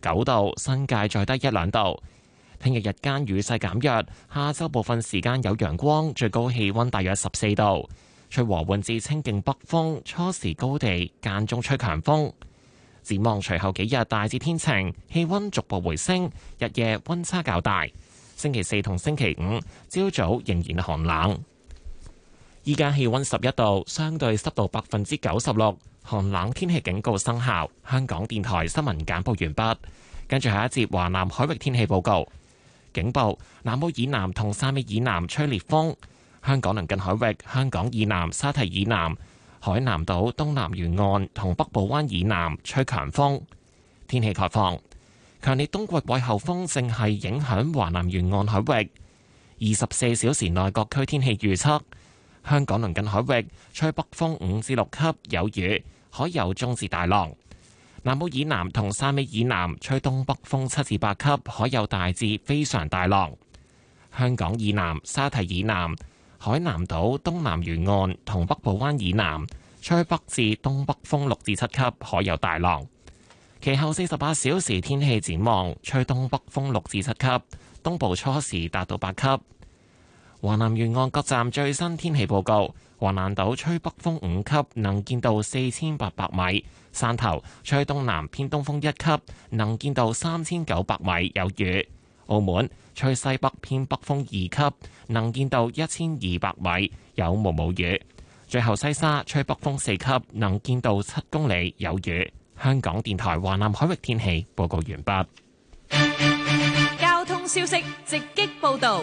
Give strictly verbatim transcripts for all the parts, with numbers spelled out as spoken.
九度，新界再低一兩度。聽日日間雨勢減弱，下晝部分時間有陽光，最高氣溫大約十四度，吹和緩至清勁北風，初時高地間中吹強風。展望隨後幾日大致天晴，氣溫逐步回升，日夜溫差較大。星期四同星期五朝早仍然寒冷。依家氣溫十一度，相對濕度百分之九十六，寒冷天氣警告生效。香港電台新聞簡報完畢，跟住下一節華南海域天氣報告。警報：南澳以南同汕尾以南吹烈風，香港鄰近海域、香港以南、沙堤以南、海南島東南沿岸同北部灣以南吹強風。天氣概況：強烈冬季季候風正係影響華南沿岸海域。二十四小時內各區天氣預測：香港鄰近海域吹北風五至六級，有雨，海有中至大浪。南澳以南同汕尾以南吹東北風七至八級，海有大至非常大浪。香港以南、沙堤以南、海南島東南沿岸同北部灣以南吹北至東北風六至七級，海有大浪。其後四十八小時天氣展望，吹東北風六至七級，東部初時達到八級。華南沿岸各站最新天氣報告：華南島吹北風五級，能見度四千八百米；汕頭吹東南偏東風一級，能見度三千九百米，有雨；澳門吹西北偏北風二級，能見度一千二百米，有毛毛雨；最後西沙吹北風四級，能見度七公里，有雨。香港電台華南海域天氣報告完畢。 交通消息直擊報道。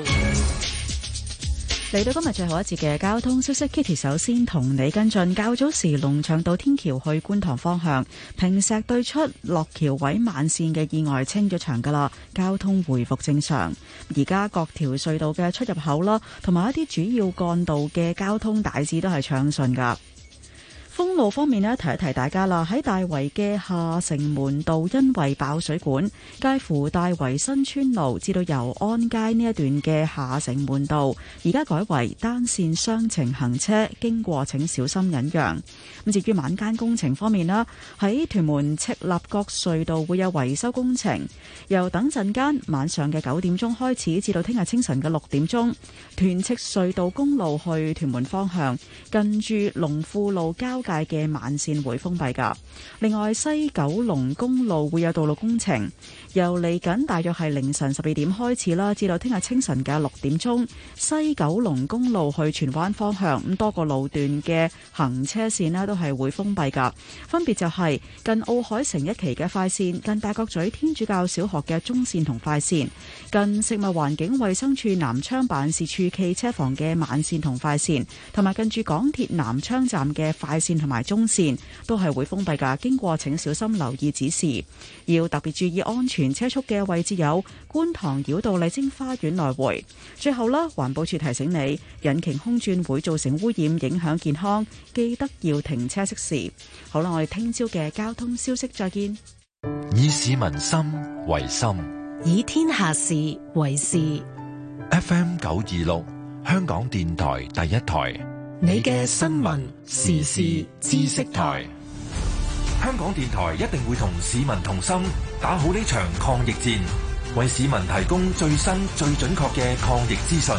嚟到今日最後一節嘅交通消息 ，Kitty 首先同你跟進。較早時龍翔道天橋去觀塘方向，坪石對出落橋位慢線嘅意外清咗場噶啦，交通回復正常。而家各條隧道嘅出入口啦，同埋一啲主要幹道嘅交通大致都係暢順噶。封路方面呢，提一提大家啦，喺大圍嘅下城門道因為爆水管，介乎大圍新村路至到油安街呢一段嘅下城門道，而家改為單線雙程行車，經過請小心忍讓。咁至於晚間工程方面啦，喺屯門赤鱲角隧道會有維修工程，由等陣間晚上嘅九點鐘開始，至到聽日清晨嘅六點鐘，屯赤隧道公路去屯門方向，近住龍富路交界嘅慢線會封閉噶。另外，西九龍公路會有道路工程，由嚟緊大約係凌晨十二點開始啦，至到聽日清晨嘅六點鐘，西九龍公路去荃灣方向咁多個路段嘅行車線咧都係會封閉噶。分別就係近奧海城一期嘅快線，近大角咀天主教小學嘅中線同快線，近食物環境衛生署南昌辦事處汽車房嘅慢線同快線，同埋近住港鐵南昌站嘅快線同埋中線都係會封閉噶，經過請小心留意指示，要特別注意安全車速嘅位置有觀塘繞道麗晶花園來回。最後啦，環保署提醒你，引擎空轉會造成污染，影響健康，記得要停車熄匙。好啦，我哋聽朝嘅交通消息再見。 以市民心為心， 以天下事為事。 F M 九二六，香港電台第一台。 你嘅新聞時事知識台， 香港電台一定會同市民同心，打好呢場抗疫戰，為市民提供最新最準確嘅抗疫資訊。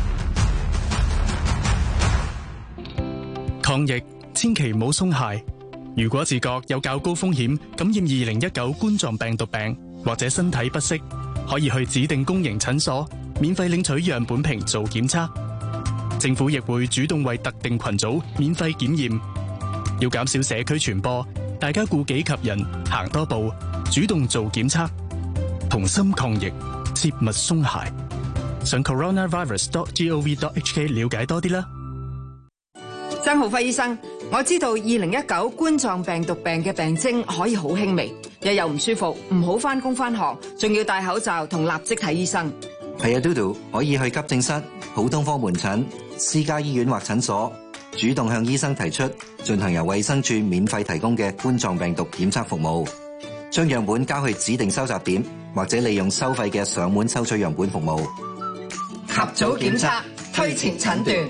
抗疫千祈唔好鬆懈，如果自覺有較高風險感染二零一九冠狀病毒病，或者身體不適，可以去指定公營診所免費領取樣本瓶做檢測。政府亦會主動為特定群組免費檢驗。要減少社區傳播，大家顧己及人，行多步，主動做檢測，同心抗疫，切勿鬆懈。上 coronavirus dot gov dot hk 了解多啲啦。 曾浩輝醫生，我知道二零一九冠狀病毒病嘅病徵可以好輕微，日又唔舒服，唔好返工返學，仲要戴口罩同立即睇醫生。 係啊，嘟嘟可以去急症室、普通科門診、私家醫院或診所，主動向醫生提出進行由衛生署免費提供嘅冠狀病毒檢測服務，將樣本交去指定收集點，或者利用收費嘅上門收取樣本服務。 及早檢測，推前診斷。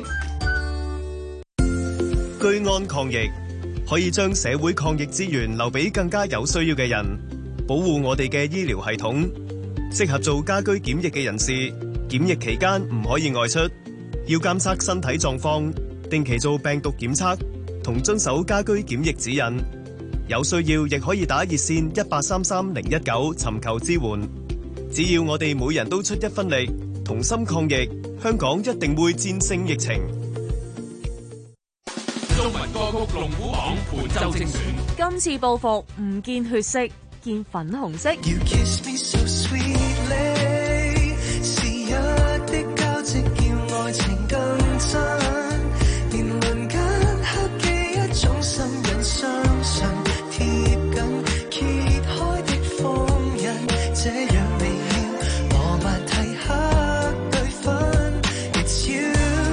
居安抗疫，可以將社會抗疫資源留俾更加有需要嘅人。 保護我哋嘅醫療系統。適合做家居檢疫嘅人士，檢疫期間唔可以外出，要監測身體狀況，定期做病毒檢測，同遵守家居檢疫指引。有需要亦可以打熱線一八三三零一九尋求支援。只要我哋每人都出一分力，同心抗疫，香港一定會戰勝疫情。 中文歌曲龍虎榜本周精選， 今次報復唔見血色，見粉紅色。 You kiss me so sweetly， 是日的交織叫愛情更真，連鄰間刻記一種心癮，相信貼緊揭開的封印，這樣微妙和默契刻對分。It's you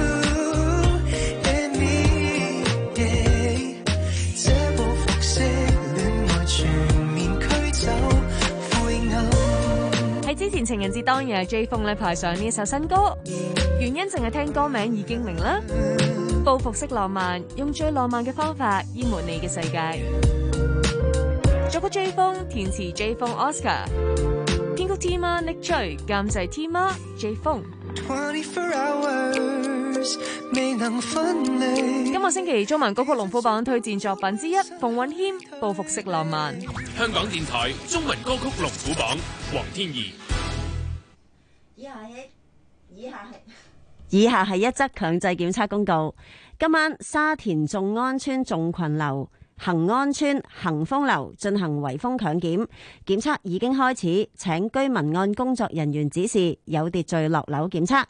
and me， yeah， 這報復式戀愛全面驅走灰暗。 喺之前情人節當日 ，J 風咧派上呢首新歌，原因淨係聽歌名已經明啦。報復式浪漫，用最浪漫嘅方法淹沒你嘅世界。作曲 J 風，填詞 J 風 Oscar， 編曲 T 媽 Nick Choi， 監製 T 媽 J 風。未能分離。今個星期中文歌曲龍虎榜推薦作品之一，馮允謙《報復式浪漫》。 香港電台中文歌曲龍虎榜，黃天怡。 以下係以下係以下係一則強制檢測公告。今晚沙田眾安村眾群樓、恒安村恒豐樓進行圍封強檢，檢測已經開始，請居民按工作人員指示有秩序落樓檢測。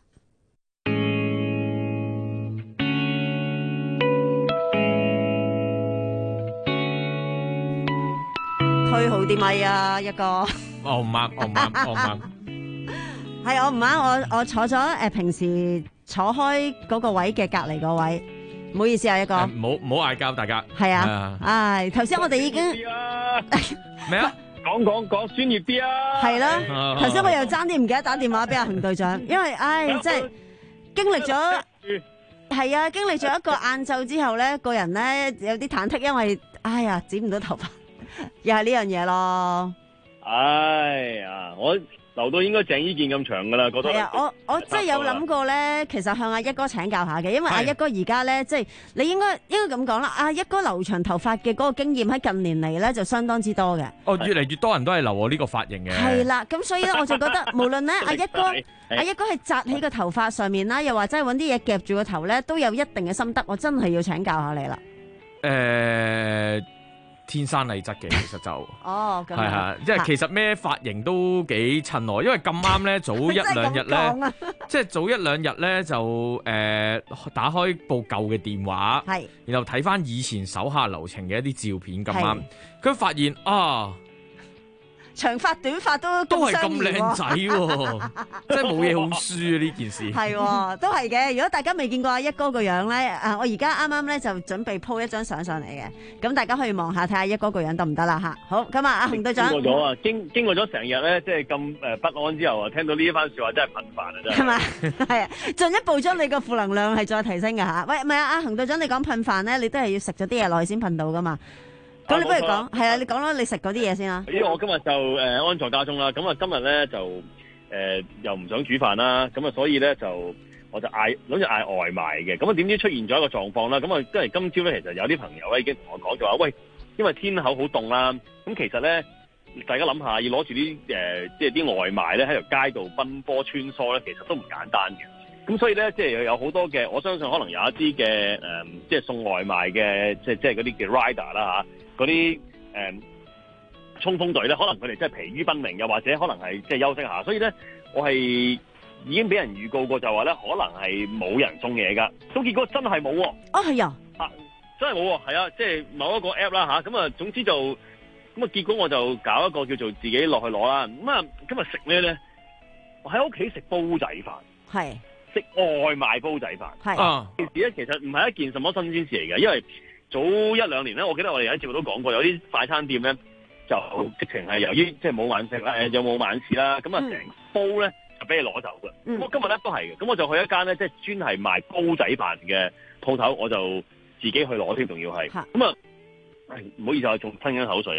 推好啲咪啊，一個。 我唔啱，我唔啱，我唔啱。 係我唔啱，我我坐咗誒、呃，平時坐開嗰個位嘅隔籬個位，唔好意思啊，一個。 唔好唔好嗌交，大家。 係啊，唉，頭先我哋已經咩啊？ 講講講專業啲啊！ 係啦，頭先我又爭啲唔記得打電話俾阿洪隊長，因為唉，即係經歷咗，係啊，經歷咗一個晏晝之後咧，個人咧有啲忐忑，因為哎呀剪唔到頭髮，又係呢樣嘢咯。 哎呀，我留到應該鄭伊健咁長噶啦，覺得係啊，我我真係有諗過咧，其實向阿一哥請教下嘅，因為阿一哥而家咧，即係你應該應該咁講啦，阿一哥留長頭髮嘅嗰個經驗喺近年嚟咧就相當之多嘅。 哦，越嚟越多人都係留我呢個髮型嘅。 係啦，咁所以咧我就覺得，無論咧阿一哥阿一哥係紮起個頭髮上面啦，又或者係揾啲嘢夾住個頭咧，都有一定嘅心得，我真係要請教下你啦。 誒、呃。天生麗質嘅，其實就哦，係係，即係其實咩髮型都幾襯我，因為咁啱咧，早一兩日咧，即係早一兩日咧就誒、呃、打開部舊嘅電話，係，然後睇翻以前手下留情嘅一啲照片，咁啱，佢發現啊。 長髮短髮都都係咁靚仔喎，真係冇嘢好輸啊！呢件事係都係嘅。如果大家未見過阿一哥個樣咧，啊，我而家啱啱咧就準備 po 一張相上嚟嘅，咁大家可以望下睇下一哥個樣得唔得啦吓。好，咁啊，阿洪隊長經過咗啊，經經過咗成日咧，即係咁誒不安之後啊，聽到呢一番說話真係頻繁啊，真係。係嘛，係啊，進一步將你個負能量係再提升嘅吓。喂，唔係啊，阿洪隊長，你講噴飯咧，你都係要食咗啲嘢落去先噴到噶嘛？咁你不如講，係啊，你講啦，你食嗰啲嘢先啦。 因為我今日就誒、呃、安坐家中啦，咁啊今日咧就誒、呃、又唔想煮飯啦，咁啊所以咧就我就嗌諗住嗌外賣嘅，咁啊點知出現咗一個狀況啦，咁啊即係今朝咧其實有啲朋友咧已經同我講就話，喂，因為天口好凍啦，咁其實咧大家諗下要攞住啲誒即係啲外賣咧喺條街度奔波穿梭咧，其實都唔簡單嘅。咁所以咧，即係有好多嘅，我相信可能有一啲嘅誒，即係送外賣嘅，即係即係嗰啲叫 rider 啦嚇，嗰啲誒衝鋒隊咧，可能佢哋真係疲於奔命，又或者可能係即係休息下。所以咧，我係已經俾人預告過，就話咧可能係冇人送嘢㗎。咁結果真係冇喎。 哦，係啊， 啊，真係冇喎，係啊，即係某一個 app 啦嚇。咁啊，總之就咁啊，結果我就搞一個叫做自己落去攞啦。咁啊，今日食咩咧？我喺屋企食煲仔飯。係。食外賣煲仔飯，係啊，件事咧其實唔係一件什麼新鮮事嚟嘅，因為早一兩年咧，我記得我哋喺節目都講過，有啲快餐店咧就直情係由於即係冇晚食誒，又冇晚市啦，咁啊成煲咧就俾你攞走嘅。咁、嗯、我今日咧都係嘅，咁我就去一間咧即係專係賣煲仔飯嘅鋪頭，我就自己去攞添，仲要係咁啊，唔好意思，我仲吞緊口水啊！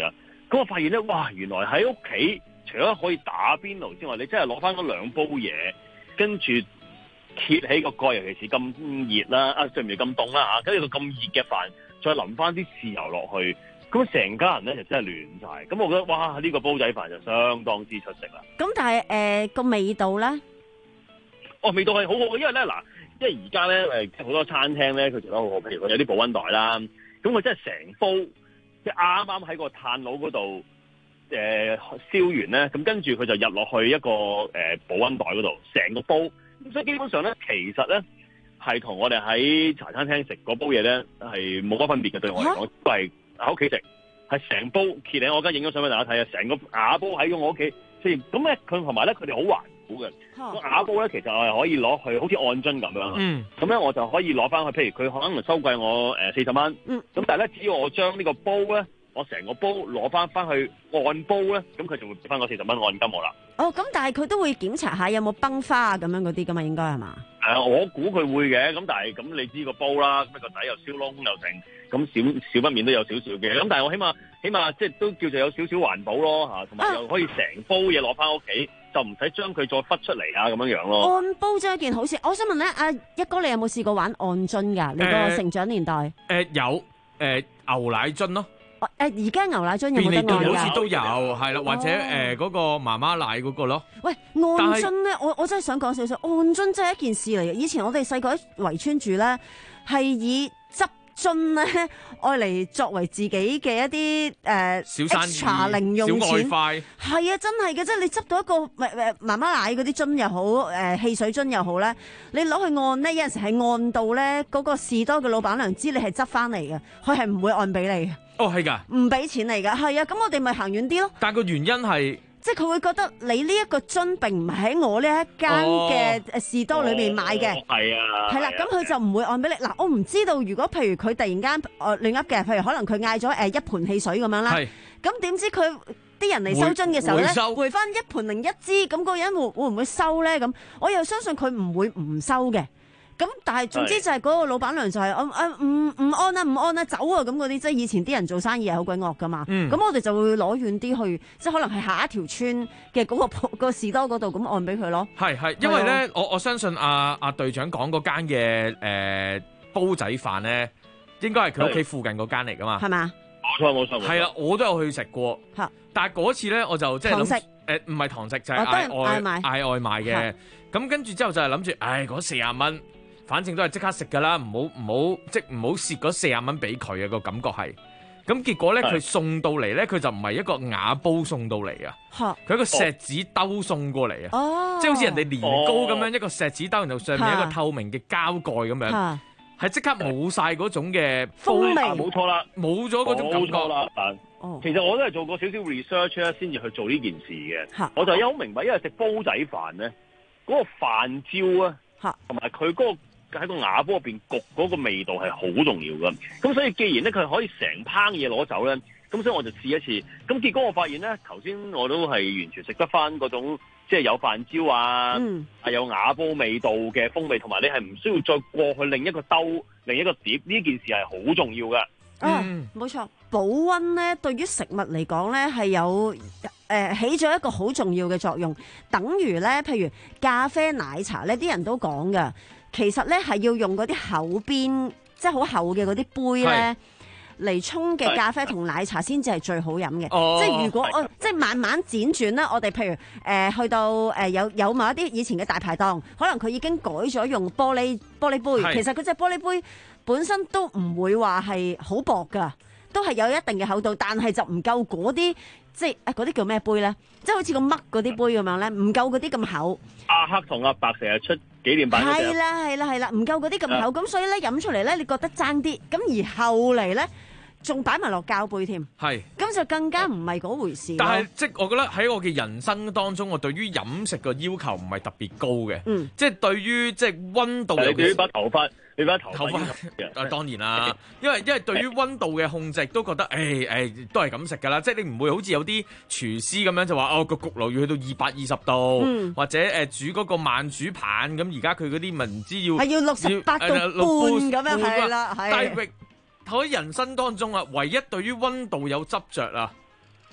咁我發現咧，哇！原來喺屋企除咗可以打邊爐之外，你真係攞翻嗰兩煲嘢，跟住揭起個蓋，尤其是咁熱啦，啊，對唔住咁凍啦嚇，跟住個咁熱嘅飯，再淋翻啲豉油落去，咁成家人咧就真係亂晒。咁我覺得哇，呢、這個煲仔飯就相當之出色啦。 咁但係誒個味道咧， 哦，味道係好好嘅，因為咧嗱，因為而家咧誒好多餐廳咧佢做得好好，譬如佢有啲保溫袋啦，咁佢真係成煲即係啱啱喺個炭爐嗰度誒燒完咧，咁跟住佢就入落去一個誒、呃、保溫袋嗰度，成個煲，咁所以基本上咧其實咧係同我哋喺茶餐廳食嗰煲嘢咧係冇乜分別嘅，對我嚟講都係喺屋企食，係成煲揭起，我而家影咗相俾大家睇啊，成個瓦煲喺咗我屋企出現，咁咧佢同埋咧佢哋好環保嘅。個瓦煲咧，其實我係可以攞去，好似按樽咁樣。嗯。咁咧，我就可以攞翻去，譬如佢可能收貴我誒四十蚊。嗯。咁但係咧，只要我將呢個煲咧，我成個煲攞翻翻去按煲咧，咁佢就會俾翻嗰四十蚊按金我啦。 哦，咁但係佢都會檢查下有冇崩花啊，咁樣嗰啲噶嘛，應該係嘛？ 誒、呃，我估佢會嘅，咁但係咁你知個煲啦，咁個底又燒窿又成，咁少少不免都有少少嘅。咁但係我起碼起碼即係都叫做有少少環保咯嚇，同埋又可以成煲嘢攞翻屋企。就唔使將佢再忽出嚟啊，咁樣樣咯。 按煲真係一件好事。我想問咧，阿一哥你有冇試過玩按樽㗎？你個成長年代？誒、 呃呃、有誒、呃、牛奶樽咯。 誒而家牛奶樽有冇得按㗎？ 好似都有，係啦，或者誒嗰、呃嗰個媽媽奶嗰個咯。喂， 按樽咧，我我真係想講少少，按樽真係一件事嚟嘅。以前我哋細個喺圍村住咧，係以執樽咧，愛嚟作為自己嘅一啲誒、呃、 小生意、 extra 零用錢， 小外快。係啊，真係嘅，即係你執到一個誒誒媽媽奶嗰啲樽又好，誒、呃、汽水樽又好咧，你攞去按咧，有陣時係按到咧，嗰、那個士多嘅老闆娘知你係執翻嚟嘅，佢係唔會按俾你嘅。 哦，係㗎， 唔俾錢嚟㗎，係啊，咁我哋咪行遠啲咯。 但個原因係。 即係佢會覺得你呢一個樽並唔係喺我呢一間嘅士多裏面買嘅， 係、哦、啊， 係啦，咁佢就唔會按俾你。嗱，我唔知道如果譬如佢突然間誒亂噏嘅，譬如可能佢嗌咗誒一盤汽水咁樣啦，咁點知佢啲人嚟收樽嘅時候咧，回翻一盤零一支，咁、那個人會會唔會收咧？咁我又相信佢唔會唔收嘅。咁但係總之就係嗰個老闆娘就係誒誒唔唔按啦唔按啦走啊咁嗰啲，即係以前啲人做生意係好鬼惡噶嘛。咁、嗯、我哋就會攞遠啲去，即係可能係下一條村嘅嗰、那個、那個士多嗰度咁按俾佢咯。係係，因為咧我我相信阿阿隊長講嗰間嘅誒煲仔飯咧，應該係佢屋企附近嗰間嚟噶嘛。係嘛？ 冇錯冇錯。係啦， 我都有去食過。嚇！但係嗰次咧我就即係諗誒唔係堂食就係、是、嗌外嗌外賣嘅。咁跟住之後就係諗住，唉嗰四十蚊。反正都係即刻食㗎啦，唔好唔好即唔好蝕嗰四十蚊俾佢啊，個感覺係。咁結果咧，佢送到嚟咧，佢就唔係一個瓦煲送到嚟啊，佢一個錫紙兜送過嚟啊，哦、即係好似人哋年糕咁樣、哦、一個錫紙兜，然後上面一個透明嘅膠蓋咁樣，係即刻冇晒嗰種嘅風味， 冇錯啦， 冇咗嗰種感覺啦。 哦、其實我都係做過少少 research 咧，先至去做呢件事嘅。我就有好明白，因為食煲仔飯咧，嗰、嗰個飯焦啊，同埋佢嗰個。喺個瓦煲入邊焗嗰個味道係好重要噶，咁所以既然咧佢可以成烹嘢攞走咧，咁所以我就試一次，咁結果我發現咧，頭先我都係完全食得翻嗰種即係有飯焦啊，係、嗯、有瓦煲味道嘅風味，同埋你係唔需要再過去另一個兜、另一個碟，呢件事係好重要噶。 嗯，冇錯，保溫咧對於食物嚟講咧係有誒、呃、起咗一個好重要嘅作用，等於咧譬如咖啡、奶茶呢啲人都講噶。其實咧係要用嗰啲厚邊，即係好厚嘅嗰啲杯咧嚟沖嘅咖啡同奶茶先至係最好飲嘅。即係如果我、哦、即係慢慢輾轉啦，我哋譬如誒、呃、去到誒、呃、有有某一啲以前嘅大排檔，可能佢已經改咗用玻璃玻璃杯。其實嗰隻玻璃杯本身都唔會話係好薄噶，都係有一定嘅厚度，但係就唔夠嗰啲即係誒嗰啲叫咩杯咧？即係好似個乜嗰啲杯咁樣咧，唔夠嗰啲咁厚。阿黑同阿白成日出紀念版嗰隻。係啦係啦係啦，唔夠嗰啲咁厚，咁所以咧飲出嚟咧，你覺得爭啲，咁而後嚟咧仲擺埋落膠杯添。係。咁就更加唔係嗰回事。但係即係我覺得喺我嘅人生當中，我對於飲食嘅要求唔係特別高嘅。嗯。即係對於即係溫度。你對於把頭髮。你把頭髮啊，當然啦，因為因為對於溫度嘅控制都覺得，誒、哎、誒、哎、都係咁食㗎啦，即係你唔會好似有啲廚師咁樣就話，哦個焗爐要去到二百二十度，嗯、或者誒、呃、煮嗰個慢煮棒咁，而家佢嗰啲咪唔知要係要六十八度半咁樣係啦，係。但係喺人生當中啊，唯一對於溫度有執着啊，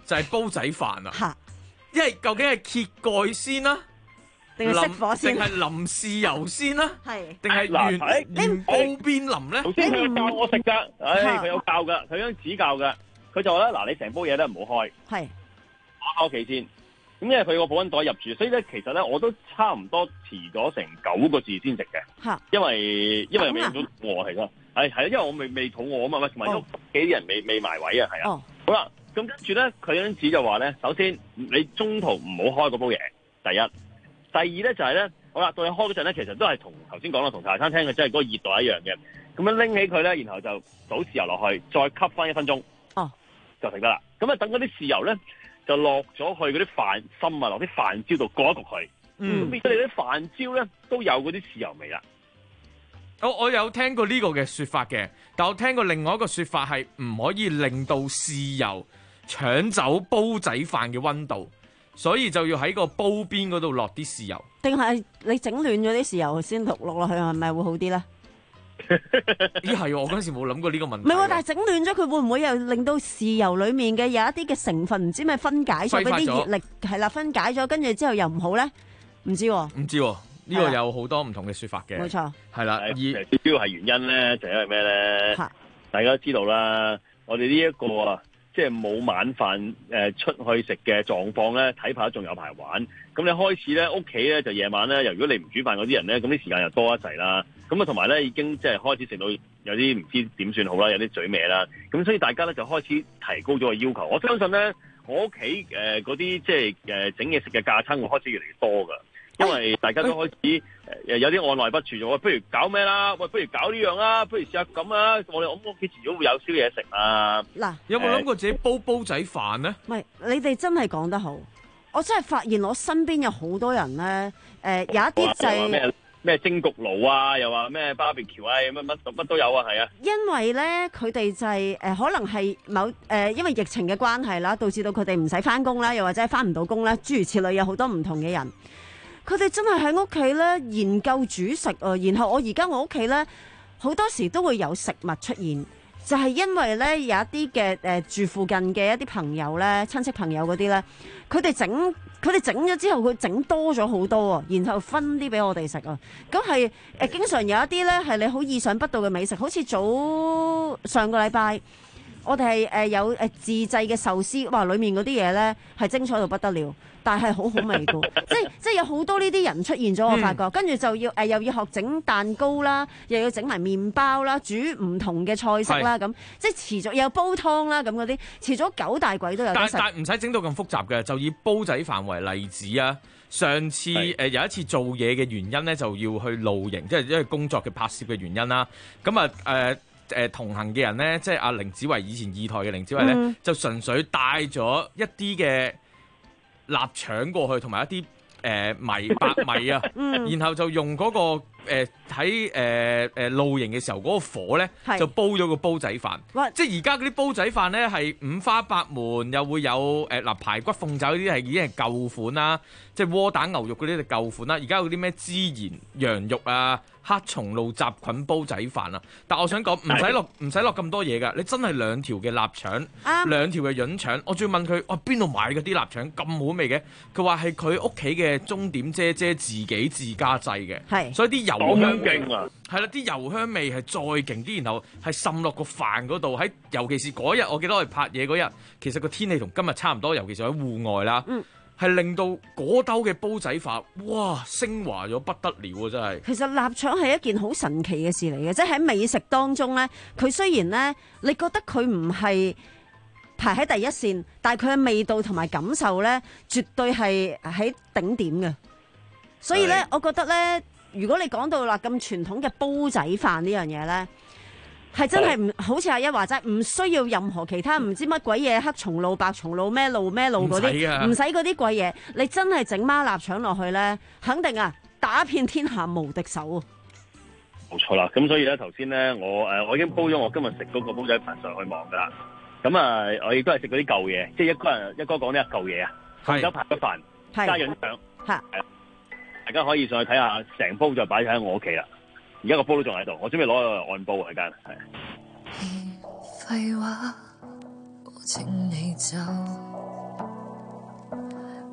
就係、是、煲仔飯啦。因為究竟係揭蓋先啦， 定係熄火先， 定係淋豉油先啦， 係定係原原煲邊淋咧？ 頭先佢有教我食㗎，唉，佢有教㗎，佢張紙教㗎。佢就話咧，嗱，你成煲嘢咧唔好開， 係打屋企先。咁因為佢個保溫袋入住，所以咧其實咧我都差唔多遲咗成九個字先食嘅。因為因為未到餓係㗎，係係啊，因為我未未肚餓啊嘛，同埋屋企啲人未未埋位啊，係啊。好啦，咁跟住咧，佢張紙就話咧，首先你中途唔好開嗰煲嘢，第一。第二咧就係咧，好啦，到你開嗰陣咧，其實都係同頭先講啦，同茶餐廳嘅即係嗰個熱度一樣嘅。咁樣拎起佢咧，然後就倒豉油落去，再吸翻一分鐘。 哦， 就食得啦。咁啊，等嗰啲豉油咧就落咗去嗰啲飯心啊，落啲飯焦度焗一焗佢。嗯。咁變咗你啲飯焦咧都有嗰啲豉油味啦。 我我有聽過呢個嘅說法嘅，但我聽過另外一個說法係唔可以令到豉油搶走煲仔飯嘅溫度，所以就要喺個煲邊嗰度落啲豉油。 定係你整暖咗啲豉油先落落落去，係咪會好啲咧？ 咦係，我嗰陣時冇諗過呢個問題。 唔係，但係整暖咗佢會唔會又令到豉油裡面嘅有一啲嘅成分唔知咪分解咗，俾啲熱力係啦分解咗，跟住之後又唔好咧？唔知喎。唔知喎。呢、這個有好多唔同嘅說法嘅， 冇錯， 係啦。 而主要係原因咧，就係因為咩咧？大家都知道啦，我哋呢一個啊，即係冇晚飯誒出去食嘅狀況咧，睇怕仲有排玩。咁你開始咧屋企咧就夜晚咧，又如果你唔煮飯嗰啲人咧，咁啲時間又多一齊啦。咁啊同埋咧已經即係開始食到有啲唔知點算好啦，有啲嘴歪啦。咁所以大家咧就開始提高咗個要求。我相信咧，我屋企誒嗰啲即係誒整嘢食嘅架撐會開始越嚟越多㗎。因為大家都開始誒、呃、有啲按捺不住咗，不如搞咩啦？喂，不如搞呢樣啦，不如試下咁啊！我哋我屋企遲早會有宵夜食啊！ 嗱， 有冇諗過自己煲煲仔飯呢？ 唔係，你哋真係講得好，我真係發現我身邊有好多人咧，誒、呃、有一啲就係咩咩蒸焗爐啊，又話咩 barbecue 啊，乜乜乜都有啊，係啊！ 因為咧佢哋就係、是、誒、呃、可能係某誒、呃、因為疫情嘅關係啦，導致到佢哋唔使翻工啦，又或者係翻唔到工啦，諸如此類，有好多唔同嘅人。佢哋真係喺屋企咧研究煮食啊，然後我而家我屋企咧好多時都會有食物出現，就係、是、因為咧有一啲嘅誒住附近嘅一啲朋友咧親戚朋友嗰啲咧，佢哋整佢哋整咗之後，佢整多咗好多啊，然後分啲俾我哋食啊，咁係誒經常有一啲咧係你好意想不到嘅美食，好似早上個禮拜。我哋係誒有誒自製嘅壽司，哇！裡面嗰啲嘢咧係精彩到不得了，但係好好味㗎，即係即係有好多呢啲人出現咗，我發覺，跟住就要誒、呃、又要學整蛋糕啦，又要整埋麵包啦，煮唔同嘅菜式啦，咁即係遲咗又煲湯啦，咁嗰啲遲咗九大鬼都有得食。 但但唔使整到咁複雜嘅，就以煲仔飯為例子啊！上次誒、呃、有一次做嘢嘅原因咧，就要去露營，即係因為工作嘅拍攝嘅原因啦。咁啊誒。呃誒、呃、同行嘅人咧，即係阿凌子維以前二台嘅凌子維咧、嗯，就純粹帶咗一啲嘅臘腸過去，同埋一啲誒、呃、米白米啊，嗯、然後就用嗰、那個。誒喺誒誒露營嘅時候，嗰、那個火咧就煲咗個煲仔飯。即係而家嗰啲煲仔飯咧係五花八門，又會有誒嗱、呃、排骨鳳爪嗰啲係已經係舊款啦，即係窩蛋牛肉嗰啲係舊款啦。而家嗰啲咩孜然羊肉啊、黑松露雜菌煲仔飯啊。但我想講唔使落唔使落咁多嘢㗎，你真係兩條嘅臘腸，兩條嘅潤腸。我仲要問佢：哇邊度買嗰啲臘腸咁好味嘅？佢話係佢屋企嘅鐘點姐姐自己自家製嘅，係所以啲油。油香勁啊，係啦，啲油香味係再勁啲，然後係滲落個飯嗰度。喺尤其是嗰日，我記得我哋拍嘢嗰日，其實個天氣同今日差唔多，尤其是喺戶外啦，係、嗯、令到嗰兜嘅煲仔飯，哇，升華咗不得了啊！真係。其實臘腸係一件好神奇嘅事嚟嘅，即係喺美食當中咧，佢雖然咧，你覺得佢唔係排喺第一線，但係佢嘅味道同埋感受咧，絕對係喺頂點嘅。所以咧，我覺得咧。如果你講到啦咁傳統嘅煲仔飯呢樣嘢咧，係真係唔好似阿一話齋，唔需要任何其他唔知乜鬼嘢黑松露、白松露咩露咩露嗰啲，唔使嗰啲貴嘢，你真係整孖臘腸落去咧，肯定啊打遍天下無敵手啊！冇錯啦，咁所以咧頭先咧我誒我已經煲咗我今日食嗰個煲仔飯上去望噶啦，咁啊我亦都係食嗰啲舊嘢，即係一個人一哥講呢一舊嘢啊，鳳爪排骨飯加潤腸嚇。大家可以上去睇下，成煲就擺喺我屋企啦。而家個煲都仲喺度，我準備攞去按煲喺間。係。廢話，我請你走。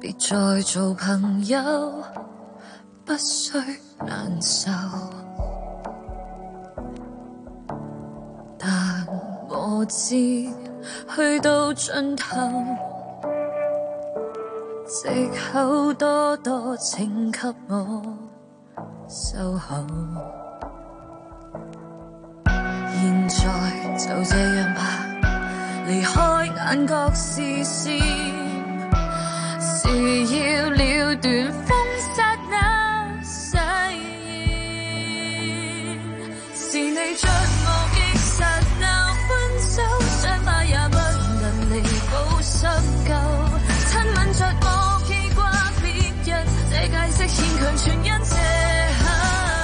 別再做朋友，不需難受。但我知去到盡頭，藉口多多，請給我收口。現在就這樣吧，離開眼角視線，是要了斷風剎那誓言，是你將我擊殺鬧分手，傷疤也不能彌補深究，親吻着我記掛別人，這解釋牽強全因借口，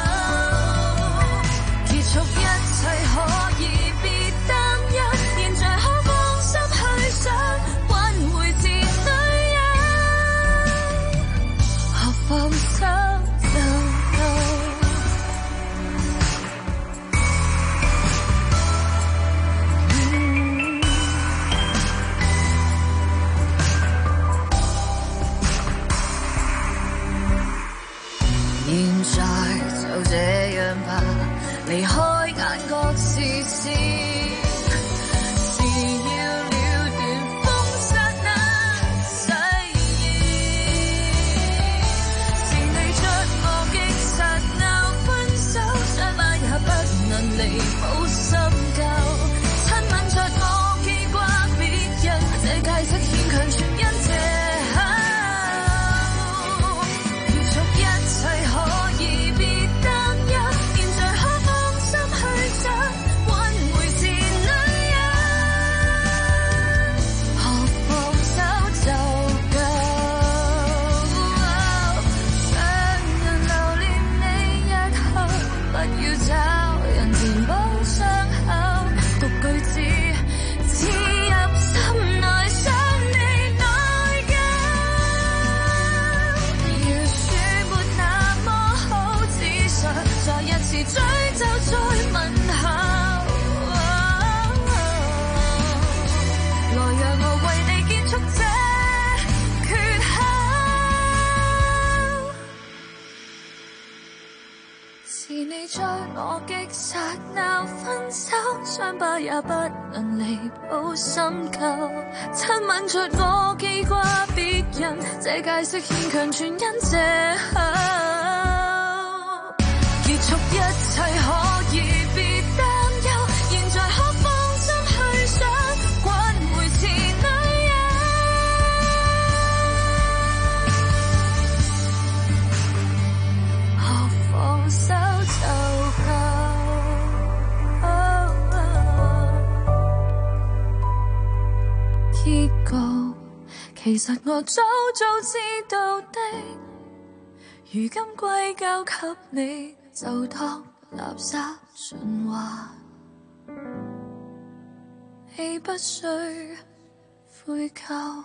結束一切可以別擔憂，現在可放心去想挽回前女友，何放手就夠。現在就這樣吧，離開眼角視線，是要了斷風剎那誓言，是你將我擊殺鬧分手，傷疤也不能彌補深究，親吻着我記掛別人，這解釋牽強全因借口，結束一切可以別擔憂，現在可放心去找挽回前女友，何放手就夠。想人留戀你日後，不要找人填補傷口，讀句子刺入心內，想你內疚。要說沒那麼好，只想再一次追究再問候，來讓我為你結束這缺口，是你將我擊殺鬧分手，傷疤也不能彌補深究，親吻着我記掛別人，這解釋牽強全因借口，結束一切可以別擔憂，現在可放心去想挽回前女友，何放手就夠。結局其實我早早知道的，如今歸交給你，就當垃圾循環，你不需悔疚。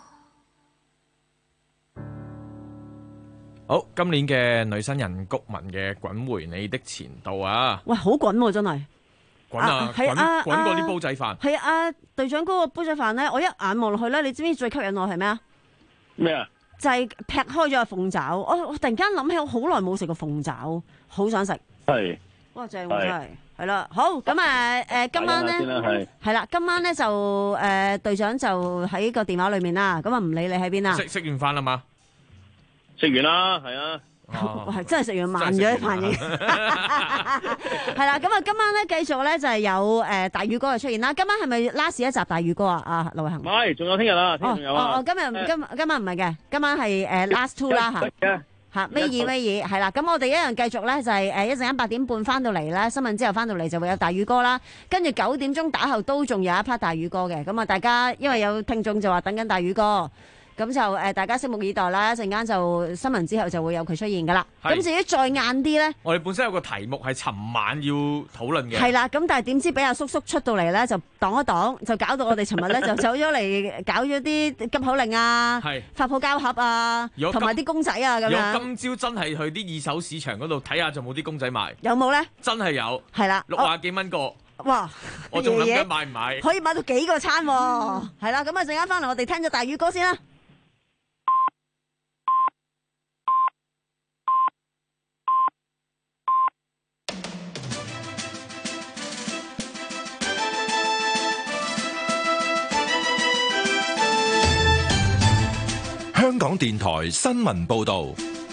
好，今年嘅女新人谷文嘅《滾回你的前度》啊， 喂，好滾喎，真係。 滾啊！滾滾過啲煲仔飯。係啊，隊長嗰個煲仔飯咧，我一眼望落去咧，你知唔知最吸引我係咩啊？ 咩啊？ 就係劈開咗個鳳爪，我我突然間諗起我好耐冇食過鳳爪，好想食。係。哇！正喎真係。係啦，好咁啊誒，今晚咧係啦，今晚咧就誒隊長就喺個電話裏面啦，咁啊唔理你喺邊啦。 食食完飯啦嘛？ 食完啦，係啊。 係、哦、真係食完慢咗飯已經，係啦。咁啊，今晚咧繼續咧就係有誒大宇哥嘅出現啦。今晚係咪 last 一集大宇哥啊？啊，劉偉恒。唔係，仲有聽日啦，聽日仲有啊。哦哦，今日今今晚唔係嘅，今晚係誒 last two 啦嚇。嚇，尾二尾二係啦。咁我哋一樣繼續咧，就係誒一陣間八點半翻到嚟啦，新聞之後翻到嚟就會有大宇哥啦。跟住九點鐘打後都仲有一 part 大宇哥嘅。咁啊，大家因為有聽眾就話等緊大宇哥。咁就誒，大家拭目以待啦！一陣間就新聞之後就會有佢出現噶啦。咁至於再晏啲咧，我哋本身有個題目係尋晚要討論嘅。係啦，咁但係點知俾阿叔叔出到嚟咧，就擋一擋，就搞到我哋尋日咧就走咗嚟搞咗啲急口令啊，發泡膠盒啊，同埋啲公仔啊咁樣。今朝真係去啲二手市場嗰度睇下，仲冇啲公仔賣。有冇咧？真係有。係啦，六廿幾蚊個。哇！我仲諗緊買唔買？可以買到幾個餐喎？係啦，咁啊陣間翻嚟我哋聽咗大宇哥先啦。 電台新聞報道。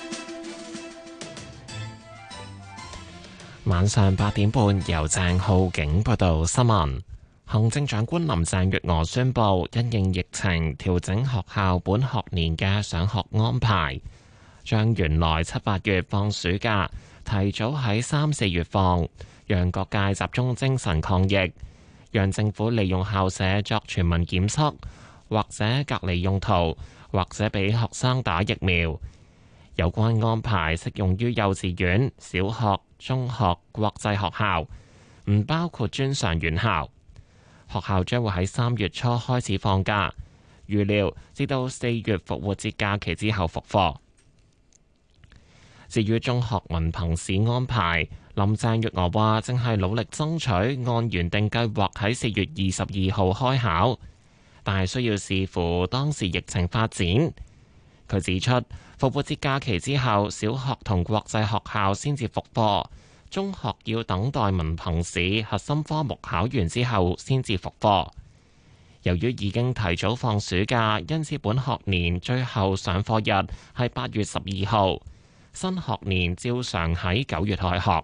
晚上八點半，由鄭浩景報道新聞。行政長官林鄭月娥宣布，因應疫情調整學校本學年嘅上學安排，將原來七八月放暑假提早喺三四月放，讓各界集中精神抗疫，讓政府利用校舍作全民檢測，或者隔離用途，或者俾學生打疫苗。有關安排適用於幼稚園、小學、中學、國際學校，唔包括專上院校。學校將會喺三月初開始放假，預料至到四月復活節假期之後復課。至於中學文憑試安排，林鄭月娥話正係努力爭取按原定計劃喺四月二十二號開考，但係需要視乎當時疫情發展。佢指出，復活節假期之後，小學同國際學校先至復課，中學要等待文憑試核心科目考完之後先至復課。由於已經提早放暑假，因此本學年最後上課日係八月十二號，新學年照常喺九月開學。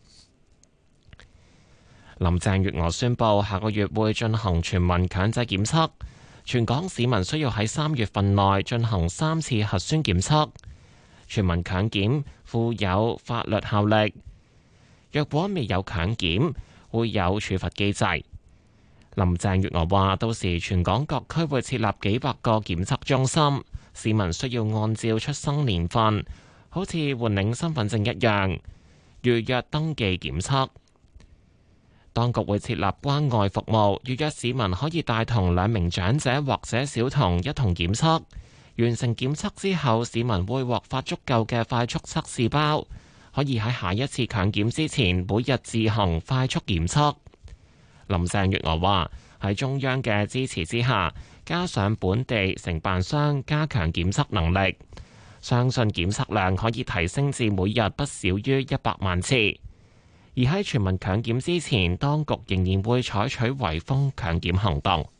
林鄭月娥宣布，下個月會進行全民強制檢測。全港市民需要喺三月份內進行三次核酸檢測，全民強檢附有法律效力。若果未有強檢，會有處罰機制。林鄭月娥話：到時全港各區會設立幾百個檢測中心，市民需要按照出生年份，好似換領身份證一樣，預約登記檢測。當局會設立關愛服務，預約市民可以帶同兩名長者或者小童一同檢測。完成檢測之後，市民會獲發足夠嘅快速測試包，可以喺下一次強檢之前每日自行快速檢測。林鄭月娥話：喺中央嘅支持之下，加上本地承辦商加強檢測能力，相信檢測量可以提升至每日不少於一百萬次。而喺全民強檢之前，當局仍然會採取圍封強檢行動。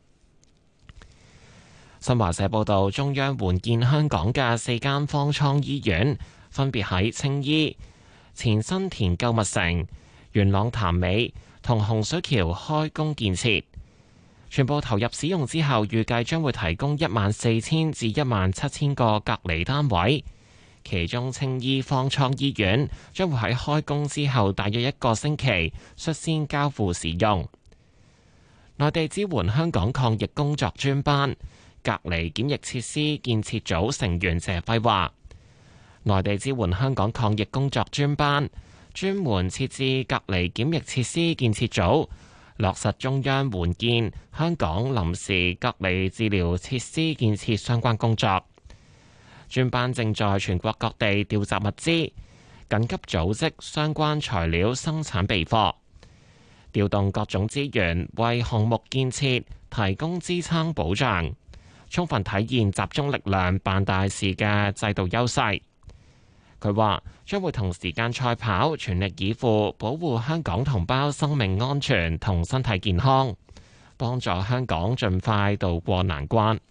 新華社報道，中央援建香港嘅四間方艙醫院，分別喺青衣、前新田購物城、元朗潭尾同洪水橋開工建設，全部投入使用之後，預計將會提供一萬四千至一萬七千個隔離單位。其中青衣方艙醫院將會喺開工之後大約一個星期率先交付使用。內地支援香港抗疫工作專班隔離檢疫設施建設組成員謝輝話：內地支援香港抗疫工作專班專門設置隔離檢疫設施建設組，落實中央援建香港臨時隔離治療設施建設相關工作。專班正在全國各地調集物資，緊急組織相關材料生產備貨，調動各種資源為項目建設提供支撐保障，充分體現集中力量辦大事嘅制度優勢。佢話將會同時間賽跑，全力以赴保護香港同胞生命安全同身體健康，幫助香港盡快渡過難關。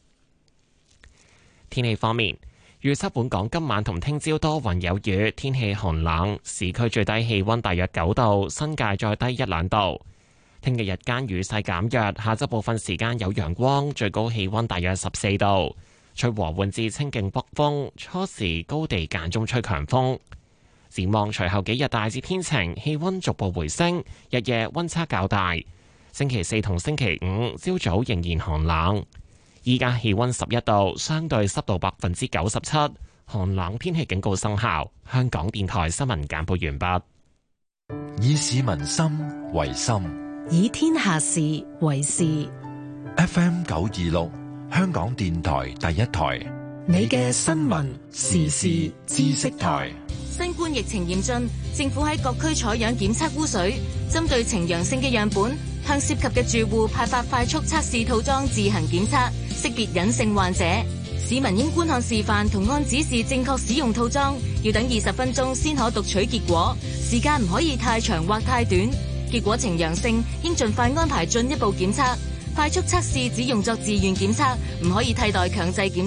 天氣方面，預測本港今晚同聽朝多雲有雨，天氣寒冷，市區最低氣溫大約九度，新界再低一兩度。聽日日間雨勢減弱，下晝部分時間有陽光，最高氣溫大約十四度，吹和緩至清勁北風，初時高地間中吹強風。展望隨後幾日大致天晴，氣溫逐步回升，日夜溫差較大。星期四同星期五朝早仍然寒冷。依家氣溫十一度，相對濕度百分之九十七，寒冷天氣警告生效。香港電台新聞簡報完畢。 以市民心為心， 以天下事為事。 F M 九二六，香港電台第一台， 你嘅新聞時事知識台。 新冠疫情嚴峻，政府喺各區採樣檢測污水，針對呈陽性嘅樣本，向涉及嘅住戶派發快速測試套裝自行檢測，識別隱性患者。市民應觀看示範同按指示正確使用套裝，要等二十分鐘先可讀取結果，時間唔可以太長或太短。結果呈陽性，應盡快安排進一步檢測。快速測試只用作自願檢測，唔可以替代強制檢測。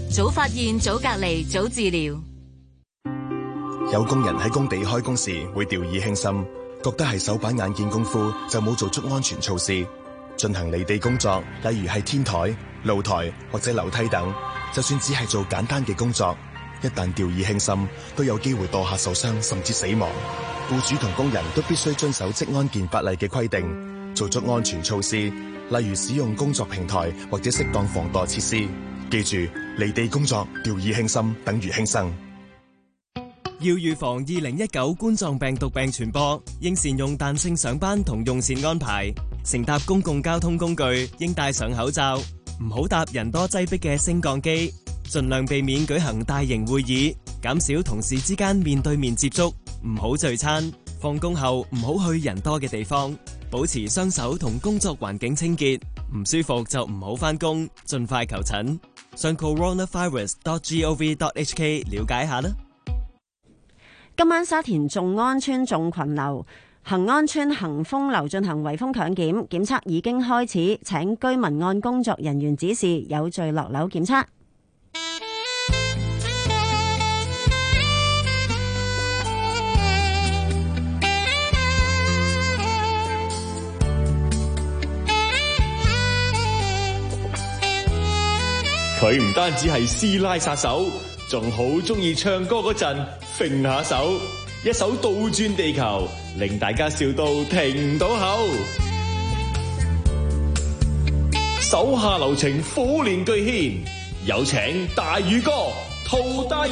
早發現、早隔離、早治療。 有工人喺工地開工時會掉以輕心，覺得係手板眼見功夫就冇做足安全措施。進行離地工作，例如係天台、露台或者樓梯等，就算只係做簡單嘅工作，一旦掉以輕心，都有機會墮下受傷甚至死亡。僱主同工人都必須遵守職安健法例嘅規定，做足安全措施，例如使用工作平台或者適當防墮設施。記住，離地工作掉以輕心等於輕生。 要預防二零一九冠狀病毒病傳播，應善用彈性上班同用膳安排。乘搭公共交通工具應戴上口罩，唔好搭人多擠迫嘅升降機。盡量避免舉行大型會議，減少同事之間面對面接觸，唔好聚餐。放工後唔好去人多嘅地方，保持雙手同工作環境清潔。唔舒服就唔好返工，盡快求診。上 coronavirus dot gov dot hk 了解下啦。 今晚沙田眾安邨眾群樓、恒安邨恒豐樓進行圍封強檢，檢測已經開始，請居民按工作人員指示有序落樓檢測。 佢唔單止係師奶殺手，仲好中意唱歌嗰陣揈下手，一手倒轉地球，令大家笑到停唔到口。手下留情，虎年巨獻，有請大宇哥陶大宇。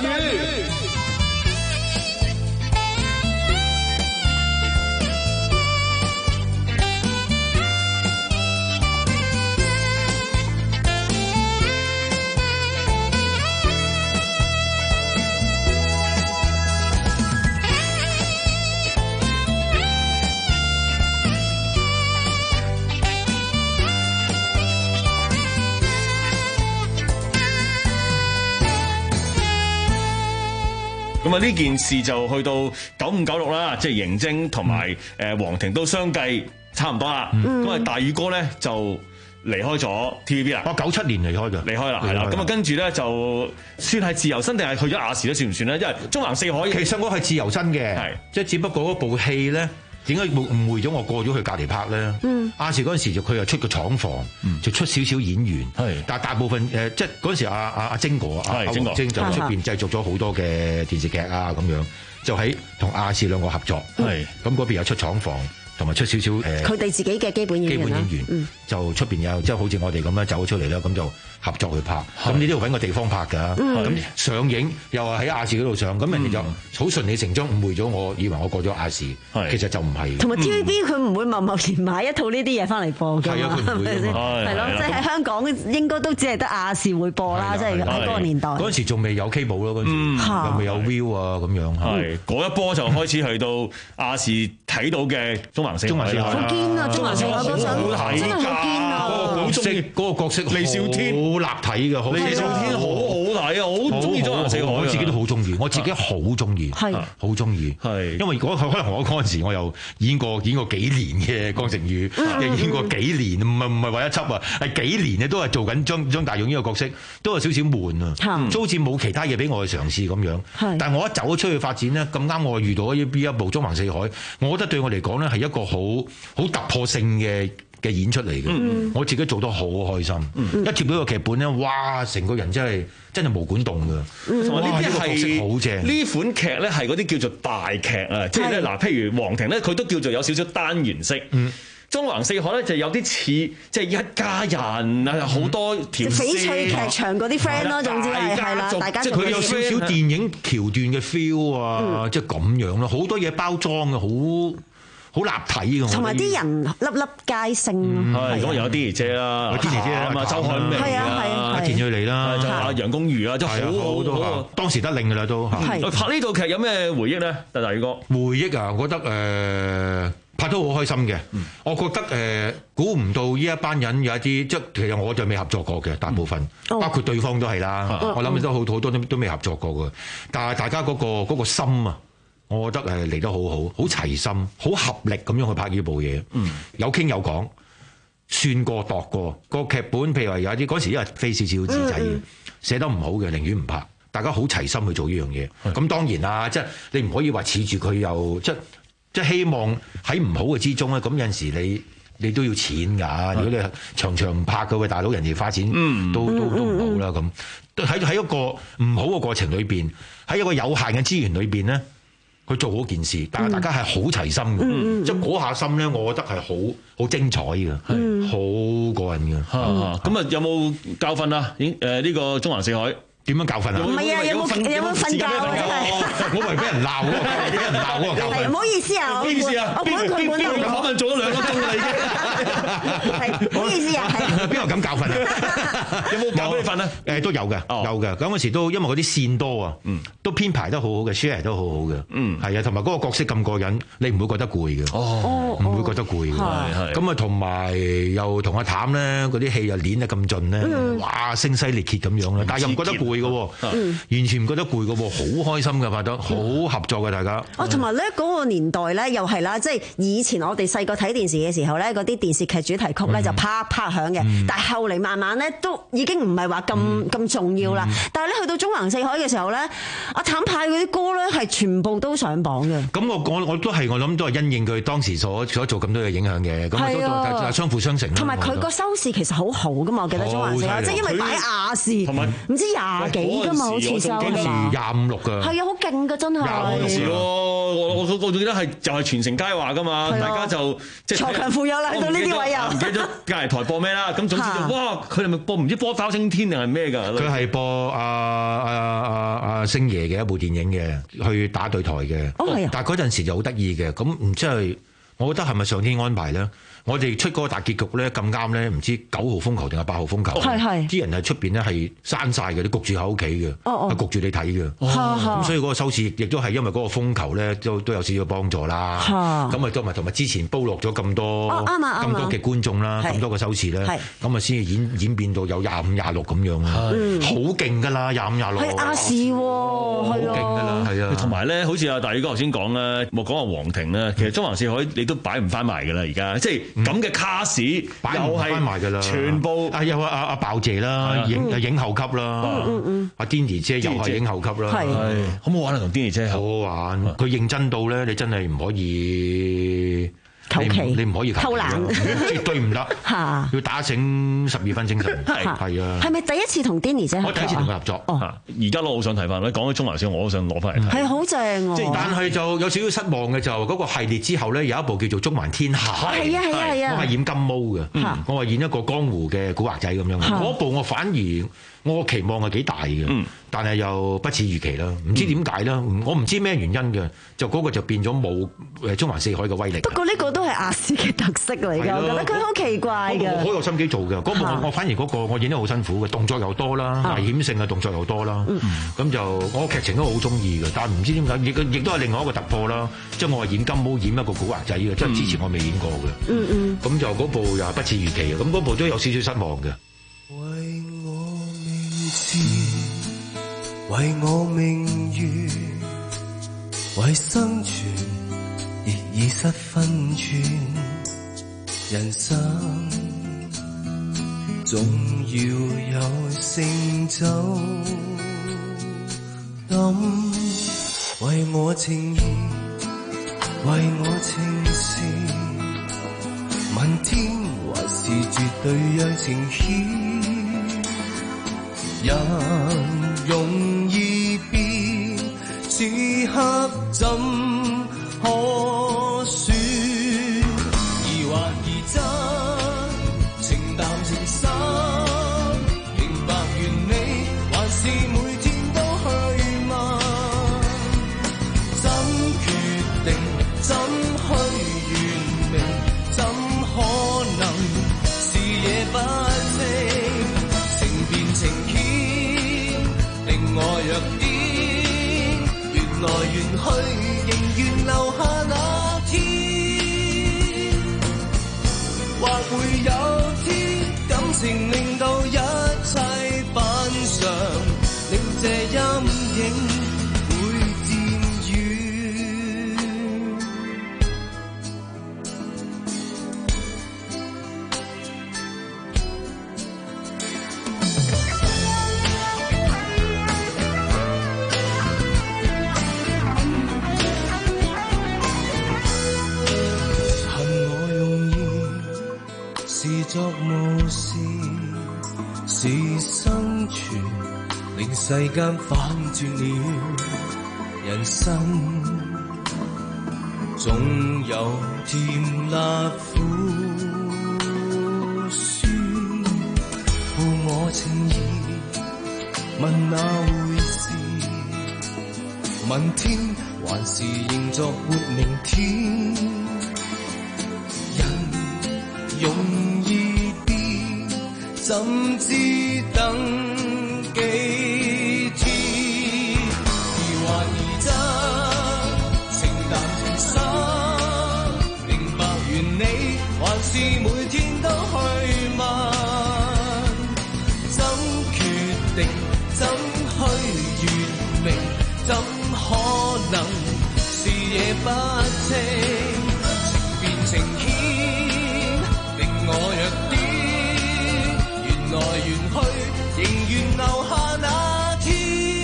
咁啊！呢件事就去到九五九六啦，即係迎徵同埋誒皇庭都相繼差唔多啦。咁啊、嗯，大宇哥咧就離開咗 T V B 啦。 我九七年離開嘅， 離開啦，係啦。咁啊，跟住咧就算係自由身定係去咗亞視咧，算唔算咧？因為中環四海其實我係自由身嘅，係即係只不過嗰部戲咧。點解誤誤會咗我過咗去隔離拍咧？嗯，亞視嗰陣時就佢又出個廠房，嗯、就出少少演員。係，但係大部分誒、呃，即係嗰陣時阿阿阿晶哥啊，阿晶就出邊製作咗好多嘅電視劇啊，咁樣就喺同亞視兩個合作。係，咁嗰邊又出廠房。同埋出少少誒，佢哋自己嘅基本演員啦，嗯、就出邊有即係好似我哋咁樣走咗出嚟啦，咁就合作去拍。咁你都要揾個地方拍㗎。咁、嗯、上映又係喺亞視嗰度上，咁、嗯、人哋就好順理成章誤會咗我，以為我過咗亞視，其實就唔係。同埋 T V B 佢唔會貿貿然買一套呢啲嘢翻嚟播㗎嘛，係啊，佢唔會㗎嘛，係咯，即係喺香港應該都只係得亞視會播啦，即係喺嗰個年代。嗰陣時仲未有 cable 咯，嗰陣時又未有 View 啊咁樣。係嗰一波就開始去到亞視睇到嘅。中環四海好堅啊！中環四海嗰陣真係好堅啊！嗰個角色，嗰個角色李少天好立體嘅，李少天好好睇啊！我好中意中環四海，我自己都好中意，我自己好中意，係好中意，係因為嗰可能我嗰陣時我又演過演過幾年嘅江澄宇，又演過幾年，唔係唔係話一輯啊，係幾年咧都係做緊張張大勇呢個角色，都有少少悶啊，都好似冇其他嘢俾我去嘗試咁樣。但係我一走咗出去發展咧，咁啱我遇到呢一部中環四海，我覺得對我嚟講咧係一個好好突破性嘅嘅演出嚟嘅，嗯、我自己做得好開心。嗯、一貼到個劇本咧，哇！成個人真係真係毛管動㗎。同埋呢啲係好正。呢款劇咧係嗰啲叫做大劇啊，即係咧嗱，譬如皇庭咧，佢都叫做有少少單元式。嗯中環四海咧就有啲似即係一家人啊，好多條線。翡翠劇場嗰啲 friend 咯，總之係係啦，大家即係佢有少少電影橋段嘅 feel 啊，即係咁樣咯，好多嘢包裝嘅，好好立體嘅。同埋啲人粒粒皆星。係咁有啲姐啦，有啲姐姐啊嘛，周海媚啊，田蕊妮啦，就阿楊恭如啊，即係好好多。當時得令㗎啦都。拍呢套劇有咩回憶咧？大大宇哥。回憶啊，我覺得誒。拍得好開心嘅，嗯、我覺得誒估唔到呢一班人有一啲，即係其實我就未合作過嘅，大部分、嗯、包括對方都係啦。嗯、我諗都好好多都都未合作過嘅，但係大家嗰、嗰個嗰個心啊，我覺得誒嚟得好好，好齊心，好合力咁樣去拍呢部嘢。嗯、有傾有講，算過度過個劇本，譬如話有一啲嗰時因為非少少紙仔， 寫得唔好嘅，寧願唔拍。大家好齊心去做呢樣嘢。咁當然啦，即係你唔可以話恃住佢又即即係希望喺唔好嘅之中咧。咁有陣時你你都要錢㗎。如果你長長唔拍嘅位大佬，人哋花錢都都都唔好啦。咁喺喺一個唔好嘅過程裏邊，喺一個有限嘅資源裏邊咧，去做好件事。但係大家係好齊心嘅，嗯、即係嗰下心咧，我覺得係好好精彩嘅，好、嗯、過癮嘅。 咁啊，有冇教訓啊？誒、呃、呢、這個中環四海。點樣教訓啊？ 唔係啊，有冇有冇瞓覺啊？真係， 我咪俾人鬧喎，俾人鬧喎，教訓。 唔好意思啊， 唔好意思啊， 我本佢本嚟訪問做咗兩個鐘啦已經。 係，唔好意思啊，係。 邊個咁教訓啊？ 有冇教俾你瞓啊？ 誒都有嘅，有嘅。咁嗰時都因為嗰啲線多啊，都編排得好好嘅 share 都好好嘅。嗯，係啊，同埋嗰個角色咁過癮，你唔會覺得攰嘅。哦，唔會覺得攰嘅。係係。咁啊，同埋又同阿譚咧嗰啲戲又練得咁盡咧，哇，聲嘶力竭咁樣啦，但係又唔覺得攰。嘅，嗯，完全唔覺得攰嘅，好開心嘅，拍得好合作嘅，大家。 哦，同埋咧嗰個年代咧，又係啦，即係以前我哋細個睇電視嘅時候咧，嗰啲電視劇主題曲咧就啪啪響嘅，嗯、但係後嚟慢慢咧都已經唔係話咁咁重要啦。嗯、但係咧去到中橫四海嘅時候咧，阿譚派嗰啲歌咧係全部都上榜嘅。 咁我我我都係我諗都係因應佢當時所所做咁多嘅影響嘅，咁都都相輔相成。 同埋佢個收視其實好好噶嘛，我記得中橫四海，即係因為擺亞視，唔知廿。幾噶嘛，好似收㗎嘛， 廿五六㗎， 係啊，好勁㗎，真係。 廿五時咯，我我我仲記得係就係全城佳話㗎嘛，大家就即係鋤強扶弱啦，去到呢啲位又。 唔記得咗隔離台播咩啦？咁總之就哇，佢哋咪播唔知播包青天定係咩㗎？ 佢係播阿阿阿阿星爺嘅一部電影嘅，去打對台嘅。 哦，係啊。 但係嗰陣時就好得意嘅，咁唔知係，我覺得係咪上天安排咧？我哋出嗰個大結局咧咁啱咧，唔知九號風球定係八號風球， 係係啲人喺出邊咧係閂晒嘅，啲焗住喺屋企嘅，係焗住你睇嘅。咁所以嗰個收視亦都係因為嗰個風球咧，都都有少少幫助啦。咁啊，都埋同埋之前煲落咗咁多咁多嘅觀眾啦，咁多個收視咧，咁啊先至演演變到有廿五廿六咁樣啦，好勁㗎啦，廿五廿六。 係亞視喎，好勁㗎啦，係啊。 同埋咧，好似阿大宇哥頭先講啦，冇講話皇庭啦，其實中環四海你都擺唔翻埋㗎啦，而家即係。咁嘅卡士擺唔翻埋㗎啦， 全部啊有阿阿鮑姐啦，影影后級啦，阿 Denny 姐又係影后級啦， 係好唔好玩啊？同 Denny 姐好好玩，佢認真到咧，你真係唔可以。 求其你唔可以偷懶，絕對唔得嚇，要打醒十二分精神，係係啊。 係咪第一次同 Denny 姐合作？ 我第一次同佢合作， 哦， 而家攞好想睇翻，你講起中環小，我都想攞翻嚟睇。 係好正喎！ 即係但係就有少少失望嘅，就嗰個系列之後咧，有一部叫做《中環天下》， 係啊係啊係啊， 我係演金毛嘅，我係演一個江湖嘅古惑仔咁樣。嗰部我反而我期望係幾大嘅，但係又不似預期啦，唔知點解啦，我唔知咩原因嘅，就嗰個就變咗冇誒中環四海嘅威力。 不過呢個都係亞視嘅特色嚟㗎，我覺得佢好奇怪嘅。 我好有心機做嘅，嗰部我我反而嗰個我演得好辛苦嘅，動作又多啦，危險性嘅動作又多啦，咁就我劇情都好中意嘅，但係唔知點解亦亦都係另外一個突破啦，即係我係演金毛演一個古惑仔嘅，即係之前我未演過嘅，嗯嗯，咁就嗰部又係不似預期嘅，咁嗰部都有少少失望嘅。 為我名字，為我名譽，為生存亦已失分寸，人生總要有成就感，為我情義，為我情事，問天還是絕對讓情牽，人容易變，此刻怎可說？疑惑疑真，情淡情深，明白完美，還是每天都去問，怎決定，怎去完美，怎可能視野不清，情變情牽，令我弱點，緣來緣去，仍願留下那天，或會有天，感情令到一切反常，令這陰影會漸遠。 作無事，是生存令世間反轉了。人生總有甜辣苦酸，負我情意問那回事，問天還是仍作活明天。人容易變，怎知等幾天？疑幻疑真，情淡情深，明白原理，還是每天都去問，怎決定，怎去完明，怎可能視野不清，情變情牽，令我弱點，緣來緣去，仍願留下那天，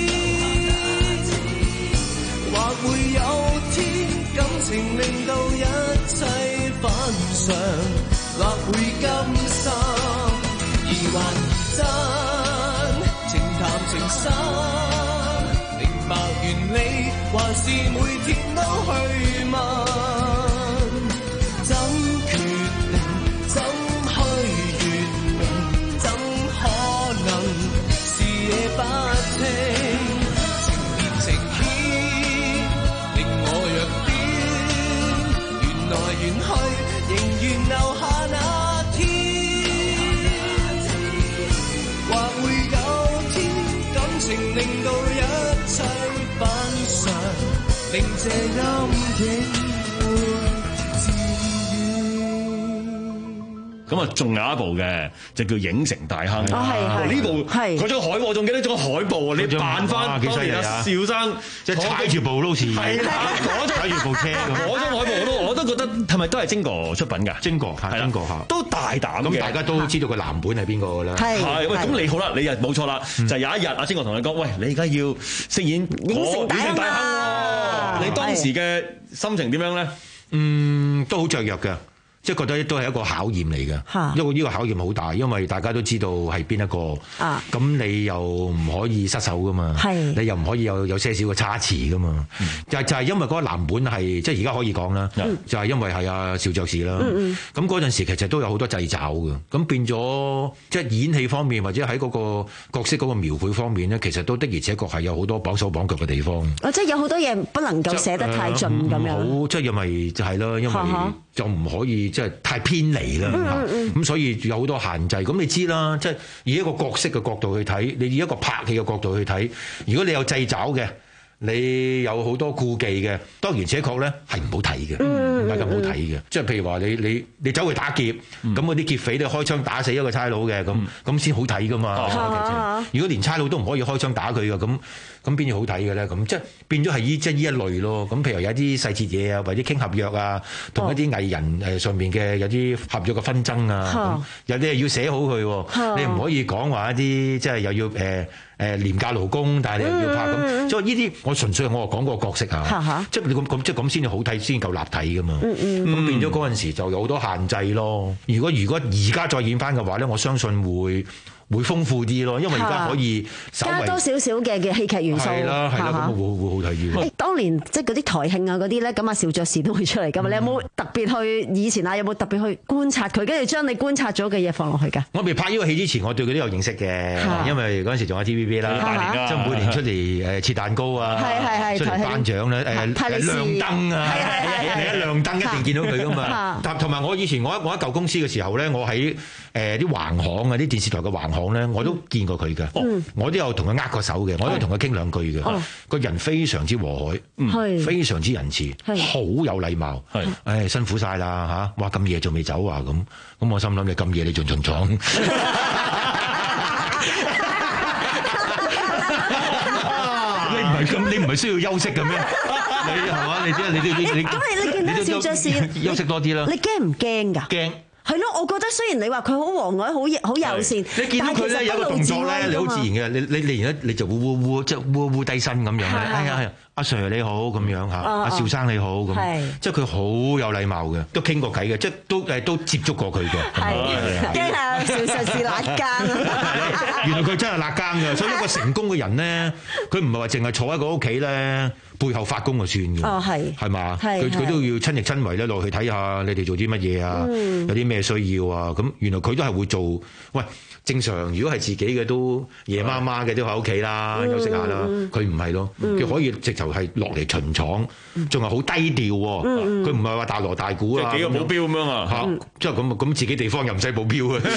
或會有天，感情令到一切反常，或會甘心，疑幻疑真，情淡情深，明白原理，還是每天都去問，怎決定，怎去完明，怎可能視野不清，情變情牽，令我弱點，緣來緣去，仍願留下那天，或會有天，感情令到一切反常，令這陰影會自咁啊，仲有一部嘅就叫《影城大亨》。 哦，係呢部嗰張海報，我仲記得張海報啊！你扮翻當年阿邵生， 即係踩住部撈匙， 係啦，嗰張踩住部車咁。 嗰張海報我都我都覺得係咪都係精哥出品㗎？ 精哥係精哥嚇， 都大膽嘅。 咁大家都知道個藍本係邊個㗎啦？ 係喂，咁你好啦，你又冇錯啦，就有一日阿精哥同你講，喂，你而家要飾演影城大亨喎， 你當時嘅心情點樣咧？ 嗯，都好雀躍嘅。即係覺得都係一個考驗嚟嘅，因為呢個考驗好大，因為大家都知道係邊一個，咁、啊、你又唔可以失手噶嘛，你又唔可以有有些少嘅差池噶嘛，嗯、就係就係因為嗰個藍本係即係而家可以講啦，嗯、就係因為係阿邵爵士啦，咁嗰陣時其實都有好多掣肘嘅，咁變咗即係演戲方面或者喺嗰個角色嗰個描繪方面咧，其實都的而且確係有好多綁手綁腳嘅地方。 哦，即係有好多嘢不能夠寫得太盡咁樣。 好，即係因為就係咯，因為就唔可以。即係太偏離啦，咁、嗯嗯、所以有好多限制。咁你知啦，即係以一個角色嘅角度去睇，你以一個拍戲嘅角度去睇，如果你有掣肘嘅，你有好多顧忌嘅，當然且確咧係唔好睇嘅，唔係咁好睇嘅。即係譬如話你你你走去打劫，咁嗰啲劫匪都開槍打死一個差佬嘅，咁咁先好睇噶嘛。嗯、如果連差佬都唔可以開槍打佢嘅，咁咁邊要好睇嘅咧？咁即係變咗係依即係依一類咯。咁譬如有啲細節嘢啊，或者傾合約啊，同一啲藝人誒上面嘅有啲合約嘅紛爭啊，哦、有啲係要寫好佢，哦、你唔可以講話一啲即係又要誒。呃誒廉價勞工，但係你又要拍咁，嗯、所以呢啲我純粹我講個角色啊，哈即係你咁咁即係咁先至好睇，先夠立體噶嘛。咁、嗯嗯、變咗嗰陣時就有好多限制咯。如果如果而家再演翻嘅話咧，我相信會。會豐富啲咯，因為而家可以加多少少嘅嘅戲劇元素， 係啦係啦，咁會會好睇啲。 誒，當年即係嗰啲台慶啊嗰啲咧，咁阿邵爵士都會出嚟噶嘛？嗯、你有冇特別去以前啊？有冇特別去觀察佢，跟住將你觀察咗嘅嘢放落去㗎？ 我未拍呢個戲之前，我對佢都有認識嘅，因為嗰陣時仲有 T V B 啦，即係每年出嚟誒切蛋糕啊，出嚟頒獎咧誒亮燈啊，你一亮燈一定見到佢噶嘛。但同埋我以前我我喺舊公司嘅時候咧，我喺誒啲橫行啊，啲電視台嘅橫行咧，我都見過佢嘅。哦、我都有同佢握過手嘅，我都同佢傾兩句嘅。個、哦、人非常之和藹，嗯、非常之仁慈，好有禮貌。係，唉，辛苦晒啦嚇！哇，咁夜仲未走啊咁，咁我心諗你咁夜你仲仲闖？你唔係咁，你唔係需要休息嘅咩？你係嘛？你知你你你你咁你你見到邵爵士休息多啲啦。 你驚唔驚㗎？ 驚。 係咯，我覺得雖然你話佢好和藹、好好友善， 你見到佢咧有一個動作咧，你好自然嘅，你你你而家你就會烏烏即係烏烏低身咁樣咧。哎呀，阿 Sir 你好咁樣嚇，阿邵生你好咁，即係佢好有禮貌嘅，都傾過偈嘅，即係都誒都接觸過佢嘅。 係，驚下邵 Sir 是辣更啊！ 原來佢真係辣更嘅，所以一個成功嘅人咧，佢唔係話淨係坐喺個屋企咧。背後發功就算嘅， 哦係， 係嘛？佢佢都要親力親為咧落去睇下你哋做啲乜嘢啊，嗯、有啲咩需要啊？咁原來佢都係會做。喂，正常如果係自己嘅都夜媽媽嘅都喺屋企啦，嗯、休息下啦。佢唔係咯，佢、嗯、可以直頭係落嚟巡廠，仲係好低調喎。佢唔係話大鑼大鼓啊， 幾個保鏢咁樣啊嚇， 即係咁咁自己地方又唔使保鏢啊。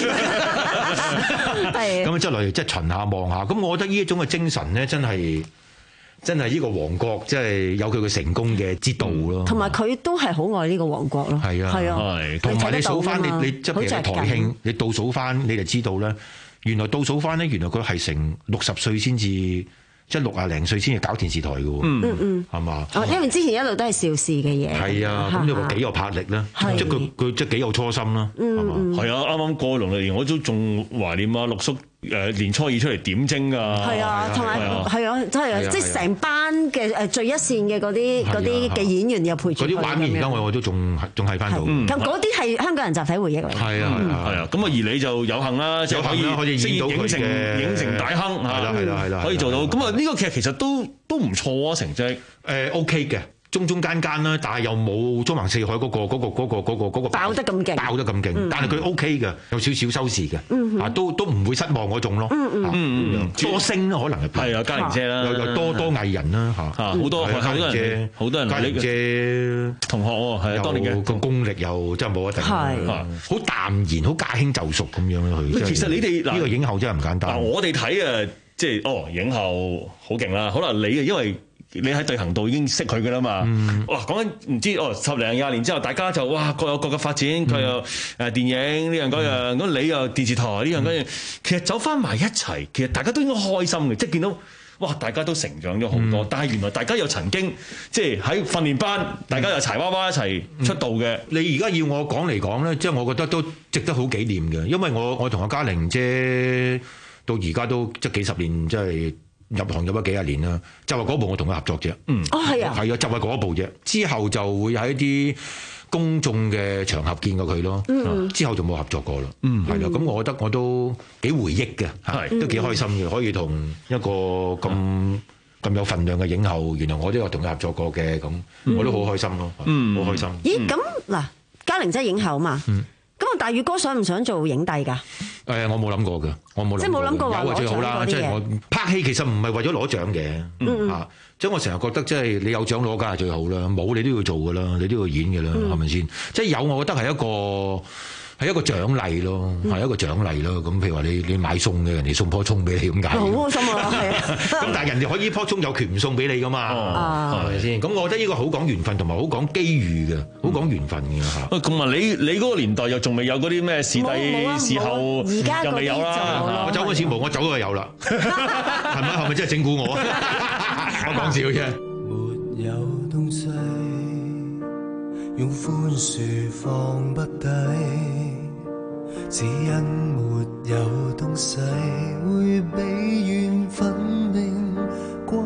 咁即係嚟即係巡下望下。咁我覺得呢一種嘅精神咧，真係。真係呢個王國，即係有佢嘅成功嘅之道咯。 同埋佢都係好愛呢個王國咯。係啊，係啊。 同埋你數翻你你即係譬如台慶，你倒數翻你就知道咧。原來倒數翻咧，原來佢係成六十歲先至，即係六啊零歲先至搞電視台嘅喎。嗯嗯，係嘛？ 哦，因為之前一路都係邵氏嘅嘢。 係啊，咁你話幾有魄力咧？即係佢佢即係幾有初心啦。係嘛？ 係啊，啱啱過農曆年，我都仲懷念啊陸叔。誒年初二出嚟點睛啊！ 係啊，同埋係啊，真係即係成班嘅誒最一線嘅嗰啲嗰啲嘅演員又陪住佢。 嗰啲畫面而家我我都仲仲喺翻度。 咁嗰啲係香港人集體回憶嚟。 係啊係啊， 咁啊而你就有幸啦，就可以可以演到佢嘅影城大亨係啦係啦係啦，可以做到。咁啊呢個劇其實都都唔錯啊，成績誒 OK 嘅。中中間間啦，但係又冇中橫四海嗰個嗰個嗰個嗰個嗰個爆得咁勁， 爆得咁勁。但係佢 O K 嘅，有少少收視嘅，啊都都唔會失望嗰種咯。嗯嗯多星啦，可能係係啊，嘉玲姐啦， 又又多多藝人啦嚇，好多好多人好多人嘉玲姐同學喎，係啊，當年嘅個功力又真係冇一定，係好淡然，好駕輕就熟咁樣咯。佢其實你哋呢個影后真係唔簡單。 嗱，我哋睇啊，即係哦，影后好勁啦。可能你啊，因為你喺對行道已經識佢噶啦嘛？嗯、哇，講緊唔知哦，十零廿年之後，大家就哇各有各嘅發展，佢、嗯、又誒電影呢樣嗰樣，咁、嗯、你又電視台呢樣嗰樣，其實走翻埋一齊，其實大家都應該開心嘅，即係見到哇，大家都成長咗好多，嗯、但係原來大家又曾經即係喺訓練班，嗯、大家又柴娃娃一齊出道嘅、嗯。 你而家要我講嚟講咧，即係我覺得都值得好紀念嘅，因為我我同阿嘉玲姐到而家都即係幾十年，即係。入行入咗幾廿年啦，就係嗰部我同佢合作啫。嗯，哦係啊，係啊，就係嗰部啫。之後就會喺一啲公眾嘅場合見過佢咯。嗯，之後就冇合作過啦。嗯，係啦。咁我覺得我都幾回憶嘅，係都幾開心嘅，可以同一個咁咁有份量嘅影后，原來我都有同佢合作過嘅，咁我都好開心咯。嗯，好開心。 咦，咁嗱，嘉玲姐影后嘛？嗯。咁啊，大宇哥想唔想做影帝㗎？ 誒、呃，我冇諗過嘅，我冇諗過。 即係冇諗過話攞獎嗰啲嘢。有啊，最好啦，即係我拍戲其實唔係為咗攞獎嘅，嗯啊，即係我成日覺得即係你有獎攞梗係最好啦，冇你都要做㗎啦，你都要演㗎啦，係咪先？即係有，我覺得係一個。係一個獎勵咯，係、嗯、一個獎勵咯。咁譬如話你你買餸嘅，人哋送棵葱俾你咁解， 好開心啊！係啊。 咁但係人哋可以棵葱有權唔送俾你噶嘛？係咪先？咁我覺得呢個好講緣分，同埋好講機遇嘅，好講緣分嘅嚇。 喂、嗯，咁啊，你你嗰個年代又仲未有嗰啲咩視帝視后，又未有啦。 我走嗰時冇，我走咗就有啦。係咪？係咪真係整蠱我？我講笑啫。 沒有東西用寬恕放不低，只因沒有東西會比緣分名貴，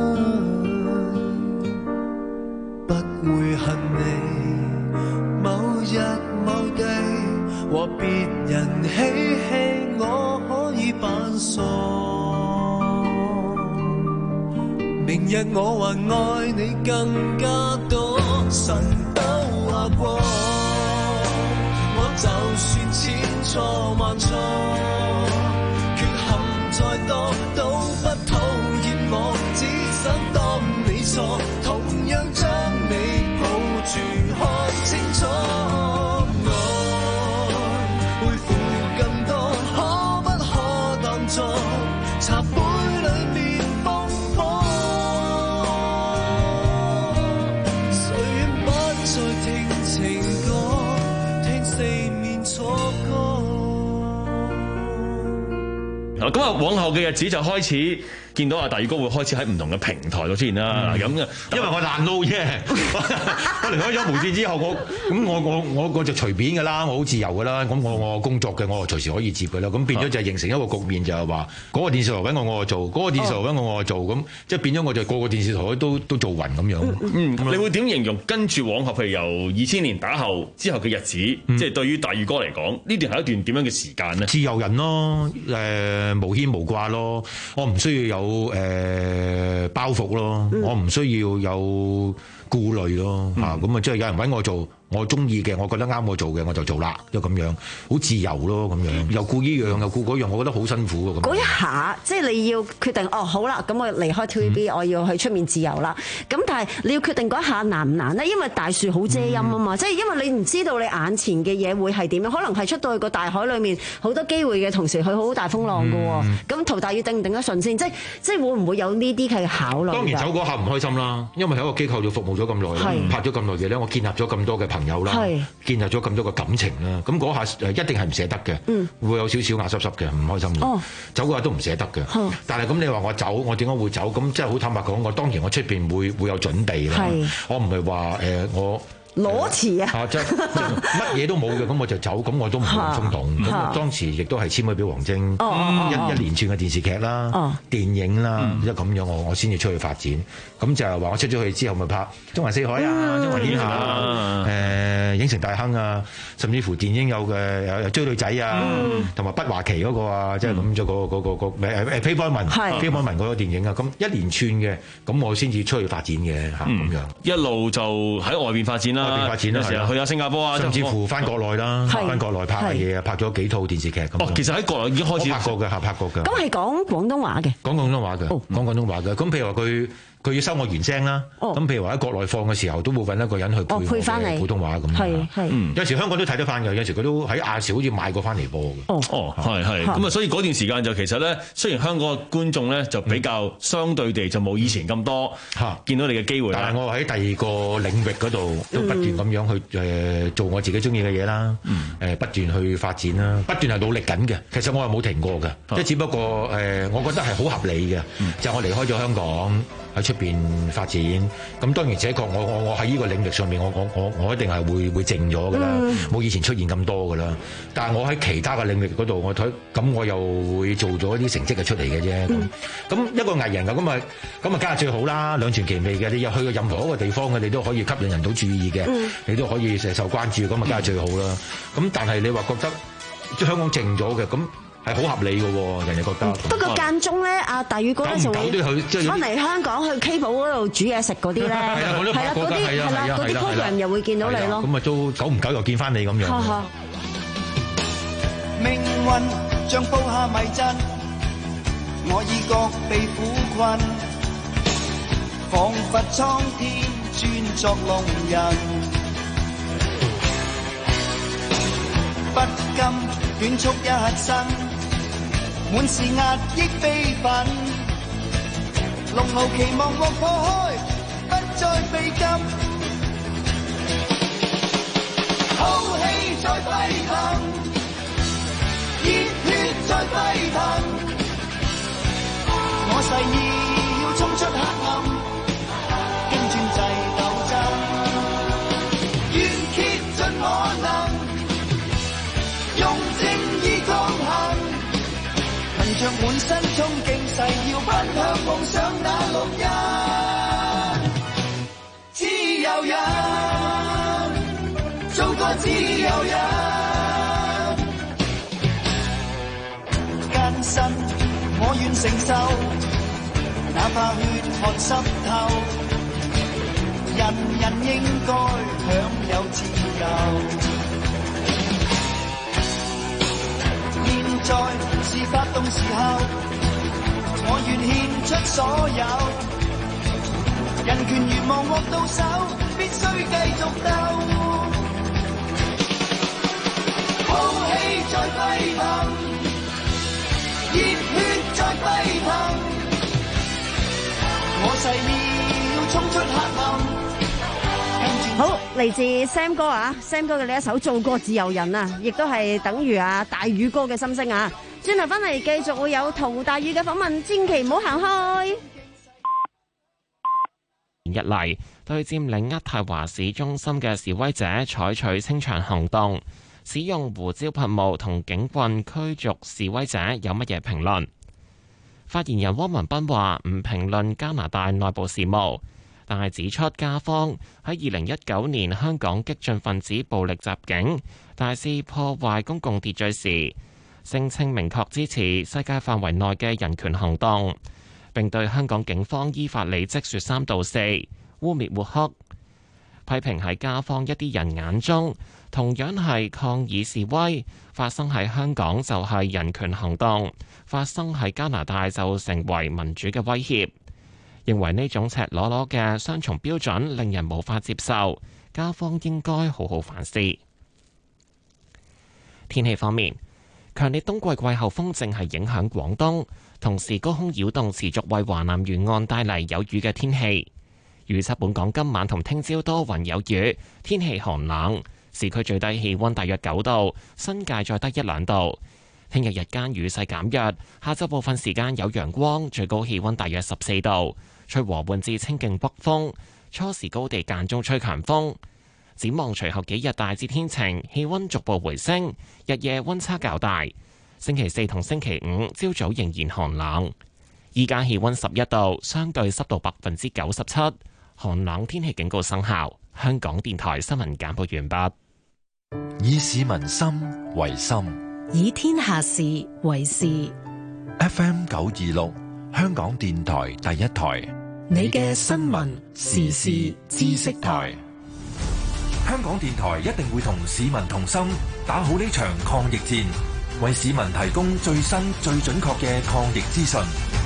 不會恨你某日某地和別人嬉戲，我可以扮傻，明日我還愛你更加多，神都話過，我就算千錯萬錯，缺陷再多都不討厭我，只想當你錯，同樣將你抱住看清楚，愛會付更多，可不可當作茶杯裏面烽火，誰不再聽情歌，聽四面楚歌。 嗱，咁啊，往後嘅日子就開始見到阿大宇哥會開始喺唔同嘅平台度出現啦。咁、嗯、嘅， 因為我爛撈啫，我離開咗無線之後，我咁我我我我就隨便㗎啦，我好自由㗎啦。咁我我工作嘅，我隨時可以接㗎啦。咁變咗就形成一個局面，就係話嗰個電視台揾我我就做，嗰、嗰個電視台揾我我就做，咁即係變咗我就個個電視台都都做勻咁樣。 嗯，你會點形容跟住往後，譬如由二千年打後之後嘅日子，嗯、即係對於大宇哥嚟講，呢段係一段點樣嘅時間呢？ 自由人咯，誒、呃、無牽無掛咯，我唔需要有誒、呃、包袱咯，嗯、我唔需要有顧慮咯，嚇咁啊！即係有人揾我做。我中意嘅，我覺得啱我做嘅，我就做啦，就咁樣，好自由咯，咁樣又顧依樣又顧嗰樣，我覺得好辛苦㗎。咁嗰一下，即係你要決定，哦，好啦，咁我離開 T V B，、嗯、我要去出面自由啦。咁但係你要決定嗰一下難唔難呢？因為大樹好遮陰啊嘛，即係、嗯、因為你唔知道你眼前嘅嘢會係點樣，可能係出到去個大海裡面好多機會嘅同時，佢好大風浪㗎喎。咁、嗯、陶大宇頂唔頂得順先？即係即係會唔會有呢啲嘅考慮？當然走嗰下唔開心啦，因為喺個機構度服務咗咁耐，拍咗咁耐嘢咧，我建立咗咁多嘅朋友啦。建立咗咁多個感情啦，咁嗰下誒一定係唔捨得嘅，嗯、會有少少眼濕濕嘅，唔開心嘅。哦、走嗰下都唔捨得嘅，嗯、但係咁你話我走，我點解會走？咁即係好坦白講，我當然我出邊會會有準備啦。是我唔係話誒我。 裸辭啊！ 啊，即係乜嘢都冇嘅，咁我就走，咁我都唔會咁衝動。咁當時亦都係簽咗俾王晶，一一連串嘅電視劇啦、電影啦，即係咁樣，我我先至出去發展。咁就係話我出咗去之後，咪拍《中環四海》啊，《中環天下》啊，誒《影城大亨》啊，甚至乎電影有嘅有追女仔啊，同埋畢華琪嗰個啊，即係咁咗嗰個嗰個個誒誒《Playboy 文》《Playboy 文》嗰個電影啊，咁一連串嘅，咁我先至出去發展嘅嚇咁樣。 一路就喺外邊發展啦。外邊發展啦，係啊，去下新加坡啊， 甚至乎翻國內啦，翻國內拍嘅嘢啊，拍咗幾套電視劇咁。 哦，其實喺國內已經開始拍過嘅，合拍過嘅。 咁係講廣東話嘅， 講廣東話嘅，講廣東話嘅。咁譬如話佢。佢要收我原聲啦，咁、哦、譬如話喺國內放嘅時候，都會揾一個人去配我嘅普通話咁。係係，有時香港都睇得翻嘅，有時佢都喺亞視好似買過翻嚟播嘅。 哦哦，係係，咁啊，所以嗰段時間就其實咧，雖然香港嘅觀眾咧就比較相對地就冇以前咁多嚇、嗯、見到你嘅機會， 但係我喺第二個領域嗰度都不斷咁樣去誒做我自己中意嘅嘢啦，誒、嗯、不斷去發展啦，不斷係努力緊嘅。其實我係冇停過嘅，即係、嗯、只不過誒，我覺得係好合理嘅，嗯、就係我離開咗香港。喺出邊發展，咁當然這個我我我喺呢個領域上面，我我我我一定係會會靜咗噶啦，冇、嗯、以前出現咁多噶啦。但係我喺其他嘅領域嗰度，我睇咁我又會做咗一啲成績嘅出嚟嘅啫。咁咁、嗯、一個藝人㗎，咁啊咁啊，梗係最好啦，兩全其美嘅。你入去過任何一個地方嘅，你都可以吸引人到注意嘅，嗯、你都可以受受關注，咁啊梗係最好啦。咁、嗯、但係你話覺得香港靜咗嘅咁。係好合理嘅喎，人哋覺得。不過間中咧，阿大宇哥咧就會翻嚟香港去 K 寶嗰度煮嘢食嗰啲咧，係啦，我都拍過㗎，係啊，係啦，嗰啲 program 又會見到你咯。咁啊，都久唔久又見翻你咁樣。 命運像布下迷陣，我已覺被苦困，彷彿蒼天專作弄人，不甘捲束一生。滿是壓抑悲憤，龍號期望獲破開，不再被禁。好氣在沸騰，熱血在沸騰。我誓意要衝出黑暗，經專制鬥爭，願竭盡我能，用正義抗衡。憑着滿身衝勁，誓要奔向夢想那綠蔭。自由人，做個自由人。艱辛我願承受，哪怕血汗濕透。人人應該享有自由。現在是發動時候，我願獻出所有。人權願望獲到手，必須繼續鬥。好氣在沸騰，熱血在沸騰。我誓意要衝出黑暗。 好，嚟自 Sam 哥啊 ，Sam 哥嘅呢一首《做個自由人》啊，亦都係等於啊大宇哥嘅心聲啊。 轉頭翻嚟繼續會有陶大宇嘅訪問，千祈唔好行開。 一嚟對佔領渥太華市中心嘅示威者採取清場行動，使用胡椒噴霧同警棍驅逐示威者，有乜嘢評論？發言人汪文斌話唔評論加拿大內部事務，但係指出加方喺二零一九年香港激進分子暴力襲警，大肆破壞公共秩序時，聲稱明確支持世界範圍內嘅人權行動，並對香港警方依法履職說三道四，污蔑抹黑，批評喺加方一啲人眼中，同樣係抗議示威，發生喺香港就係人權行動，發生喺加拿大就成為民主嘅威脅。認為呢種赤裸裸嘅雙重標準令人無法接受，加方應該好好反思。天氣方面，強烈冬季季候風正係影響廣東，同時高空擾動持續為華南沿岸帶嚟有雨嘅天氣。預測本港今晚同聽朝多雲有雨，天氣寒冷，市區最低氣溫大約九度，新界再低一兩度。聽日日間雨勢減弱，下晝部分時間有陽光，最高氣溫大約十四度，吹和緩至清勁北風，初時高地間中吹強風。展望隨後幾日大致天晴，氣溫逐步回升，日夜溫差較大。星期四同星期五朝早仍然寒冷。依家氣溫十一度，相對濕度百分之九十七，寒冷天氣警告生效。香港電台新聞簡報完畢。 以市民心為心， 以天下事為事。 F M 九二六，香港電台第一台， 你嘅新聞時事知識台。 香港電台一定會同市民同心，打好呢場抗疫戰，為市民提供最新最準確嘅抗疫資訊。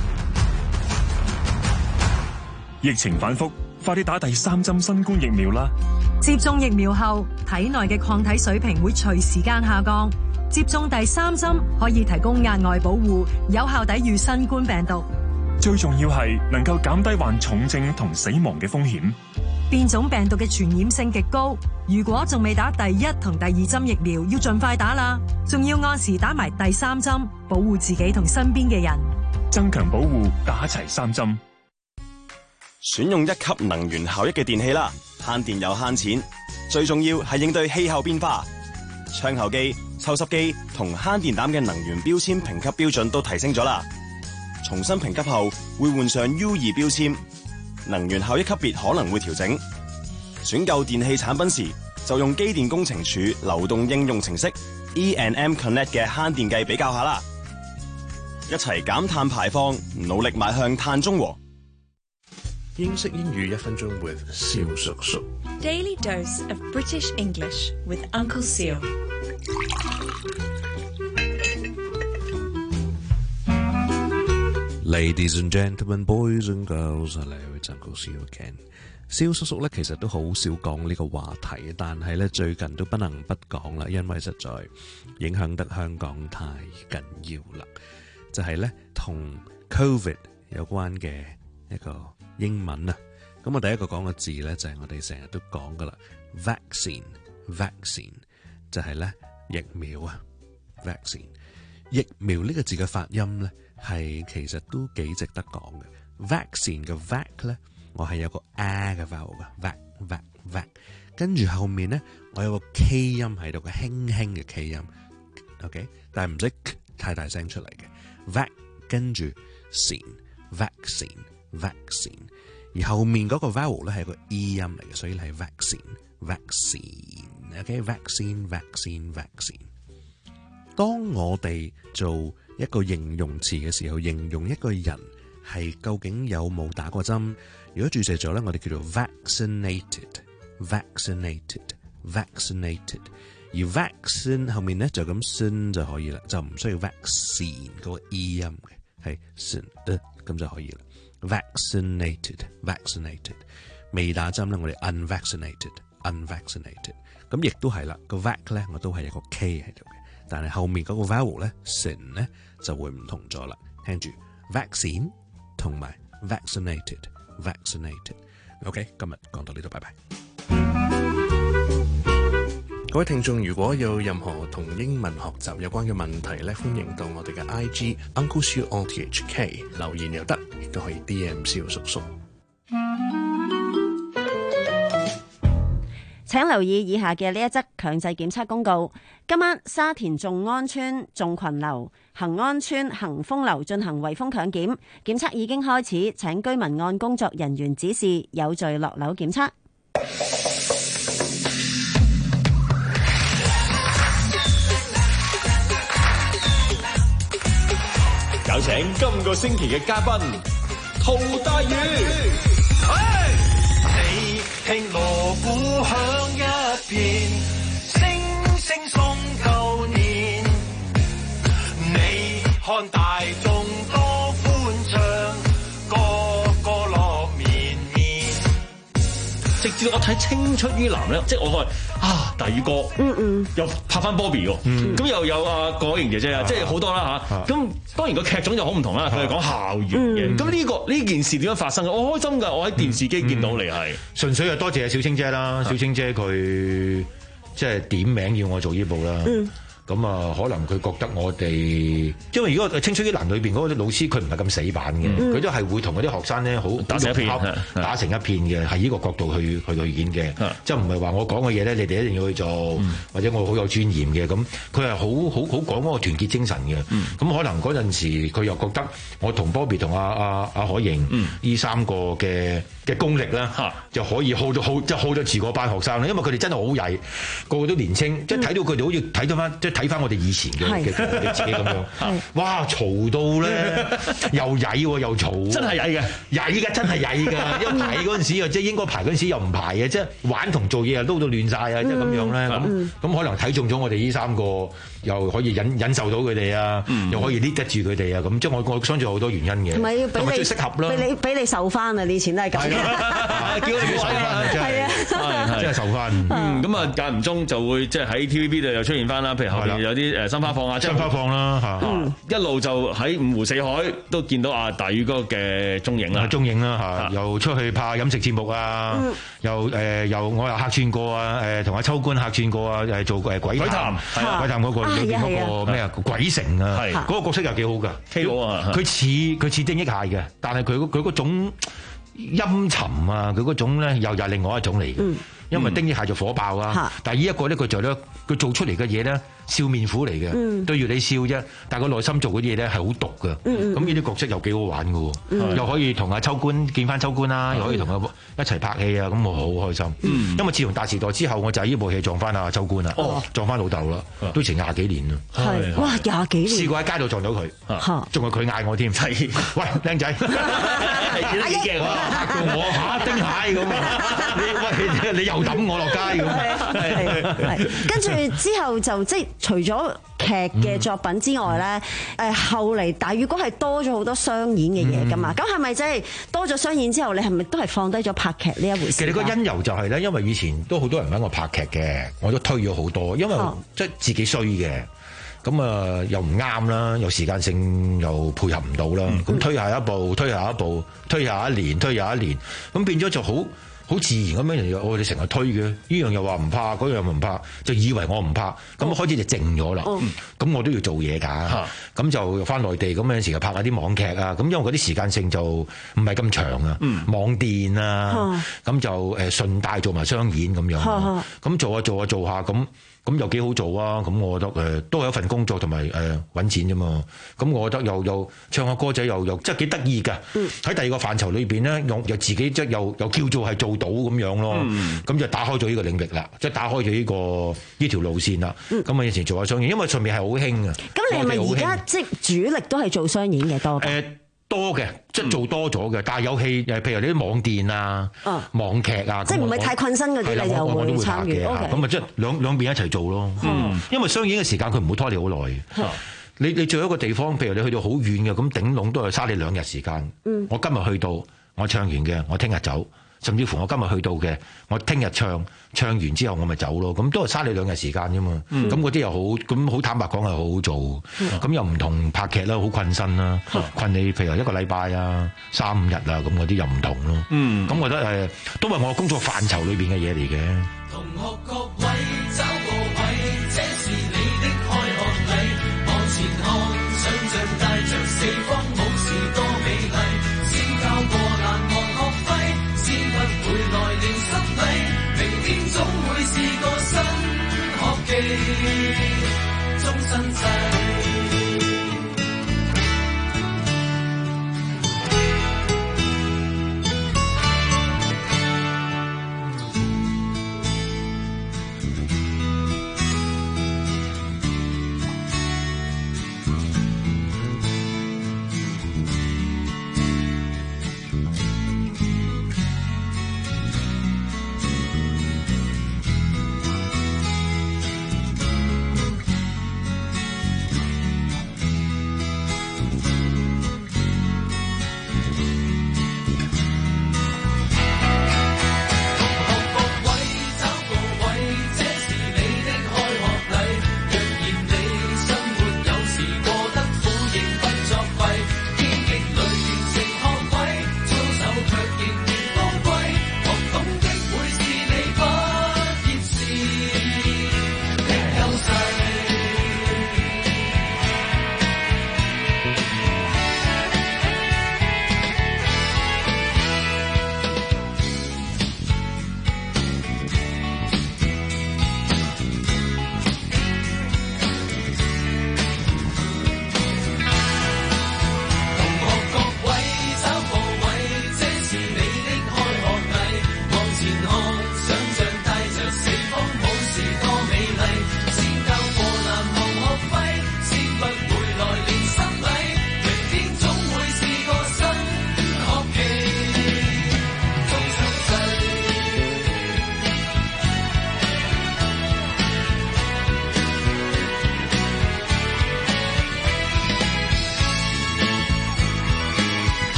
疫情反覆，快啲打第三針新冠疫苗啦！ 接種疫苗後，體內嘅抗體水平會隨時間下降。接種第三針可以提供額外保護，有效抵禦新冠病毒。 最重要係能夠減低患重症同死亡嘅風險。 變種病毒嘅傳染性極高，如果仲未打第一同第二針疫苗，要盡快打啦。仲要按時打埋第三針，保護自己同身邊嘅人。 增強保護，打齊三針。 選用一級能源效益嘅電器啦，慳電又慳錢。最重要係應對氣候變化。窗口機、抽濕機同慳電膽嘅能源標籤評級標準都提升咗啦。重新評級後會換上 U 二標籤，能源效益級別可能會調整。選購電器產品時就用機電工程署流動應用程式 E and M Connect 嘅慳電計比較下啦，一齊減碳排放，努力邁向碳中和。 英式英語一分鐘 with 蕭叔叔。 Daily dose of British English with Uncle Seal。 Ladies and gentlemen, boys and girls, hello, it's Uncle Seal again。蕭叔叔咧其實都好少講呢個話題，但係咧最近都不能不講啦，因為實在影響得香港太緊要啦。就係咧同 Covid 有關嘅一個英文啊，咁我第一個講個字咧就係我哋成日都講噶啦 ，vaccine vaccine 就係咧疫苗啊 ，vaccine 疫苗呢個字嘅發音咧係其實都幾值得講嘅。vaccine 嘅 vac 咧，我係有個 a 嘅 vowel 嘅 vac vac vac， 跟住後面咧我有個 k 音喺度嘅，輕輕嘅 k 音 ，ok， 但係唔使太大聲出嚟嘅 vac， 跟住 scene vaccine vaccine， 而後面嗰個 vowel 咧係個 e 音嚟嘅，所以係 vaccine vaccine，ok vaccine vaccine vaccine。當我哋做一個形容詞嘅時候，形容一個人係究竟有冇打過針，如果注射咗咧，我哋叫做 vaccinated vaccinated vaccinated， 而 vaccine 後面咧就咁 sin 就可以啦，就唔需要 vaccine 嗰個 e 音嘅，係 sin 咁就可以啦。vaccinated vaccinated 未打針咧，我哋 unvaccinated unvaccinated， 咁亦都係啦，個 vac 咧我都係一個 k 喺度嘅，但係後面嗰個 vowel 咧 sin 咧就會唔同咗啦。聽住 vaccine 同埋 vaccinated vaccinated。OK， 今日講到呢度，拜拜。 各位聽眾，如果有任何同英文學習有關嘅問題咧，歡迎到我哋嘅 I G Uncle Siu O T H K 留言又得，亦都可以 D M 蕭叔叔。 請留意以下嘅呢一則強制檢測公告。今晚沙田眾安邨眾群樓、恒安邨恒豐樓進行圍封強檢，檢測已經開始，請居民按工作人員指示有序落樓檢測。 有請今個星期嘅嘉賓陶大宇。 你聽鑼鼓響一片，聲聲送舊年。你看大眾多歡暢，個個樂綿綿。 直至我睇《青出於藍》咧，即係我開啊大宇哥，嗯嗯，又拍翻 Bobby 喎，咁、嗯、又有阿郭瑩姐姐啊，即係好多啦吓。咁、啊、當然個劇種就好唔同啦，佢係講校園嘅。咁呢、嗯這個呢件事點樣發生嘅？我開心㗎，我喺電視機見到你係、嗯、 純粹係多謝小青姐啦，小青姐佢即係點名要我做呢部啦。嗯咁啊，可能佢覺得我哋，因為如果《青出於藍》裏邊嗰啲老師，佢唔係咁死板嘅，佢、嗯、都係會同嗰啲學生咧好打成一片，打成一片嘅，係呢個角度去去去演嘅，即係唔係話我講嘅嘢咧，你哋一定要去做，嗯、或者我好有尊嚴嘅，咁佢係好好好講嗰個團結精神嘅。咁、嗯、可能嗰陣時佢又覺得我同 Bobby 同阿阿阿海瑩呢、嗯、三個嘅嘅功力咧，就可以 hold 到 hold 即係 hold 得住嗰班學生咧，因為佢哋真係好曳，個個都年青，嗯、即係睇到佢哋好似睇到翻即係。睇翻我哋以前嘅嘅嘅自己咁樣，哇嘈到咧又曳喎又嘈，真係曳嘅，曳嘅真係曳㗎。因為排嗰陣時啊，即係應該排嗰陣時又唔排嘅，即係玩同做嘢啊撈到亂晒啊，即係咁樣咧。咁咁可能睇中咗我哋呢三個，又可以忍忍受到佢哋啊，又可以 lead 得住佢哋啊。咁即係我我相信有好多原因嘅，同埋要俾你最適合啦，俾你俾你受翻啊！你以前都係咁， 叫你受翻，真係真係受翻。咁啊間唔中就會即係喺 T V B 度又出現翻啦，譬如後邊有啲誒新花放啊， 新花放啦嚇， 嗯、一路就喺五湖四海都見到阿大宇哥嘅蹤影啦， 蹤影啦嚇，又出去拍飲食節目啊，嗯、又誒、呃、又我又客串過啊，誒同阿秋官客串過啊，誒做誒鬼談，鬼談嗰個裏邊嗰個咩啊鬼城啊，嗰、嗰個角色又幾好㗎 ，K 佬啊，佢似佢似丁益蟹嘅，但係佢佢嗰種陰沉啊，佢嗰種咧又又係另外一種嚟嘅。嗯因為丁益蟹就火爆啊，嗯、但係呢一個咧佢就咧佢做出嚟嘅嘢咧笑面虎嚟嘅，嗯、對住你笑啫，但係佢內心做嗰啲嘢咧係好毒嘅。咁呢啲角色又幾好玩嘅，嗯、又可以同阿秋官見翻秋官啦，嗯、又可以同佢一齊拍戲啊，咁我好開心。嗯、因為自從大時代之後，我就喺呢部戲撞翻阿秋官啦，哦、撞翻老豆啦，都成廿幾年啦。 係哇，廿幾年試過喺街度撞到佢，仲係佢嗌我添。喂，靚仔，幾驚啊！嚇到我嚇丁蟹咁啊！你喂你又抌我落街咁， 跟住之後就即係除咗劇嘅作品之外咧，誒、嗯、後嚟大宇哥係多咗好多商演嘅嘢噶嘛，咁係咪即係多咗商演之後，你係咪都係放低咗拍劇呢一回事？ 其實個因由就係咧，因為以前都好多人揾我拍劇嘅，我都推咗好多，因為即係自己衰嘅，咁啊又唔啱啦，又時間性又配合唔到啦，咁、嗯、推下一步，推下一步，推下一年，推下一年，咁變咗就好。好自然咁樣，我哋成日推嘅，呢樣又話唔拍，嗰樣又唔拍，就以為我唔拍，咁、哦、開始就靜咗啦。咁、嗯、我都要做嘢㗎，咁、嗯、就翻內地，咁有陣時就拍下啲網劇啊。咁因為嗰啲時間性就唔係咁長啊，嗯、網電啊，咁、嗯、就誒順帶做埋商演咁樣。咁、嗯、做下做下做下咁。咁又幾好做啊！咁我覺得誒、呃、都係一份工作同埋誒揾錢啫嘛。咁我覺得又又唱下歌仔又又即係幾得意㗎。喺、嗯、第二個範疇裏邊咧，又又自己即係又又叫做係做到咁樣咯。咁、嗯、就打開咗呢個領域啦，即係打開咗呢、呢個呢條路線啦。咁啊、嗯、以前做下商演，因為上面係好興啊。咁你係咪而家即係主力都係做商演嘅多？誒多嘅，即係做多咗嘅，但係有戲誒，譬如你啲網電啊、啊網劇啊，即係唔係太困身嗰啲，你就會參與。咁啊，即係兩兩邊一齊做咯。嗯，因為商演嘅時間佢唔會拖你好耐。嗯、你你做一個地方，譬如你去到好遠嘅，咁頂籠都係嘥你兩日時間。嗯，我今日去到，我唱完嘅，我聽日走。甚至乎我今日去到嘅，我聽日唱，唱完之後我咪走咯，咁都係嘥你兩日時間啫嘛。咁嗰啲又好，咁好坦白講係好好做。咁、嗯、又唔同拍劇啦，好困身啦，嗯、困你譬如一個禮拜啊、三五日啊，咁嗰啲又唔同咯。咁、嗯、我覺得誒，都係我工作範疇裏邊嘅嘢嚟嘅。同學各位找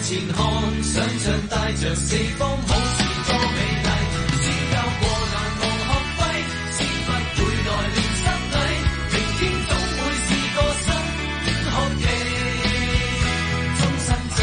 前看，想象帶着四方好事多美麗，只教過難忘學費，只不會來年失禮，明天總會是個新學期，終身制。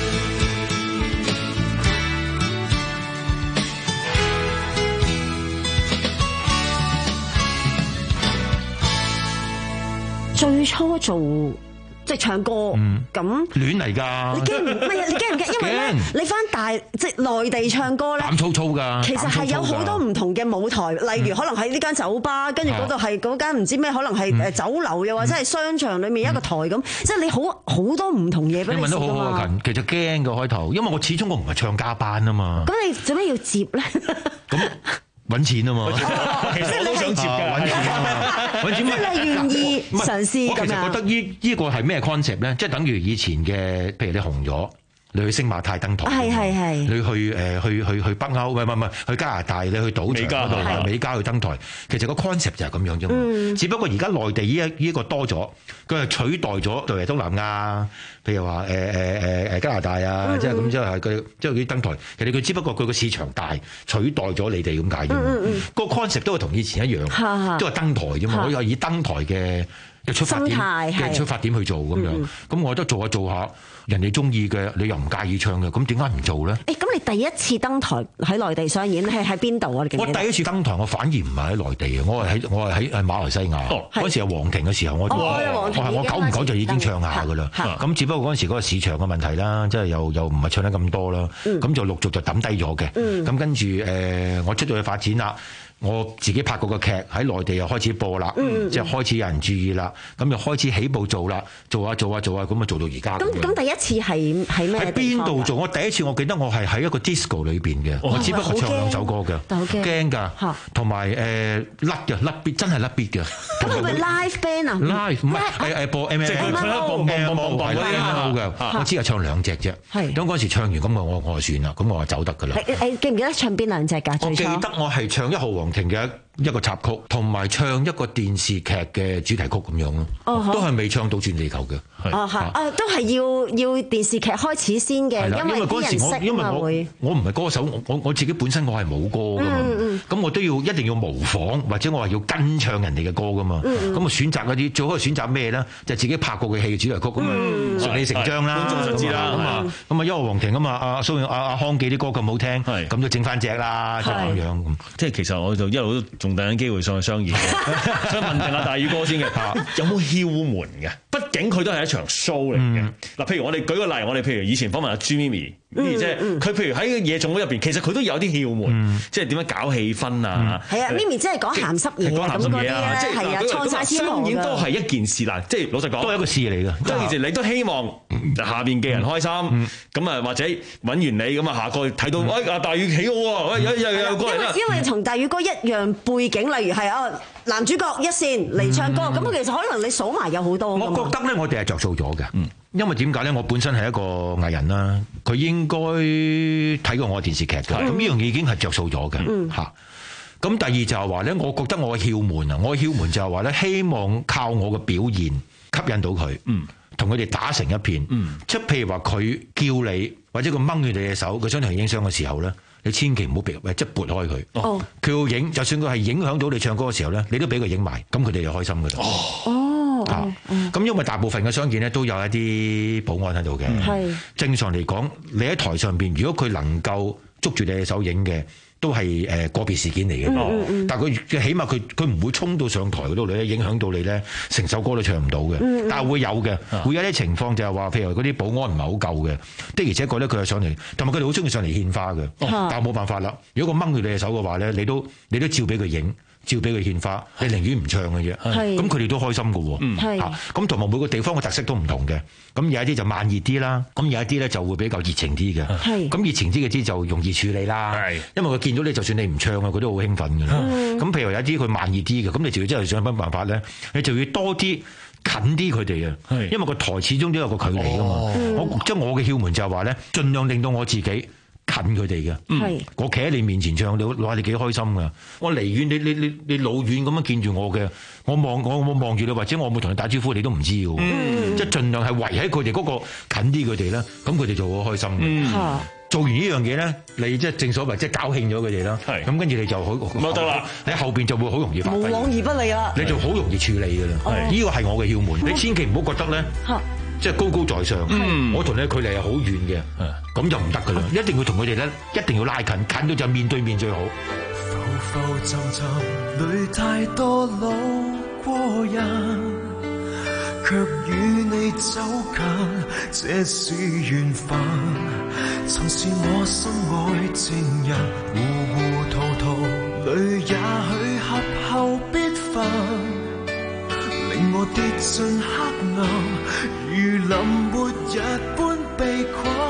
最初做即係唱歌，咁亂嚟㗎。 你驚唔？唔係啊！你驚唔驚？因為咧，你翻大即係內地唱歌咧， 膽粗粗㗎。 其實係有好多唔同嘅舞台，例如可能喺呢間酒吧，跟住嗰度係嗰間唔知咩，可能係誒酒樓，又或者係商場裏面一個台咁，即係你好好多唔同嘢俾你試㗎嘛。 你問得好好啊，其實驚嘅開頭，因為我始終我唔係唱家班啊嘛。 咁你做咩要接咧？ 咁揾錢啊嘛， 其實我都想接㗎， 揾錢啊嘛，揾錢。 即係你願意嘗試咁樣。 我其實覺得呢呢個係咩 concept 咧？即係等於以前嘅，譬如你紅咗，你去星馬泰登台， 係係係， 你去誒去去去北歐，唔係唔係去加拿大，你去賭場嗰度，美加去登台。其實個 concept 就係咁樣啫嘛。嗯、只不過而家內地呢一呢一個多咗，佢係取代咗對東南亞，譬如話誒誒誒誒加拿大啊，嗯、即係咁即係佢即係啲登台。其實佢只不過佢個市場大，取代咗你哋咁解啫嘛。嗯嗯、個 concept 都係同以前一樣，嗯、都係登台啫嘛。嗯、我又以登台嘅嘅出發點嘅出發點去做咁樣。咁、嗯、我覺得做下做下。人哋中意嘅，你又唔介意唱嘅，咁點解唔做咧？ 誒，咁你第一次登台喺內地上演係喺邊度啊？你記唔記得？ 我第一次登台，我反而唔係喺內地嘅，我係喺我係喺誒馬來西亞。嗰、哦、時係皇庭嘅時候，我我係我久唔久就已經唱下㗎啦。咁只不過嗰陣時嗰個市場嘅問題啦，即係又又唔係唱得咁多啦。咁、嗯、就陸續就抌低咗嘅。咁、嗯、跟住誒、呃，我出咗去發展啦。我自己拍過個劇喺內地又開始播啦，嗯、即係開始有人注意啦，咁又開始起步做啦，做下做下做下咁啊做到而家。 咁咁第一次係喺咩？喺邊度做？我第一次我記得我係喺一個 disco 裏邊嘅，哦、我只不過唱兩首歌嘅，驚㗎，同埋誒甩嘅甩 beat 真係甩 beat 嘅。 咁係咪 live band 啊 ？live 唔係誒誒播 M M， 即係佢佢一播播播播係啦 M M 嘅，我只係唱兩隻啫。係。咁嗰時唱完咁我我我就算啦，咁我就走得㗎啦。 誒記唔記得唱邊兩隻㗎？ 我記得我係唱一號皇庭嘅一個插曲，同埋唱一個電視劇嘅主題曲咁樣咯，哦、都係未唱到轉地球嘅。 哦，係啊，都係要要電視劇開始先嘅，因為啲人識啊嘛會。因為我我唔係歌手，我我自己本身我係冇歌噶嘛，咁、嗯嗯、我都要一定要模仿，或者我係要跟唱人哋嘅歌噶嘛。咁啊、嗯嗯、選擇嗰啲最好係選擇咩咧？就係、自己拍過嘅戲嘅主題曲咁啊，順理成章啦。咁知啦，咁啊咁啊，一號皇庭啊嘛，阿蘇阿阿康記啲歌咁好聽，咁就整翻隻啦，就咁樣。即係其實我就一路都仲等緊機會上去商議，想問定阿大宇哥先嘅，有冇竅門嘅？畢竟佢都係一場 show 嚟嘅。嗱，譬如我哋舉個例，我哋譬如以前訪問阿朱咪咪，即係佢譬如喺夜總會入邊，其實佢都有啲竅門，即係點樣搞氣氛啊？係啊， 咪咪真係講鹹濕嘢，講鹹濕嘢啊，即係啊，創晒天王㗎。當然都係一件事啦，即係老實講，都係一個事嚟㗎。當然時你都希望下邊嘅人開心，咁啊或者揾完你咁啊下個睇到，喂阿大宇起好喎，喂有有有過嚟啦。因為同大宇哥一樣背景，例如係啊男主角一線嚟唱歌，咁其實可能你數埋有好多。我覺得咧，我哋係着數咗嘅，因為點解咧？我本身係一個藝人啦，佢應該睇過我嘅電視劇嘅，咁呢樣嘢已經係着數咗嘅嚇。咁第二就係話咧，我覺得我嘅竅門啊，我嘅竅門就係話咧，希望靠我嘅表現吸引到佢，同佢哋打成一片。即係譬如話佢叫你，或者佢掹住你嘅手，佢想同你影相嘅時候咧，你千祈唔好避，即係撥開佢。哦，佢要影，就算佢係影響到你唱歌嘅時候咧，你都俾佢影埋，咁佢哋就開心㗎啦。哦。啊，咁因為大部分嘅商演咧都有一啲保安喺度嘅，係正常嚟講，你喺台上邊，如果佢能夠捉住你嘅手影嘅，都係誒個別事件嚟嘅。嗯嗯、但係佢起碼佢佢唔會衝到上台嗰度咧，影響到你咧，成首歌都唱唔到嘅。嗯嗯、但係會有嘅，會有啲情況就係話，譬如嗰啲保安唔係好夠嘅，的而且確咧佢係上嚟，同埋佢哋好中意上嚟獻花嘅。哦、但係冇辦法啦，如果佢掹住你嘅手嘅話咧，你都你都照俾佢影。照俾佢獻花，你寧願唔唱嘅啫。咁佢哋都開心嘅喎。嚇，咁同埋每個地方嘅特色都唔同嘅。咁有一啲就慢熱啲啦，咁有一啲咧就會比較熱情啲嘅。咁熱情啲嘅啲就容易處理啦。因為佢見到你，就算你唔唱啊，佢都好興奮嘅啦。咁譬如有一啲佢慢熱啲嘅，咁你就要真係想乜辦法咧？你就要多啲近啲佢哋啊。因為個台始終都有個距離㗎嘛。我即係我嘅竅門就係話咧，盡量令到我自己近佢哋嘅。 係我企喺你面前唱，你話你幾開心㗎？我離遠，你你你你老遠咁樣見住我嘅，我望我我望住你，或者我冇同你打招呼，你都唔知嘅。嗯、即係盡量係圍喺佢哋嗰個近啲佢哋啦，咁佢哋就好開心嘅。嗯做完呢樣嘢咧，你即係正所謂即係搞興咗佢哋啦。係咁跟住你就好冇得啦， 你後邊就會好容易發揮， 無往而不利啦。 你就好容易處理㗎啦。係呢個係我嘅竅門，你千祈唔好覺得咧，即係高高在上。我同你距離係好遠嘅，咁就唔得㗎啦。一定要同佢哋咧，一定要拉近，近到就面對面最好。 浮浮沉沉裏太多路過人。卻與你走近，這是緣分。曾是我心愛情人，糊糊塗塗裏也許合後必分，令我跌進黑暗，如臨末日般被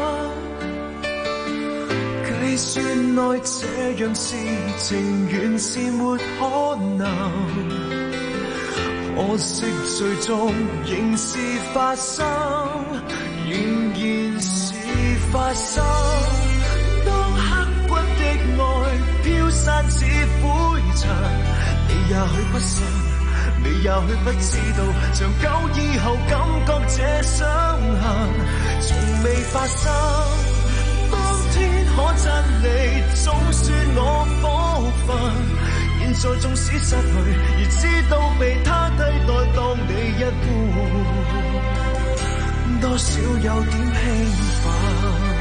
困。計算內這樣事情原是沒可能。可惜最終仍是發生，仍然是發生。當刻骨的愛飄散似灰塵，你也許不信，你也許不知道，長久以後感覺這傷痕從未發生。當天可真理總算我福分。現在縱使失去，而知道被他替代當你一半，多少有點興奮。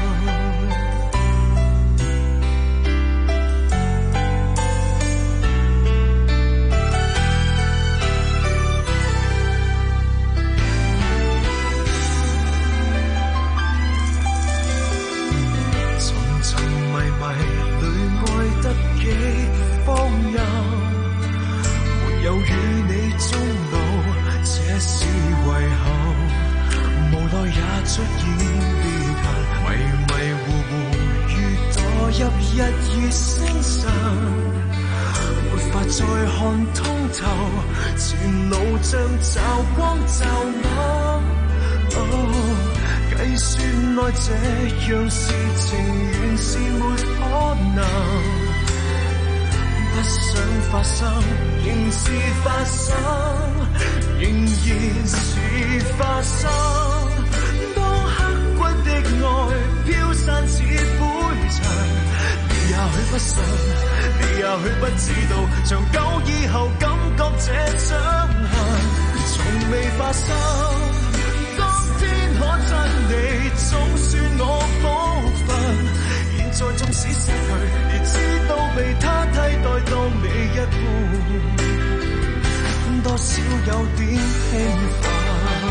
尋尋迷迷裏愛得幾荒謬，沒有與你終老，這是遺憾。無奈也出現離群，迷迷糊糊如墮入日月星辰，沒法再看通透，前路像驟光驟暗。哦，計算內這樣事情原是沒可能。不想發生，仍是發生，仍然是發生。當刻骨的愛飄散似灰塵，你也許不信，你也許不知道，長久以後感覺這傷痕從未發生。當天可真理總算我福分。現在縱使失去，而知道被他替代當你一半，多少有點興奮。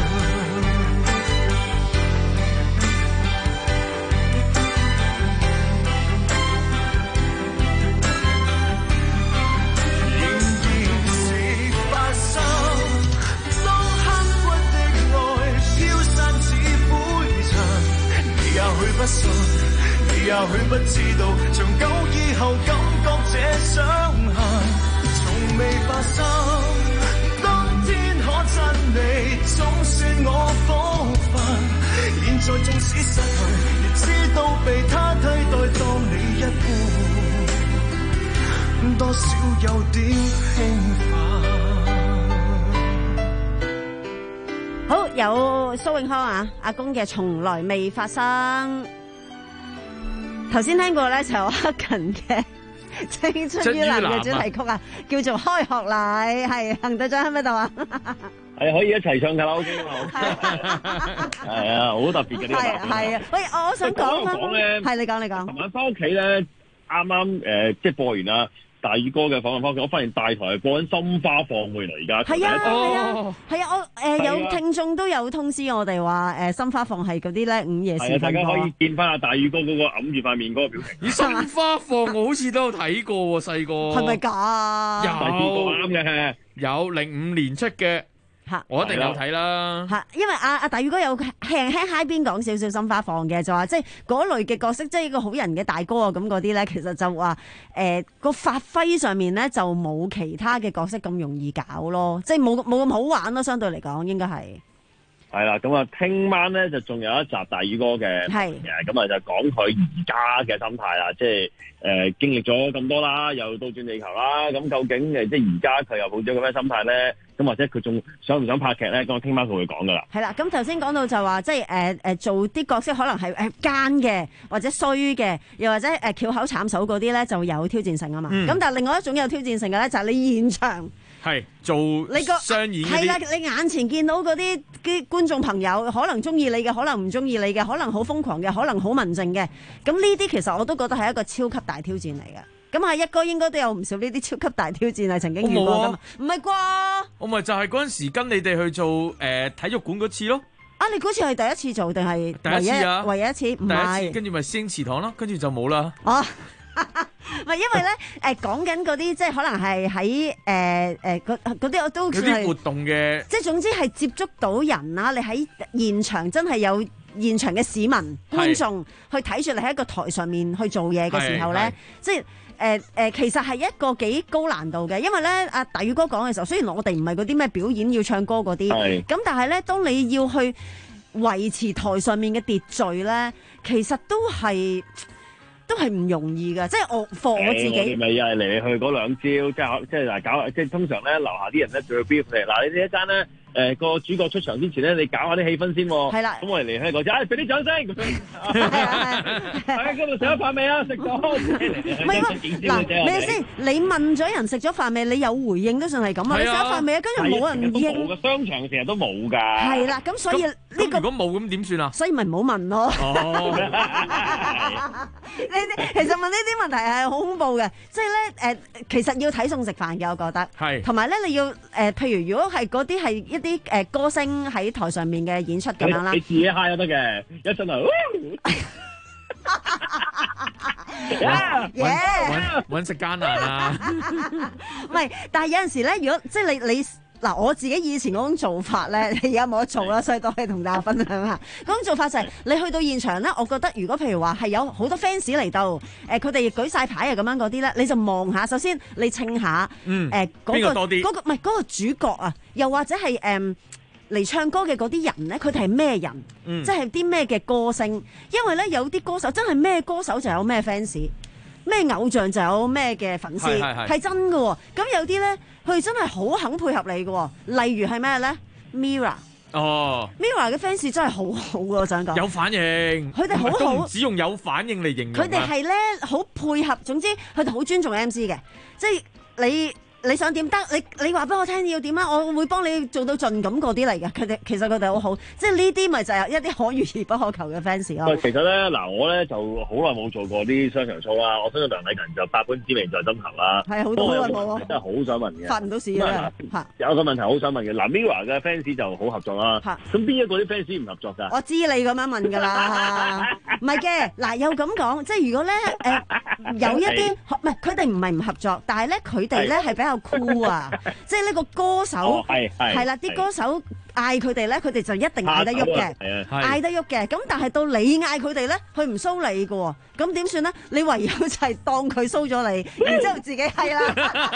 仍然是發生，當刻骨的愛飄散似灰塵，你也許不信，你也許不知道，長久以後感覺這傷痕從未發生。當天可真理總算我福分，現在縱使失去，亦知道被他替代當你一半，多少有點興奮。 好，有蘇永康啊，阿公嘅從來未發生。頭先聽過咧，就黑勤嘅《青出於藍》嘅主題曲啊，叫做《開學禮》，係行隊長喺咪度啊？ 係可以一齊唱卡拉 OK 嘛？係啊，好特別嘅呢個。係係啊，喂，我想講翻，係你講你講。 琴晚翻屋企咧，啱啱誒，即係播完啦。大宇哥嘅訪問方面，我發現大台係播緊《心花放會》嚟，而家係啊係啊係啊！我誒有聽眾都有通知我哋話誒《心花放》係嗰啲咧午夜時分播。 大家可以見翻阿大宇哥嗰個揞住塊面嗰個表情。 《心花放》我好似都有睇過喎，細個係咪假啊？ 有啱嘅， 有零五年出嘅。我一定有睇啦， 嚇！因為阿阿大宇哥有輕輕喺邊講少少心花放嘅，就話即係嗰類嘅角色，即係一個好人嘅大哥啊咁嗰啲咧，其實就話誒個發揮上面咧就冇其他嘅角色咁容易搞咯，即係冇冇咁好玩咯，相對嚟講應該係。 係啦，咁啊，聽晚咧就仲有一集大宇哥嘅， 係咁啊就講佢而家嘅心態啦，即係誒、呃、經歷咗咁多啦，又倒轉地球啦，咁究竟誒即係而家佢又抱咗個咩心態咧？咁或者佢仲想唔想拍劇咧？咁我聽晚佢會講噶啦。 係啦，咁頭先講到就話，即係誒誒做啲角色可能係誒奸嘅，或者衰嘅，又或者誒翹口慘手嗰啲咧，就有挑戰性啊嘛。咁、嗯、但係另外一種有挑戰性嘅咧，就係你現場。 係做你個商演嗰啲，係啦， 你眼前見到嗰啲啲觀眾朋友，可能中意你嘅，可能唔中意你嘅，可能好瘋狂嘅，可能好文靜嘅。咁呢啲其實我都覺得係一個超級大挑戰嚟嘅。咁阿一哥應該都有唔少呢啲超級大挑戰係曾經遇過㗎嘛？唔係啩？ 我咪就係嗰陣時跟你哋去做誒、呃、體育館嗰次咯。 啊！你嗰次係第一次做定係第一次啊？ 唯一一次唔係， 跟住咪師兄祠堂咯，跟住就冇啦。 哦。唔係因為咧，誒講緊嗰啲即係可能係喺誒誒嗰嗰啲我都有啲活動嘅， 即係總之係接觸到人啦。你喺現場真係有現場嘅市民觀眾去睇住你喺一個台上面去做嘢嘅時候咧，即係誒誒，其實係一個幾高難度嘅。因為咧，阿大宇哥講嘅時候，雖然我哋唔係嗰啲咩表演要唱歌嗰啲，咁但係咧，當你要去維持台上面嘅秩序咧，其實都係。都係唔容易噶，即係我放我自己。我哋咪又係嚟嚟去嗰兩招，即係即係嗱搞，即係通常咧樓下啲人咧就會 brief 嚟。嗱，你呢一間咧，誒個主角出場之前咧，你搞下啲氣氛先。係啦。咁我哋嚟香港就，誒俾啲掌聲咁樣。係啊係。喺嗰度食咗飯未啊？食咗。唔係喎，嗱，你先，你問咗人食咗飯未？你有回應都算係咁啊。你食咗飯未啊？跟住冇人應。冇嘅，商場成日都冇㗎。係啦，咁所以呢個如果冇咁點算啊？ 所以咪唔好問咯。其實問呢啲問題係好恐怖嘅，即係咧誒，其實要睇餸食飯嘅，我覺得係。同埋咧，你要誒、呃，譬如如果係嗰啲係一啲誒、呃、歌星喺台上面嘅演出咁樣啦， 你自己嗨都得嘅，一陣啊， 搵搵食艱難啊！ 唔係，但係有陣時咧，如果即係你你。嗱，我自己以前嗰種做法咧，你而家冇得做啦，所以都可以同大家分享下。嗰種做法就係、是、你去到現場咧，我覺得如果譬如話係有好多 fans 嚟到，誒佢哋舉晒牌啊咁樣嗰啲咧，你就望下，首先你稱下，誒、 嗯、嗰、 呃嗰個多啲， 嗰、嗰個唔係嗰個主角啊，又或者係誒嚟唱歌嘅嗰啲人咧，佢哋係咩人？嗯、即係啲咩嘅歌星？因為咧有啲歌手真係咩歌手就有咩 fans，咩偶像就有咩嘅粉絲，係真㗎喎。咁有啲咧。佢哋真係好肯配合你嘅，例如係咩咧 ？Mirror 哦 ，Mirror 嘅 fans 真係好好嘅，我想講有反應， 佢哋好好， 都唔止用有反應嚟形容。 佢哋係咧好配合，總之佢哋好尊重 M C 嘅，即係你。你想點得？你你話俾我聽要點啦，我會幫你做到盡咁嗰啲嚟嘅。佢哋其實佢哋好好，即係呢啲咪就係一啲可遇而不可求嘅 fans 咯。 其實咧，嗱我咧就好耐冇做過啲商場 show 啦。我相信梁禮勤就百般滋味在斟頭啦。係好多好耐冇，真係好想問嘅。發唔到事啊！有個問題好想問嘅，嗱 Mirror 嘅 fans 就好合作啦。咁邊一個啲 fans 唔合作㗎？我知你咁樣問㗎啦，唔係嘅。嗱又咁講，即係如果咧誒、呃、有一啲唔係佢哋唔係唔合作，但係咧佢哋咧係比較酷啊！即係呢個歌手係係啦，啲歌手嗌佢哋咧，佢哋就一定嗌得喐嘅，嗌得喐嘅。咁但係到你嗌佢哋咧，佢唔騷你嘅，咁點算咧？你唯有就係當佢騷咗你，然之後自己係啦。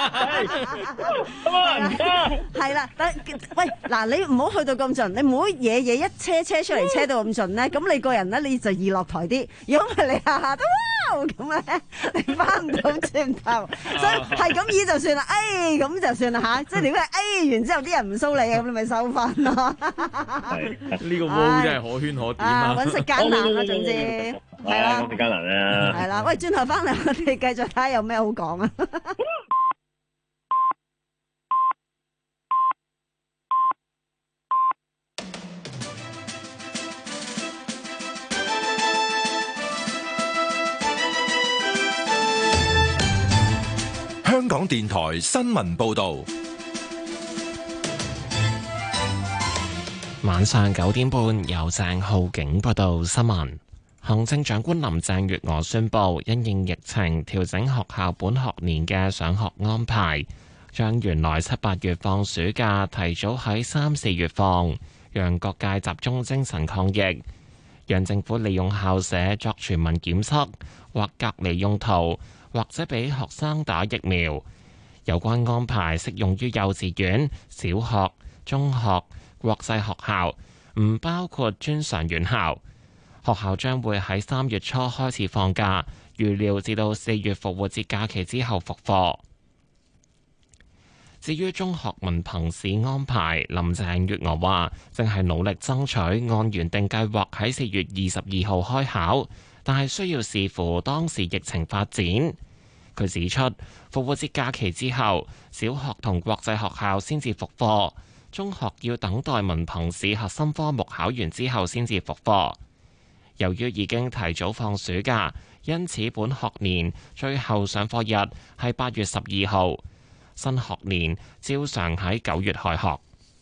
係啦，但喂嗱，你唔好去到咁盡，你唔好嘢嘢一車車出嚟，車到咁盡咧，咁你個人咧你就易落台啲。如果唔係你下下都咁咧，你翻唔到轉頭，所以係咁意就算啦。哎，咁就算啦吓，即係如果係哎完之後啲人唔騷你嘅，咁你咪收翻咯。 呢個窩真係可圈可點啊！ 揾食艱難啦，總之係啦， 揾食艱難啦。 係啦，喂，轉頭翻嚟我哋繼續睇下有咩好講啊！ 香港電台新聞報道， 晚上九點半由鄭浩景報道新聞。行政長官林鄭月娥宣布，因應疫情調整學校本學年嘅上學安排，將原來七八月放暑假提早喺三四月放，讓各界集中精神抗疫，讓政府利用校舍作全民檢測或隔離用途，或者俾學生打疫苗。有關安排適用於幼稚園、小學、中學、國際學校， 唔包括專上院校。學校將會喺三月初開始放假，預料至到四月復活節假期之後復課。至於中學文憑試安排，林鄭月娥話正係努力爭取按原定計劃喺四月二十二號開考，但係需要視乎當時疫情發展。佢指出，復活節假期之後，小學同國際學校先至復課，中學要等待文憑試核心科目考完之後先至復課。由於已經提早放暑假，因此本學年最後上課日係八月十二號，新學年照常喺九月開學。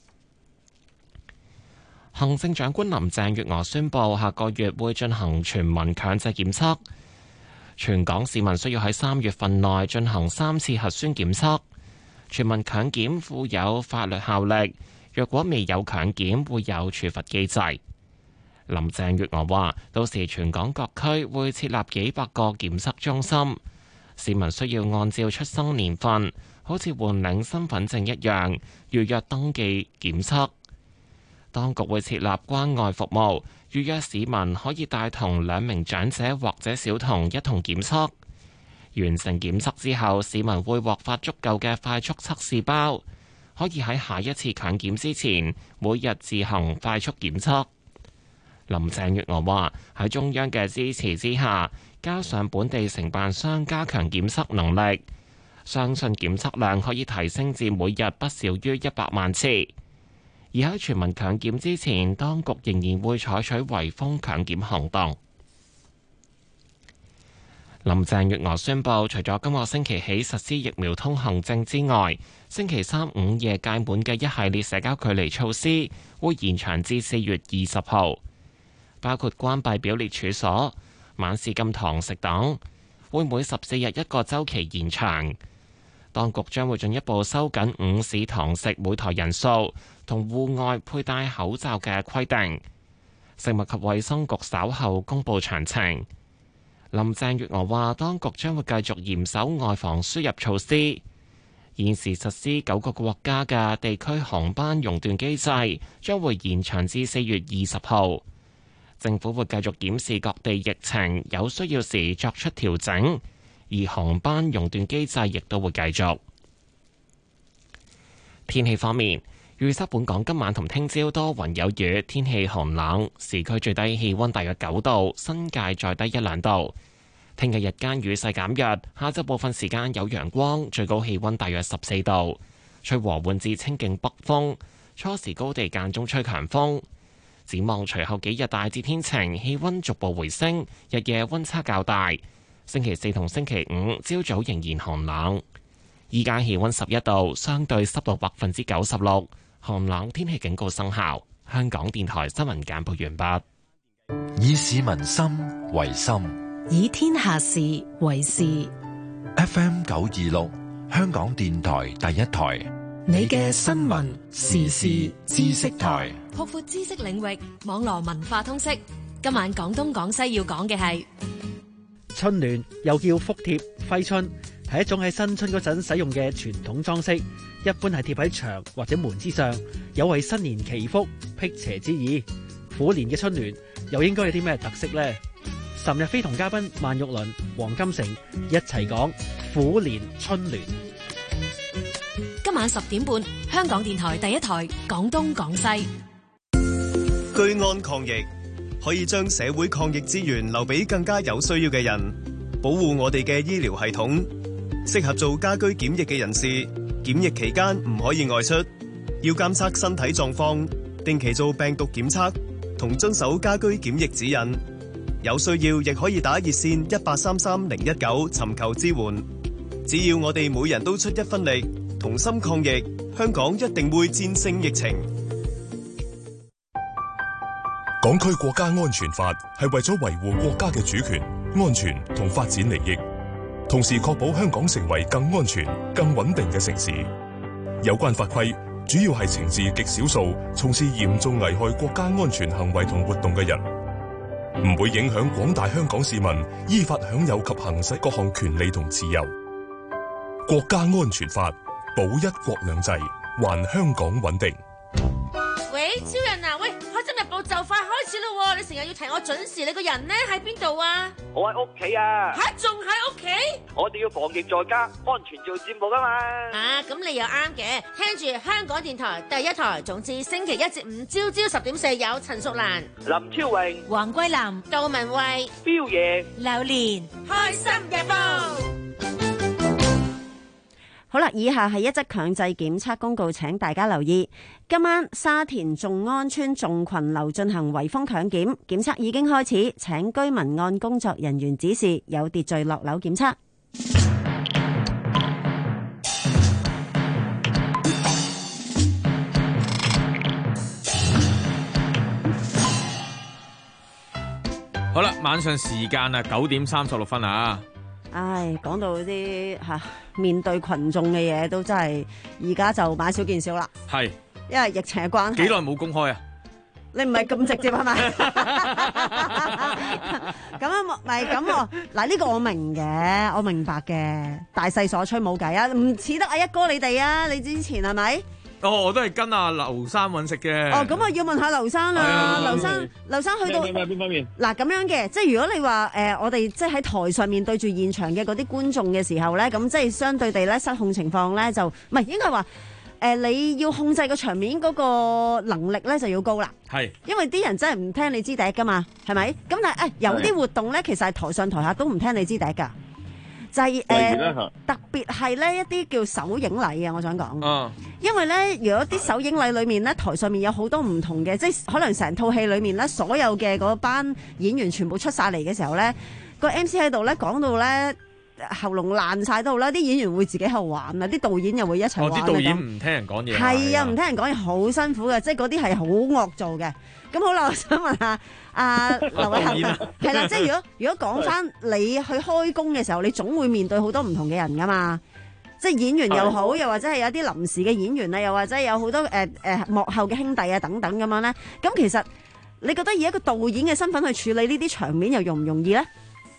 行政長官林鄭月娥宣布，下個月會進行全民強制檢測，全港市民需要喺三月份內進行三次核酸檢測。全民強檢附有法律效力，若果未有強檢，會有處罰機制。林鄭月娥話，到時全港各區會設立幾百個檢測中心，市民需要按照出生年份，好似換領身份證一樣，預約登記檢測。當局會設立關愛服務，預約市民可以帶同兩名長者或者小童一同檢測。完成檢測之後，市民會獲發足夠嘅快速測試包，可以喺下一次強檢之前，每日自行快速檢測。林鄭月娥話：喺中央嘅支持之下，加上本地承辦商加強檢測能力，相信檢測量可以提升至每日不少於一百萬次。而喺全民強檢之前，當局仍然會採取圍封強檢行動。林鄭月娥宣布，除咗今個星期起實施疫苗通行證之外，星期三午夜屆滿嘅一系列社交距離措施會延長至四月二十號。包括關閉表列處所、晚市禁堂食等，會每十四日一個週期延長。當局將會進一步收緊午市堂食每台人數同戶外佩戴口罩嘅規定。食物及衛生局稍後公布詳情。林鄭月娥話，當局將會繼續嚴守外防輸入措施。現時實施九個國家嘅地區航班熔斷機制，將會延長至四月二十號。政府會繼續檢視各地疫情，有需要時作出調整，而航班熔斷機制亦都會繼續。天氣方面，預測本港今晚同聽朝多雲有雨，天氣寒冷，市區最低氣溫大約九度，新界再低一兩度。聽日日間雨勢減弱，下晝部分時間有陽光，最高氣溫大約十四度，吹和緩至清勁北風，初時高地間中吹強風。展望隨後幾日大致天晴，氣溫逐步回升，日夜溫差較大。星期四同星期五朝早仍然寒冷。依家氣溫十一度，相對濕度百分之九十六，寒冷天氣警告生效。香港電台新聞簡報完畢。 以市民心為心， 以天下事為事。 F M 九二六，香港電台第一台。 你嘅新聞時事知識台， 擴闊知識領域，網絡文化通識。今晚廣東廣西要講嘅係春聯，又叫福貼、揮春，係一種喺新春嗰陣使用嘅傳統裝飾，一般係貼喺牆或者門之上，有為新年祈福、辟邪之意。虎年嘅春聯又應該有啲咩特色呢？岑日飛同嘉賓萬玉麟、黃金城一齊講虎年春聯。 今晚十點半，香港電台第一台廣東廣西。 居安抗疫，可以將社會抗疫資源留俾更加有需要嘅人，保護我哋嘅醫療系統。適合做家居檢疫嘅人士，檢疫期間唔可以外出，要監測身體狀況，定期做病毒檢測，同遵守家居檢疫指引。有需要亦可以打熱線一八三三零一九尋求支援。只要我哋每人都出一分力，同心抗疫，香港一定會戰勝疫情。 港區國家安全法係為咗維護國家嘅主權、安全同發展利益，同時確保香港成為更安全、更穩定嘅城市。有關法規主要係懲治極少數從事嚴重危害國家安全行為同活動嘅人，唔會影響廣大香港市民依法享有及行使各項權利同自由。國家安全法保一國兩制，還香港穩定。 喂，超人啊，喂，開心日報就快開始咯喎，你成日要提我準時，你個人呢喺邊度啊？ 我喺屋企啊！ 吓，仲喺屋企？ 我哋要防疫在家，安全做節目啊嘛！ 啊，咁你又啱嘅，聽住香港電台第一台，總之星期一至五朝朝十點四有陳淑蘭、 林超榮、 黃桂林、杜文慧、 彪爺、 榴蓮，開心日報。 好啦，以下係一則強制檢測公告，請大家留意。今晚沙田眾安邨眾群樓進行圍封強檢，檢測已經開始，請居民按工作人員指示有秩序落樓檢測。 好啦，晚上時間啊，九點三十六分啊。 唉，講到啲吓、啊、面對群眾嘅嘢，都真係而家就買少見少啦。 係， 因為疫情嘅關係。 幾耐冇公開啊？ 你唔係咁直接係咪？咁啊，咪咁我嗱呢個我明嘅，我明白嘅，大勢所趨冇計啊，唔似得阿一哥你哋啊，你之前係咪？ 哦，我都係跟阿劉生揾食嘅。 哦，咁我要問下劉生啦，劉生，劉生去到邊方面？ 嗱咁樣嘅，即係如果你話誒、呃，我哋即係喺台上面對住現場嘅嗰啲觀眾嘅時候咧，咁即係相對地咧失控情況咧就唔係應該話誒，你要控制個場面嗰個能力咧就要高啦。係，因為啲人真係唔聽你支笛噶嘛，係咪？咁但係誒、呃、有啲活動咧，其實係台上台下都唔聽你支笛噶。就係、是、誒、呃、特別係咧一啲叫首映禮嘅，我想講。啊、因為咧，如果啲首映禮裏面咧，台上面有好多唔同嘅，即係可能成套戲裏面咧，所有嘅嗰班演員全部出晒嚟嘅時候咧，個 M C 喺度咧講到咧喉嚨爛晒都好啦，啲演員會自己喺度玩啊，啲導演又會一齊玩。哦，啲導演唔聽人講嘢。係啊，唔聽人講嘢好辛苦嘅，即係嗰啲係好惡做嘅。咁好啦，我想問下阿劉偉恒，係啦，即係如果如果講翻你去開工嘅時候，你總會面對好多唔同嘅人噶嘛，即係演員又好，又或者係有啲臨時嘅演員啊，又或者有好多誒誒、呃、幕後嘅兄弟啊等等咁樣咧。咁其實你覺得以一個導演嘅身份去處理呢啲場面，又容唔容易咧？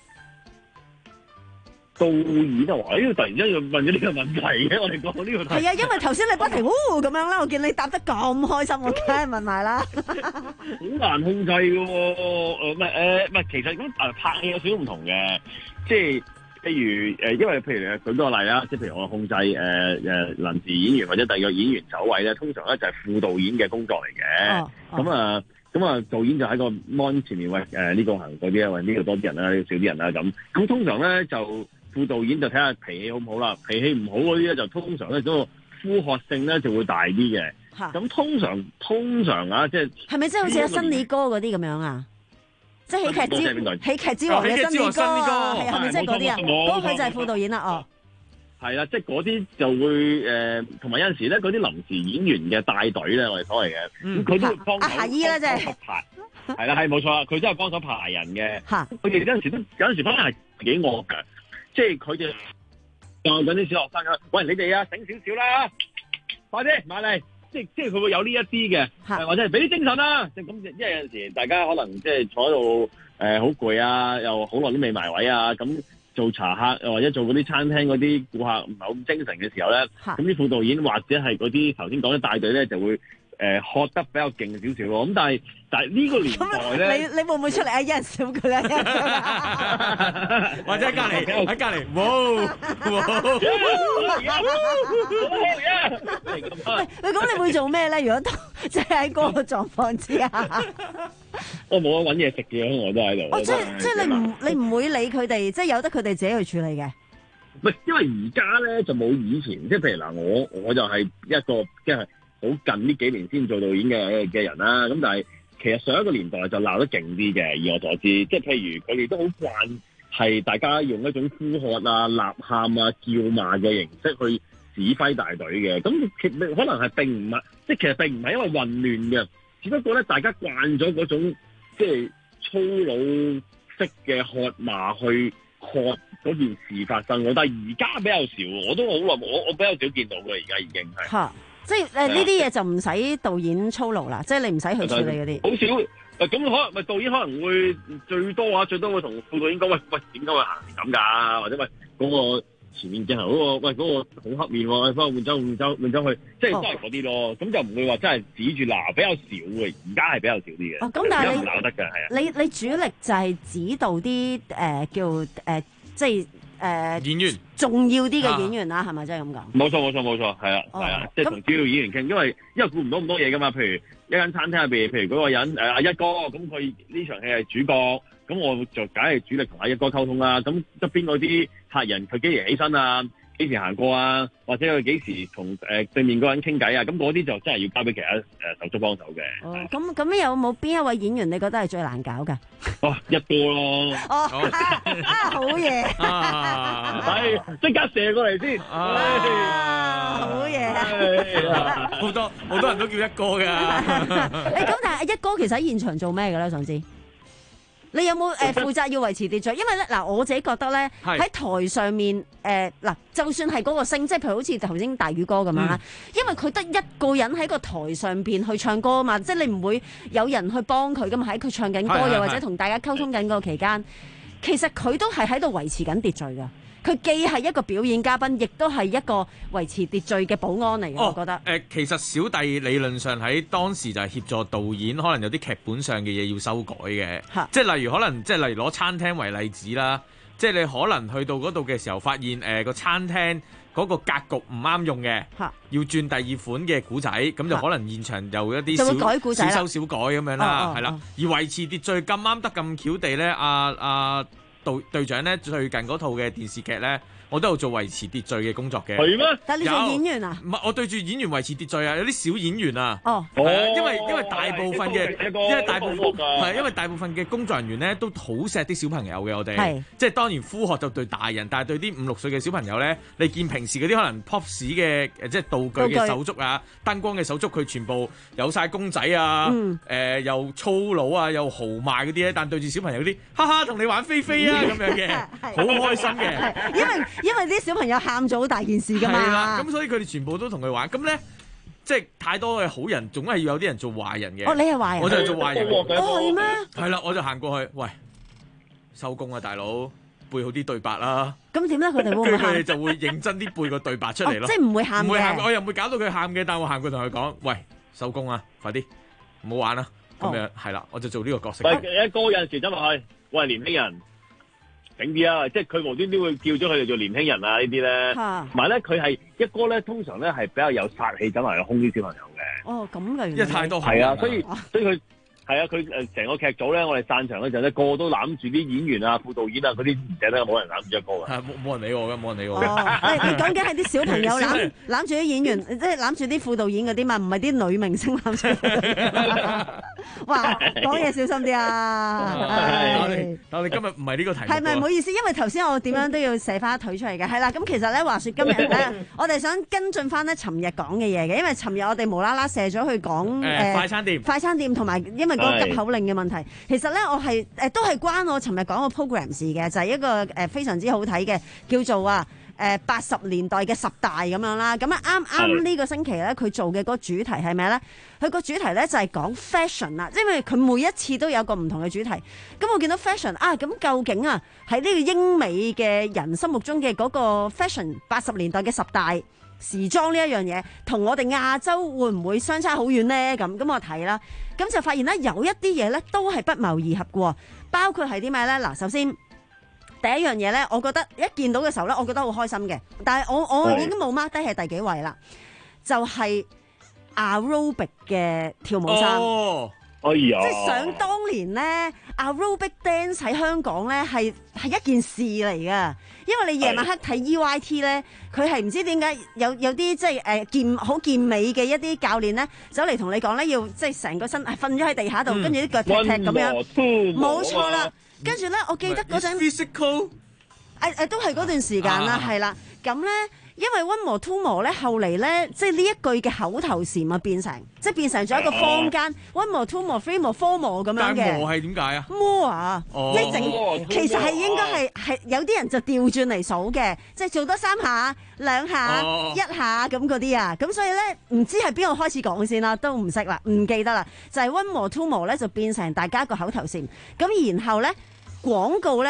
導演啊，哇！呢個突然間又問咗呢個問題嘅，我哋講呢個題。係啊，因為頭先你不停呼咁樣啦，我見你答得咁開心，我梗係問埋啦。 好難控制嘅喎，誒唔係誒唔係，其實咁誒拍戲有少少唔同嘅，即係譬如誒，因為譬如誒舉多個例啦，即係譬如我控制誒誒臨時演員或者第二個演員走位咧，通常咧就係副導演嘅工作嚟嘅。咁啊咁啊，導演就喺個 mon 前面喂誒呢個行嗰啲啊，或呢度多啲人啦，呢度少啲人啦咁。咁通常咧就副導演就睇下脾氣好唔好啦，脾氣唔好嗰啲咧就通常咧嗰個呼喝性咧就會大啲嘅。咁通常通常啊，即係係咪即係好似阿新李哥嗰啲咁樣啊？即係喜劇之喜劇之王嘅新李哥，係係咪即係嗰啲啊？嗰個佢就係副導演啦，哦。 係啦，即係嗰啲就會誒，同、呃、埋有陣時咧，嗰啲臨時演員嘅帶隊咧，我哋所謂嘅，咁佢、嗯、都會幫手。阿霞姨啦，即係排，係啦，係冇錯啦，佢真係幫手排人嘅。嚇，佢哋有陣時都有陣時可能係幾惡㗎，即係佢哋教緊啲小學生啊，喂，你哋啊，醒少少啦，快啲埋嚟，即係即係佢會有呢一啲嘅，或者係俾啲精神啦。即係咁，因為有陣時大家可能即係坐喺度誒好攰啊，又好耐都未埋位啊，咁。做茶客或者做嗰啲餐廳嗰啲顧客唔係好精神嘅時候咧，咁啲副導演或者係嗰啲頭先講嘅帶隊咧就會誒喝、呃、得比較勁少少咯。咁但係但係呢個年代咧，你你會唔會出嚟啊？一人笑佢咧，或者喺隔離喺隔離，哇哇！喂，咁你會做咩咧？如果即係喺嗰個狀況之下，我冇得揾嘢食嘅，我都喺度。哦，即係即係你唔你唔會理佢哋，即係由得佢哋自己去處理嘅。唔係，因為而家咧就冇以前，即係譬如嗱，我我就係一個即係好近呢幾年先做導演嘅嘅人啦。咁但係其實上一個年代就鬧得勁啲嘅，以我所知，即係譬如佢哋都好慣係大家用一種呼喝啊、吶喊啊、叫罵嘅形式去指揮大隊嘅。咁其實可能係並唔係，即係其實並唔係因為混亂嘅。只不過咧，大家慣咗嗰種即係粗魯式嘅喝罵去喝嗰件事發生，但係而家比較少，我都好耐，我我比較少見到嘅，而家已經係嚇，即係誒呢啲嘢就唔使導演操勞啦，即係你唔使去處理嗰啲。好少誒，咁可能咪導演可能會最多啊，最多會同副導演講喂喂，點解會行成咁㗎？或者喂嗰個前面鏡頭嗰個，喂嗰、嗰個好黑面喎，幫我換走換走換走去，即係都係嗰啲咯。咁就唔會話真係指住鬧，比較少嘅。而家係比較少啲嘅。 哦，咁但係你唔鬧得㗎，係啊。 你你主力就係指導啲誒、呃、叫誒、呃、即係誒、呃、 演員重要啲嘅演員啦，係咪真係咁講？ 冇錯冇錯冇錯，係啊係啊，即係同主要演員傾，因為因為顧唔到咁多嘢㗎嘛。譬如一間餐廳入邊，譬如嗰個人誒阿、呃、一哥，咁佢呢場戲係主角。咁我就梗係主力同阿一哥溝通啦。咁側邊嗰啲客人佢幾時起身啊？幾時行過啊？或者佢幾時同誒對面嗰個人傾偈啊？咁嗰啲就真係要交俾其他誒手足幫手嘅。 哦，咁咁有冇邊一位演員你覺得係最難搞㗎？ 哦，一哥咯。 哦，啊好嘢！ 係即刻射過嚟先。 啊，好嘢！ 好多好多人都叫一哥㗎。 誒咁，但係一哥其實喺現場做咩嘅咧？想知？你有冇誒負責要維持秩序？因為咧嗱，我自己覺得咧喺台上面誒嗱，就算係嗰個聲，即係譬如好似頭先大宇哥咁樣啦，因為佢得一個人喺個台上邊去唱歌啊嘛，即係你唔會有人去幫佢噶嘛，喺佢唱緊歌又或者同大家溝通緊個期間，其實佢都係喺度維持緊秩序㗎。佢既係一個表演嘉賓，亦都係一個維持秩序嘅保安嚟嘅。 哦、 我覺得。誒、 呃，其實小弟理論上喺當時就係協助導演，可能有啲劇本上嘅嘢要修改嘅。即係例如可能，即係例如攞餐廳為例子啦。即係你可能去到嗰度嘅時候，發現誒個、呃、餐廳嗰個格局唔啱用嘅，要轉第二款嘅古仔，咁就可能現場有一啲小小修小改咁樣啦，係啦、哦哦哦。而維持秩序咁啱得咁巧地咧，阿阿隊隊長咧最近嗰套嘅電視劇咧，我都有做維持秩序嘅工作嘅。 係咩？ 但係你做演員啊？ 唔係，我對住演員維持秩序啊！有啲小演員啊。 哦。 係啊，因為因為大部分嘅，因為大部分係因為大部分嘅工作人員咧都好錫啲小朋友嘅，我哋。係。即係當然呼學就對大人，但係對啲五六歲嘅小朋友咧，你見平時嗰啲可能 Pops 嘅誒即係道具嘅手足啊、燈光嘅手足，佢全部有晒公仔啊，誒、呃、又粗魯啊，又豪邁嗰啲咧，但對住小朋友嗰啲，哈哈同你玩飛飛啊咁樣嘅，好開心嘅。 因為因為啲小朋友喊咗好大件事㗎嘛。係啦， 咁所以佢哋全部都同佢玩，咁咧即係太多嘅好人，總係要有啲人做壞人嘅。 哦，你係壞人， 我就係做壞人。 哦，係咩？ 係啦，我就行過去，喂，收工啊，大佬，背好啲對白啦。 咁點咧？佢哋會唔會喊？ 佢哋就會認真啲背個對白出嚟咯。 即係唔會喊嘅。唔會喊， 我又唔會搞到佢喊嘅，但我行過同佢講，喂，收工啊，快啲，唔好玩啦。咁樣係啦，我就做呢個角色。 喂，一哥有陣時走落去，喂，年輕人。整啲啊！即係佢無端端會叫咗佢哋做年輕人啊！呢啲咧，同埋咧佢係一哥咧，通常咧係比較有殺氣，走埋去兇啲小朋友嘅。 哦，咁嘅， 因為太多係啊，所以所以佢係啊，佢誒成個劇組咧，我哋散場嗰陣咧，個個都攬住啲演員啊、副導演啊嗰啲唔捨得，冇人攬住一哥嘅。 係冇冇人理我嘅，冇人理我嘅。 哦，你講緊係啲小朋友攬攬住啲演員，即係攬住啲副導演嗰啲嘛，唔係啲女明星攬住。哇，講嘢小心啲啊！ 但係今日唔係呢個題目。 係咪唔好意思？因為頭先我點樣都要寫翻一腿出嚟嘅。係啦，咁其實咧話説今日咧，我哋想跟進翻咧尋日講嘅嘢嘅，因為尋日我哋無啦啦射咗去講誒快餐店、 快餐店同埋因為嗰個急口令嘅問題。其實咧我係誒都係關我尋日講個 program 事嘅，就係一個誒非常之好睇嘅，叫做啊誒八十年代嘅十大咁樣啦。咁啊啱啱呢個星期咧，佢做嘅嗰個主題係咩咧？佢個主題咧就係講 fashion 啦，因為佢每一次都有個唔同嘅主題。咁我見到 fashion 啊，咁究竟啊喺呢個英美嘅人心目中嘅嗰個 fashion 八十年代嘅十大時裝呢一樣嘢，同我哋亞洲會唔會相差好遠呢？咁咁我睇啦，咁就發現咧有一啲嘢咧都係不謀而合嘅，包括係啲咩咧？嗱，首先第一樣嘢咧，我覺得一見到嘅時候咧，我覺得好開心嘅，但係我我已經冇 mark 低係第幾位啦，就係、是。aerobic 嘅跳舞衫， 哦，哎呀， 即係想當年咧，aerobic dance 喺香港咧係係一件事嚟噶，因為你夜晚黑睇 E Y T 咧，佢係唔知點解有有啲即係誒健好健美嘅一啲教練咧，走嚟同你講咧，要即係成個身瞓咗喺地下度，跟住啲腳踢踢咁樣，冇錯啦。跟住咧，我記得嗰陣 physical， 誒誒都係嗰段時間啦，係啦，咁咧。因為 one more two more 咧，後嚟咧，即係呢一句嘅口頭禪啊，變成即係變成咗一個坊間、啊、one more two more three more four more 咁樣嘅。 但係 more 係點解啊 ？more 啊，一整其實係應該係係有啲人就調轉嚟數嘅，即係做多三下、兩下、哦、一下咁嗰啲啊。咁所以咧，唔知係邊個開始講先啦，都唔識啦，唔記得啦。就係、是、one more two more 咧，就變成大家個口頭禪。咁然後咧，廣告咧。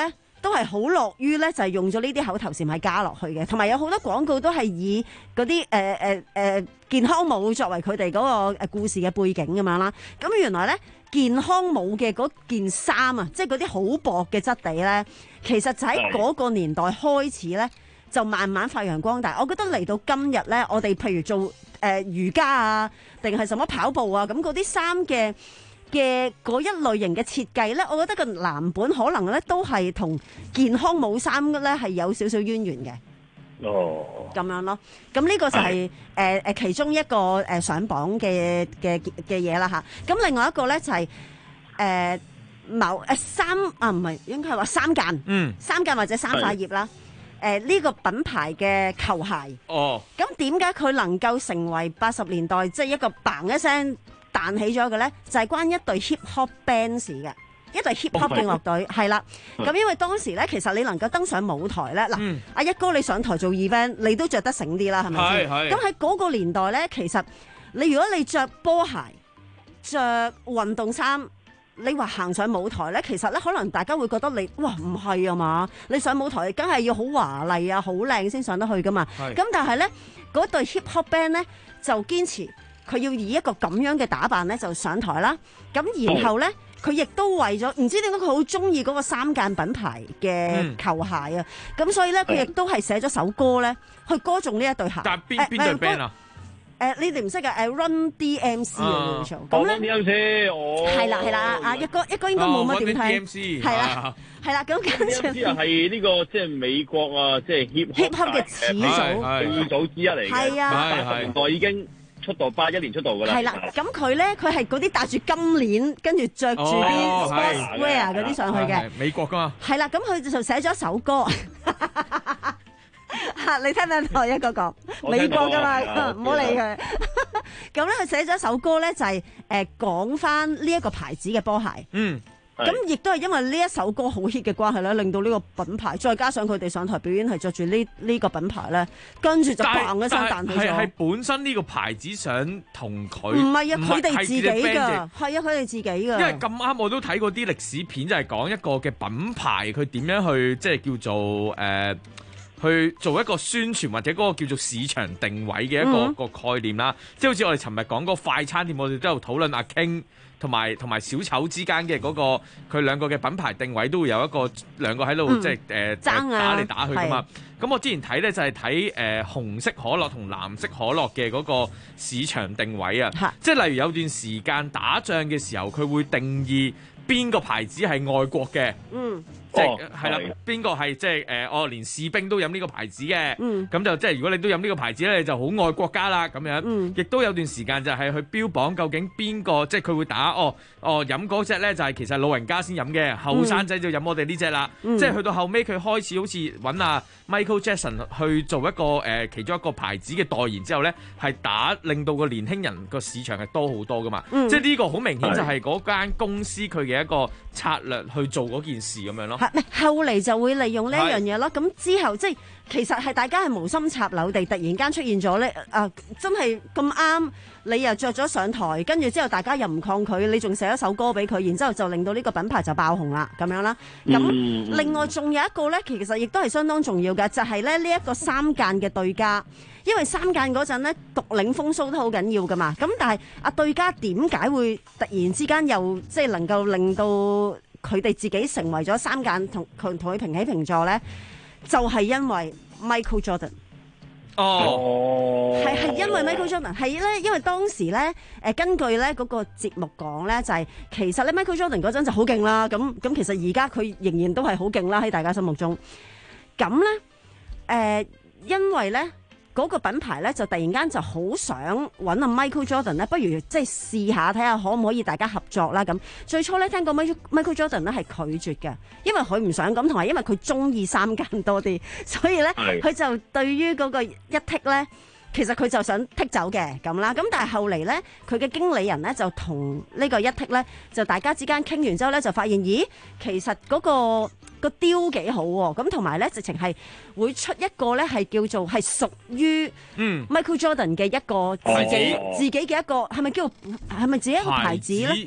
都係好樂於咧，就係用咗呢啲口頭禪係加落去嘅，同埋有好多廣告都係以嗰啲誒誒誒健康帽作為佢哋嗰個誒故事嘅背景咁樣啦。咁原來咧健康帽嘅嗰件衫啊，即係嗰啲好薄嘅質地咧，其實就喺嗰個年代開始咧，就慢慢發揚光大。我覺得嚟到今日咧，我哋譬如做誒、呃、瑜伽啊，定係什麼跑步啊，咁嗰啲衫嘅嘅嗰一類型嘅設計咧，我覺得個藍本可能咧都係同健康帽衫咧係有少少淵源嘅。 哦，咁樣咯。咁呢個就係誒誒其中一個誒、呃、上榜嘅嘅嘅嘢啦嚇。咁另外一個咧就係、是、誒、呃、某誒、呃、三啊唔係應該係話三間，嗯，三間或者三塊葉啦。誒呢、呃這個品牌嘅球鞋。哦。咁點解佢能夠成為八十年代即係、就是、一個嘭一聲彈起咗嘅咧？就係、是、關一隊 hip hop bands 嘅。一隊 hip hop 嘅樂隊係啦，咁因為當時咧，其實你能夠登上舞台咧，嗱，阿一哥你上台做 event，你都着得醒啲啦，係咪先？咁喺嗰個年代咧，其實你如果你着波鞋、着運動衫，你話行上舞台咧，其實咧可能大家會覺得你哇唔係啊嘛，你上舞台梗係要好華麗啊、好靚先上得去噶嘛。咁但係咧，嗰隊 hip hop band 咧就堅持佢要以一個咁樣嘅打扮咧就上台啦。咁然後咧。佢亦都為咗唔知點解佢好中意嗰個三間品牌嘅球鞋啊，咁、嗯、所以咧佢亦都係寫咗首歌咧去歌頌呢一對鞋。但係邊邊隊 band 啊？誒你哋唔識嘅誒 Run D M C 啊叫做。咁咧 Run D M C 哦。係啦係啦，啊一哥一哥應該冇乜點睇。係啦係啦，咁跟住。D M C 啊係呢個即係美國啊，即係 hip hip hop 嘅始祖，始祖之一嚟嘅。係啊，八十年代已經。出道八一年出道㗎啦，係啦，咁佢咧佢係嗰啲戴住金鏈，跟住着住啲 sportswear 嗰啲上去嘅， 美國㗎嘛， 係啦，咁佢就寫咗一首歌，你聽唔聽到一個講美國㗎嘛，唔好理佢。咁咧佢寫咗一首歌咧，就係誒講翻呢一個牌子嘅波鞋，嗯。咁亦都係因為呢一首歌好 hit 嘅關係咧，令到呢個品牌，再加上佢哋上台表演係着住呢呢個品牌咧，跟住就嘭一聲彈起咗。 係係本身呢個牌子想同佢唔係啊，佢哋自己㗎，係啊，佢哋自己㗎。因為咁啱我都睇過啲歷史片，就係、是、講一個嘅品牌佢點樣去即係叫做誒、呃、去做一個宣傳或者嗰個叫做市場定位嘅一個、嗯、個概念啦。即係好似我哋尋日講嗰個快餐店，我哋都有討論阿 King。同埋同埋小丑之間嘅嗰個佢兩個嘅品牌定位都會有一個兩個喺度即係誒打嚟打去噶嘛。咁我之前睇咧就係睇誒紅色可樂同藍色可樂嘅嗰個市場定位啊。即係例如有段時間打仗嘅時候，佢會定義邊個牌子係愛國嘅。嗯。即係係啦，邊個係即係誒？哦，連士兵都飲呢個牌子嘅，咁、嗯、就即係如果你都飲呢個牌子咧，你就好愛國家啦咁樣。亦、嗯、都有段時間就係去標榜究竟邊個，即係佢會打哦哦飲嗰隻咧就係其實老人家先飲嘅，後生仔就飲我哋呢隻啦。嗯、即係去到後尾，佢開始好似揾阿 Michael Jackson 去做一個誒、呃、其中一個牌子嘅代言之後咧，係打令到個年輕人個市場係多好多噶嘛。嗯、即係呢個好明顯就係嗰間公司佢嘅一個策略去做嗰件事咁樣咯。 後嚟就會利用呢一樣嘢咯，咁之後即係其實係大家係無心插柳地突然間出現咗咧，啊真係咁啱，你又着咗上台，跟住之後大家又唔抗拒，你仲寫一首歌俾佢，然之後就令到呢個品牌就爆紅啦，咁樣啦。咁、嗯、另外仲有一個咧，其實亦都係相當重要嘅，就係咧呢一個三間嘅對家，因為三間嗰陣咧獨領風騷都好緊要噶嘛。咁但係阿對家點解會突然之間又即係能夠令到佢哋自己成為咗三間同佢同佢平起平坐咧，就係、是、因為 Michael Jordan。哦，係係因為 Michael Jordan 係咧，因為當時咧誒、呃、根據咧嗰、那個節目講咧，就係、是、其實咧 Michael Jordan 嗰陣就好勁啦。咁咁其實而家佢仍然都係好勁啦，喺大家心目中。咁咧誒，因為咧。嗰、那個品牌咧就突然間就好想揾阿 Michael Jordan 咧，不如即係試下睇下可唔可以大家合作啦咁。最初咧聽講 Michael Jordan 咧係拒絕嘅，因為佢唔想咁，同埋因為佢中意三間多啲，所以咧佢就對於嗰個一剔咧，其實佢就想剔走嘅咁啦。咁但係後嚟咧，佢嘅經理人咧就同呢個一剔咧，就大家之間傾完之後咧，就發現咦，其實嗰、那個。個雕幾好喎，咁同埋咧，直情係會出一個咧，係叫做係屬於 Michael Jordan 嘅一個自己、嗯、自己嘅一個係咪叫係咪自己一個牌子咧？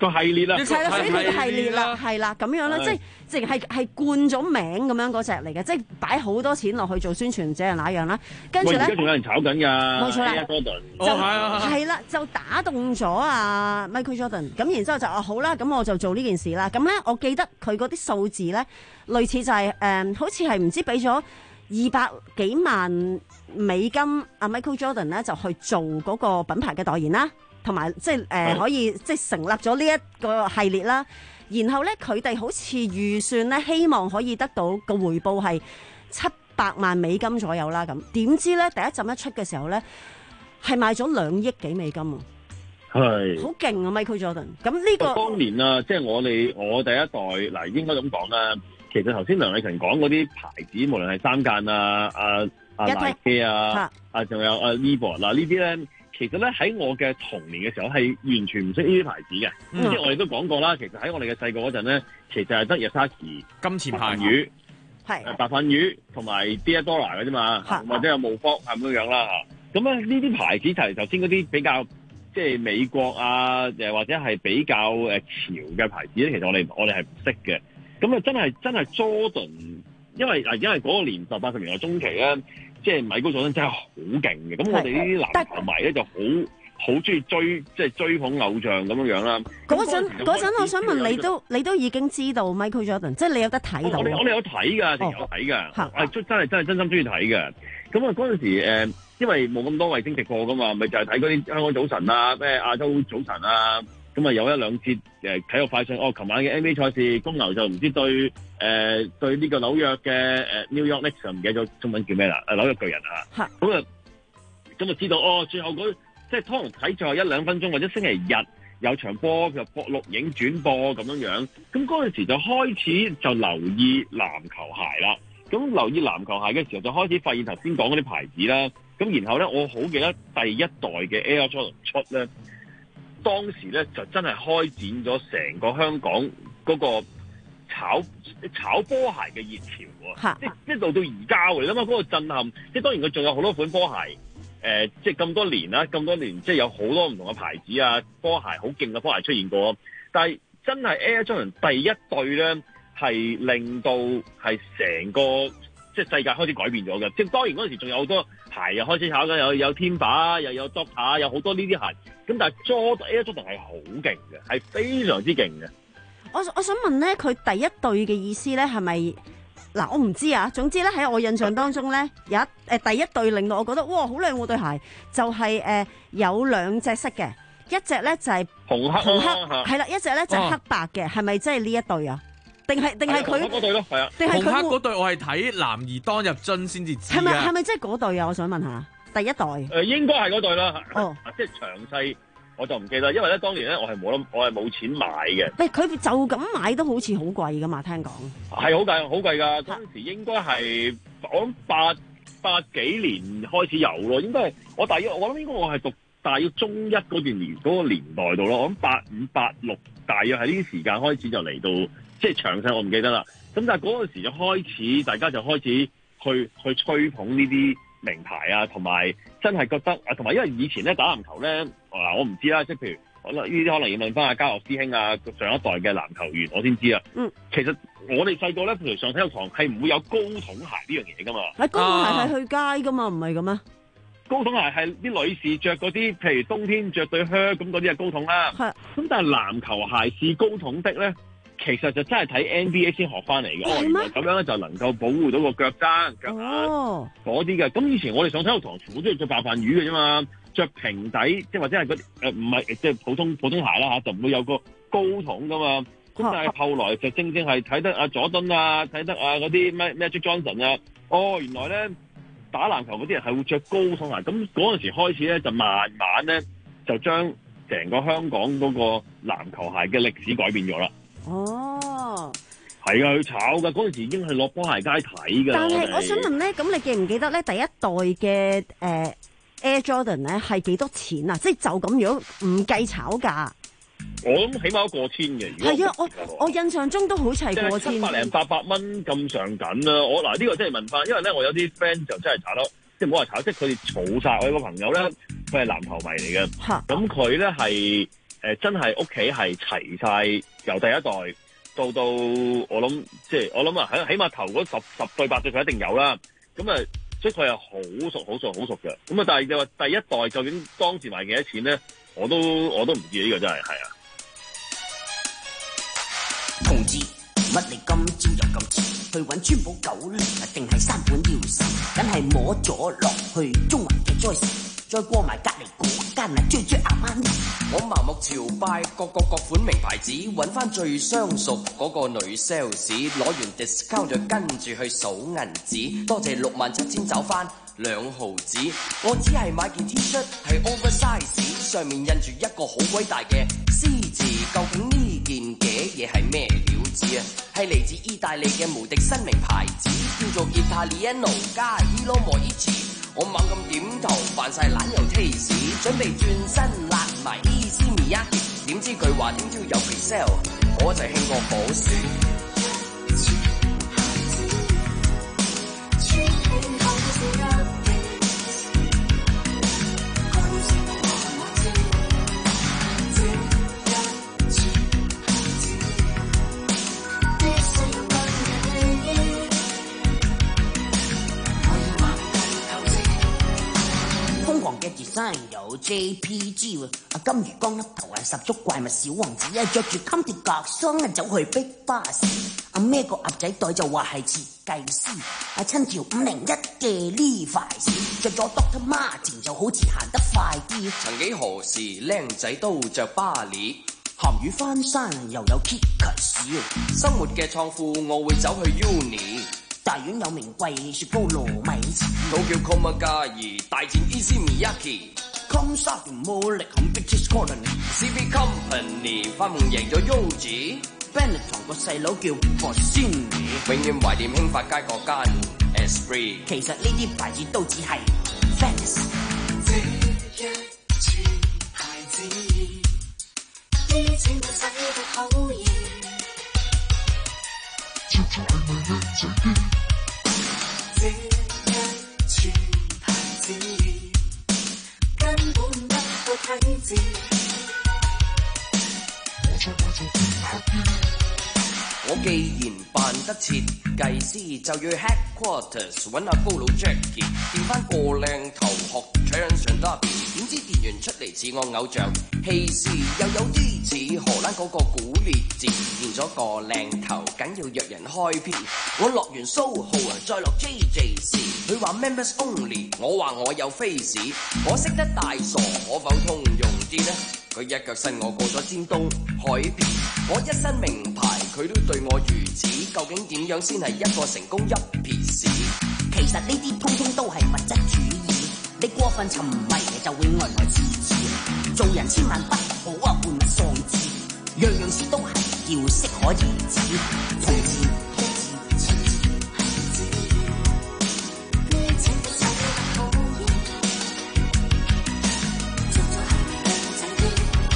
個系列啦， 係啦，所以佢嘅系列啦，係啦，咁樣咧，即係淨係係冠咗名咁樣嗰隻嚟嘅，即係擺好多錢落去做宣傳，這樣那樣啦。跟住咧， 而家仲有人炒緊㗎， 冇錯啦 Jordan 就係啦，就打動咗啊 Michael Jordan。咁然之後就啊好啦，咁我就做呢件事啦。咁咧，我記得佢嗰啲數字咧，類似就係、是、誒、呃，好似係唔知俾咗二百幾萬美金，阿 Michael Jordan 咧就去做嗰個品牌嘅代言啦。同埋即係誒可以即係成立咗呢一個系列啦，然後咧佢哋好似預算咧，希望可以得到個回報係七百萬美金左右啦。咁點知咧第一陣一出嘅時候咧，係賣咗兩億幾美金啊！係好勁啊 Michael Jordan。咁呢個當年啊，即係我哋我第一代嗱，應該咁講啦。其實頭先梁禮勤講嗰啲牌子，無論係三間啊、啊啊 Nike 啊、啊仲有啊 Reebok 嗱呢啲咧。其實咧喺我嘅童年嘅時候係完全唔識呢啲牌子嘅，即係、嗯、我哋都講過啦。其實喺我哋嘅細個嗰陣咧，其實係得 Yasaki、金錢牌魚、係白飯魚同埋 Diadora 嘅啫嘛，或者有毛科係咁樣樣啦嚇。咁咧呢啲牌子就係頭先嗰啲比較即係美國啊，誒或者係比較誒潮嘅牌子咧，其實我哋我哋係唔識嘅。咁啊真係真係 Jordan，因為啊因為嗰個年代八十年代中期咧。即係米高佐敦真係好勁嘅，咁我哋呢啲籃球迷咧就好好中意追，即係追捧偶像咁樣樣啦。 嗰陣嗰陣，我想問你都你都已經知道 Michael Jordan， 即係你有得睇到。 我哋我哋有睇㗎，成日有睇㗎，係真係真係真心中意睇嘅。咁啊嗰陣時誒，因為冇咁多衛星直播㗎嘛，咪就係睇嗰啲香港早晨啊，咩亞洲早晨啊。咁啊有一兩節誒體育快訊，哦，琴晚嘅 N B A 賽事，公牛就唔知對誒、呃、對呢個紐約嘅誒、呃、New York Knicks 唔記得咗中文叫咩啦？誒紐約巨人啊，咁啊咁啊知道哦，最後嗰即係可能睇最後一兩分鐘，或者星期日有場波就播錄影轉播咁樣樣，咁嗰陣時就開始就留意籃球鞋啦。咁留意籃球鞋嘅時候，就開始發現頭先講嗰啲牌子啦。咁然後咧，我好記得第一代嘅 Air Jordan 出咧。當時咧就真係開展咗成個香港嗰個炒炒波鞋嘅熱潮喎，即即到到而家嚟啦嘛，嗰個震撼，即當然佢仲有好多款波鞋，誒、呃、即咁多年啦，咁多年即有好多唔同嘅牌子啊，波鞋好勁嘅波鞋出現過，但係真係 Air Jordan 第一對咧係令到係成個即世界開始改變咗嘅，即當然嗰陣時仲有好多鞋又開始炒緊，有有天把，又有 Doctor，有好多呢啲鞋。咁但係 Jordan Air Jordan 係好勁嘅，係非常之勁嘅。 我我想問咧，佢第一對嘅意思咧係咪嗱？我唔知啊。總之咧喺我印象當中咧，有一誒、呃、第一對令到我覺得哇好靚喎對鞋，就係、是、誒、呃、有兩隻色嘅，一隻咧就係、是、 紅黑紅黑係啦，一隻咧就係、是、黑白嘅，係咪即係呢一對啊？定係定係佢嗰對咯，係啊。 定係紅黑嗰對我係睇男兒當入樽先至知。 係咪係咪即係嗰對啊？我想問下。第一代誒、 呃、應該係嗰對啦， 哦， 即係詳細我就唔記得，因為咧當年咧我係冇諗，我係冇錢買嘅。 誒佢就咁買都好似好貴噶嘛，聽講係好貴好貴㗎。嗰陣時應該係我諗八八幾年開始有咯，應該係我大約我諗應該我係讀大約中一嗰段年嗰、嗰個年代度咯。我諗八五八六大約係呢啲時間開始就嚟到，即係詳細我唔記得啦。咁但係嗰陣時就開始大家就開始去去吹捧呢啲名牌啊，同埋真係覺得啊，同埋因為以前咧打籃球咧，嗱我唔知啦，即係譬如可能呢啲可能要問翻阿嘉樂師兄啊，上一代嘅籃球員我先知啊。嗯，其實我哋細個咧，譬如上體育堂係唔會有高筒鞋呢樣嘢噶嘛。 係高筒鞋係去街噶嘛，唔係咁咩？ 高筒鞋係啲女士着嗰啲，譬如冬天着對靴咁嗰啲係高筒啦。係。咁但係籃球鞋是高筒的咧？其實就真係睇 N B A 先學翻嚟嘅，哦，原來咁樣咧就能夠保護到個腳踭、腳眼嗰啲嘅。咁以前我哋上體育堂全部都係着白飯魚嘅啫嘛，着平底即係或者係嗰啲誒唔係即係普通普通鞋啦嚇，就唔會有個高筒噶嘛。咁但係後來就正正係睇得阿佐敦啊，睇得啊嗰啲咩 Magic Johnson 啊，哦原來咧打籃球嗰啲人係會着高筒鞋。咁嗰陣時開始咧就慢慢咧就將成個香港嗰個籃球鞋嘅歷史改變咗啦。 哦， 係啊，去炒噶嗰陣時已經係落波鞋街睇噶。 但係我想問咧，咁你記唔記得咧第一代嘅誒、呃、Air Jordan 咧係幾多錢啊？即係就咁如果唔計炒價， 我諗起碼都過千嘅。 係啊，我我印象中都好似係過千， 七百零八百蚊咁上緊啦。我嗱呢、這個真係問翻，因為咧我有啲 friend 就真係炒得，即係唔好話炒，即係佢哋儲晒。我有個朋友咧，佢係籃球迷嚟嘅，咁佢咧係。 呃、真係屋企係齊晒，由第一代到到我諗，即係我諗啊，喺起碼頭嗰十十對八對佢一定有啦。咁啊，所以佢係好熟好熟好熟嘅。咁啊，但係你話第一代究竟當時賣幾多錢咧？我都我都唔知呢、這個真係係啊。 同志，乜你今朝又咁遲去揾川寶九零啊？定係山本耀司？梗係摸咗落去中環嘅 Joyce， 再過埋隔離嗰間啊，追追阿媽尼。 我盲目朝拜各個各款名牌子，揾翻最相熟嗰個女 sales， 攞完 discount 就跟住去數銀紙，多謝六萬七千找翻兩毫子。我只係買件 T-shirt 係 oversize， 上面印住一個好鬼大嘅 C 字，究竟呢件嘅嘢係咩料子啊？係嚟自意大利嘅無敵新名牌子，叫做 Italiano 加 Hilo Moichi。我猛咁點頭，扮晒懶又 taste， 準備轉身辣埋 Easy Miyake， 點知佢話聽朝有 pre-sale， 我就興過火樹。 有 J P G 喎，阿金魚缸粒頭係十足怪物小王子啊，着住襟條格霜啊，走去逼巴士，阿孭個鴨仔袋就話係設計師，阿親條五零一嘅 Levi's， 着咗 Doctor Martin 就好似行得快啲。 曾幾何時，靚仔都着巴黎， 鹹魚翻山又有 Kickers， 生活嘅創富我會走去 Uni。 大院有名貴雪糕糯米糍， 都叫 Komagari 大戰 Easy Miyake， 金沙條魔力響 British Colony，C V Company 發夢贏咗 Yogi，Benetton 個細佬叫 Bossini， 永遠懷念興發街嗰間 Esprit。 其實呢啲牌子都只係 fans。 這一串牌子，啲錢都使得好易。就係咪靚仔啲？這一串牌子根本不夠睇字， 我再買就變黑啲。我既然扮得設計師，就要 headquarters 揾阿高佬 Jackie， 電翻個靚頭學唱上 Derby， 點知電完出嚟似我偶像，氣勢又有啲似荷蘭嗰個古列治，練咗個靚頭，梗要約人開 P。我落完蘇豪啊，再落 J J C， 佢話 members only， 我話我有 face， 我識得大傻，可否通用啲呢？佢一腳伸我過咗尖東海邊，我一身名牌，佢都對我如此，究竟點樣先係一個成功一撇屎？ 其實呢啲通通都係物質主義，你過分沉迷就會呆呆痴痴。做人千萬不好啊，玩物喪志，樣樣事都係要適可而止。同志同志同志係志，啲錢都使得好易，做咗係咪靚仔啲？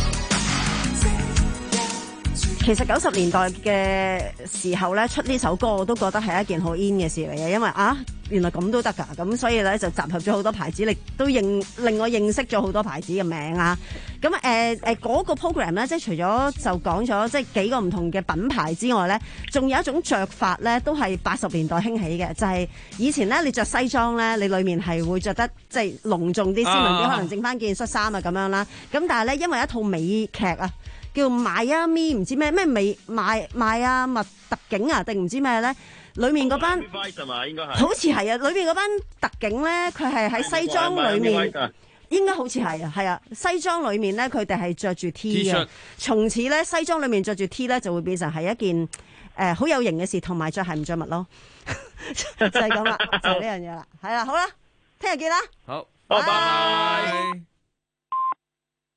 其實九十年代嘅時候咧，出呢首歌我都覺得係一件好 in 嘅事嚟嘅，因為啊原來咁都得㗎，咁所以咧就集合咗好多牌子，亦都認令我認識咗好多牌子嘅名啊。咁誒誒嗰個 program 咧，即係除咗就講咗即係幾個唔同嘅品牌之外咧，仲有一種着法咧，都係八十年代興起嘅，就係、是、以前咧你着西裝咧，你裡面係會着得即係隆重啲、斯文啲，可能整翻件恤衫啊咁樣啦。咁但係咧，因為一套美劇啊，叫邁阿密唔知咩咩美邁邁阿密特警啊，定唔知咩咧？裏面嗰班好似係啊，裏面嗰班特警咧，佢係喺西裝裏面，應該好似係啊，係啊，西裝裏面咧，佢哋係着住 T 嘅。從此咧，西裝裏面着住 T 咧，就會變成係一件誒好、呃、有型嘅事，同埋着鞋唔着襪咯，就係咁啦，就係呢樣嘢啦，係啦，好啦，聽日見啦， 好，拜拜。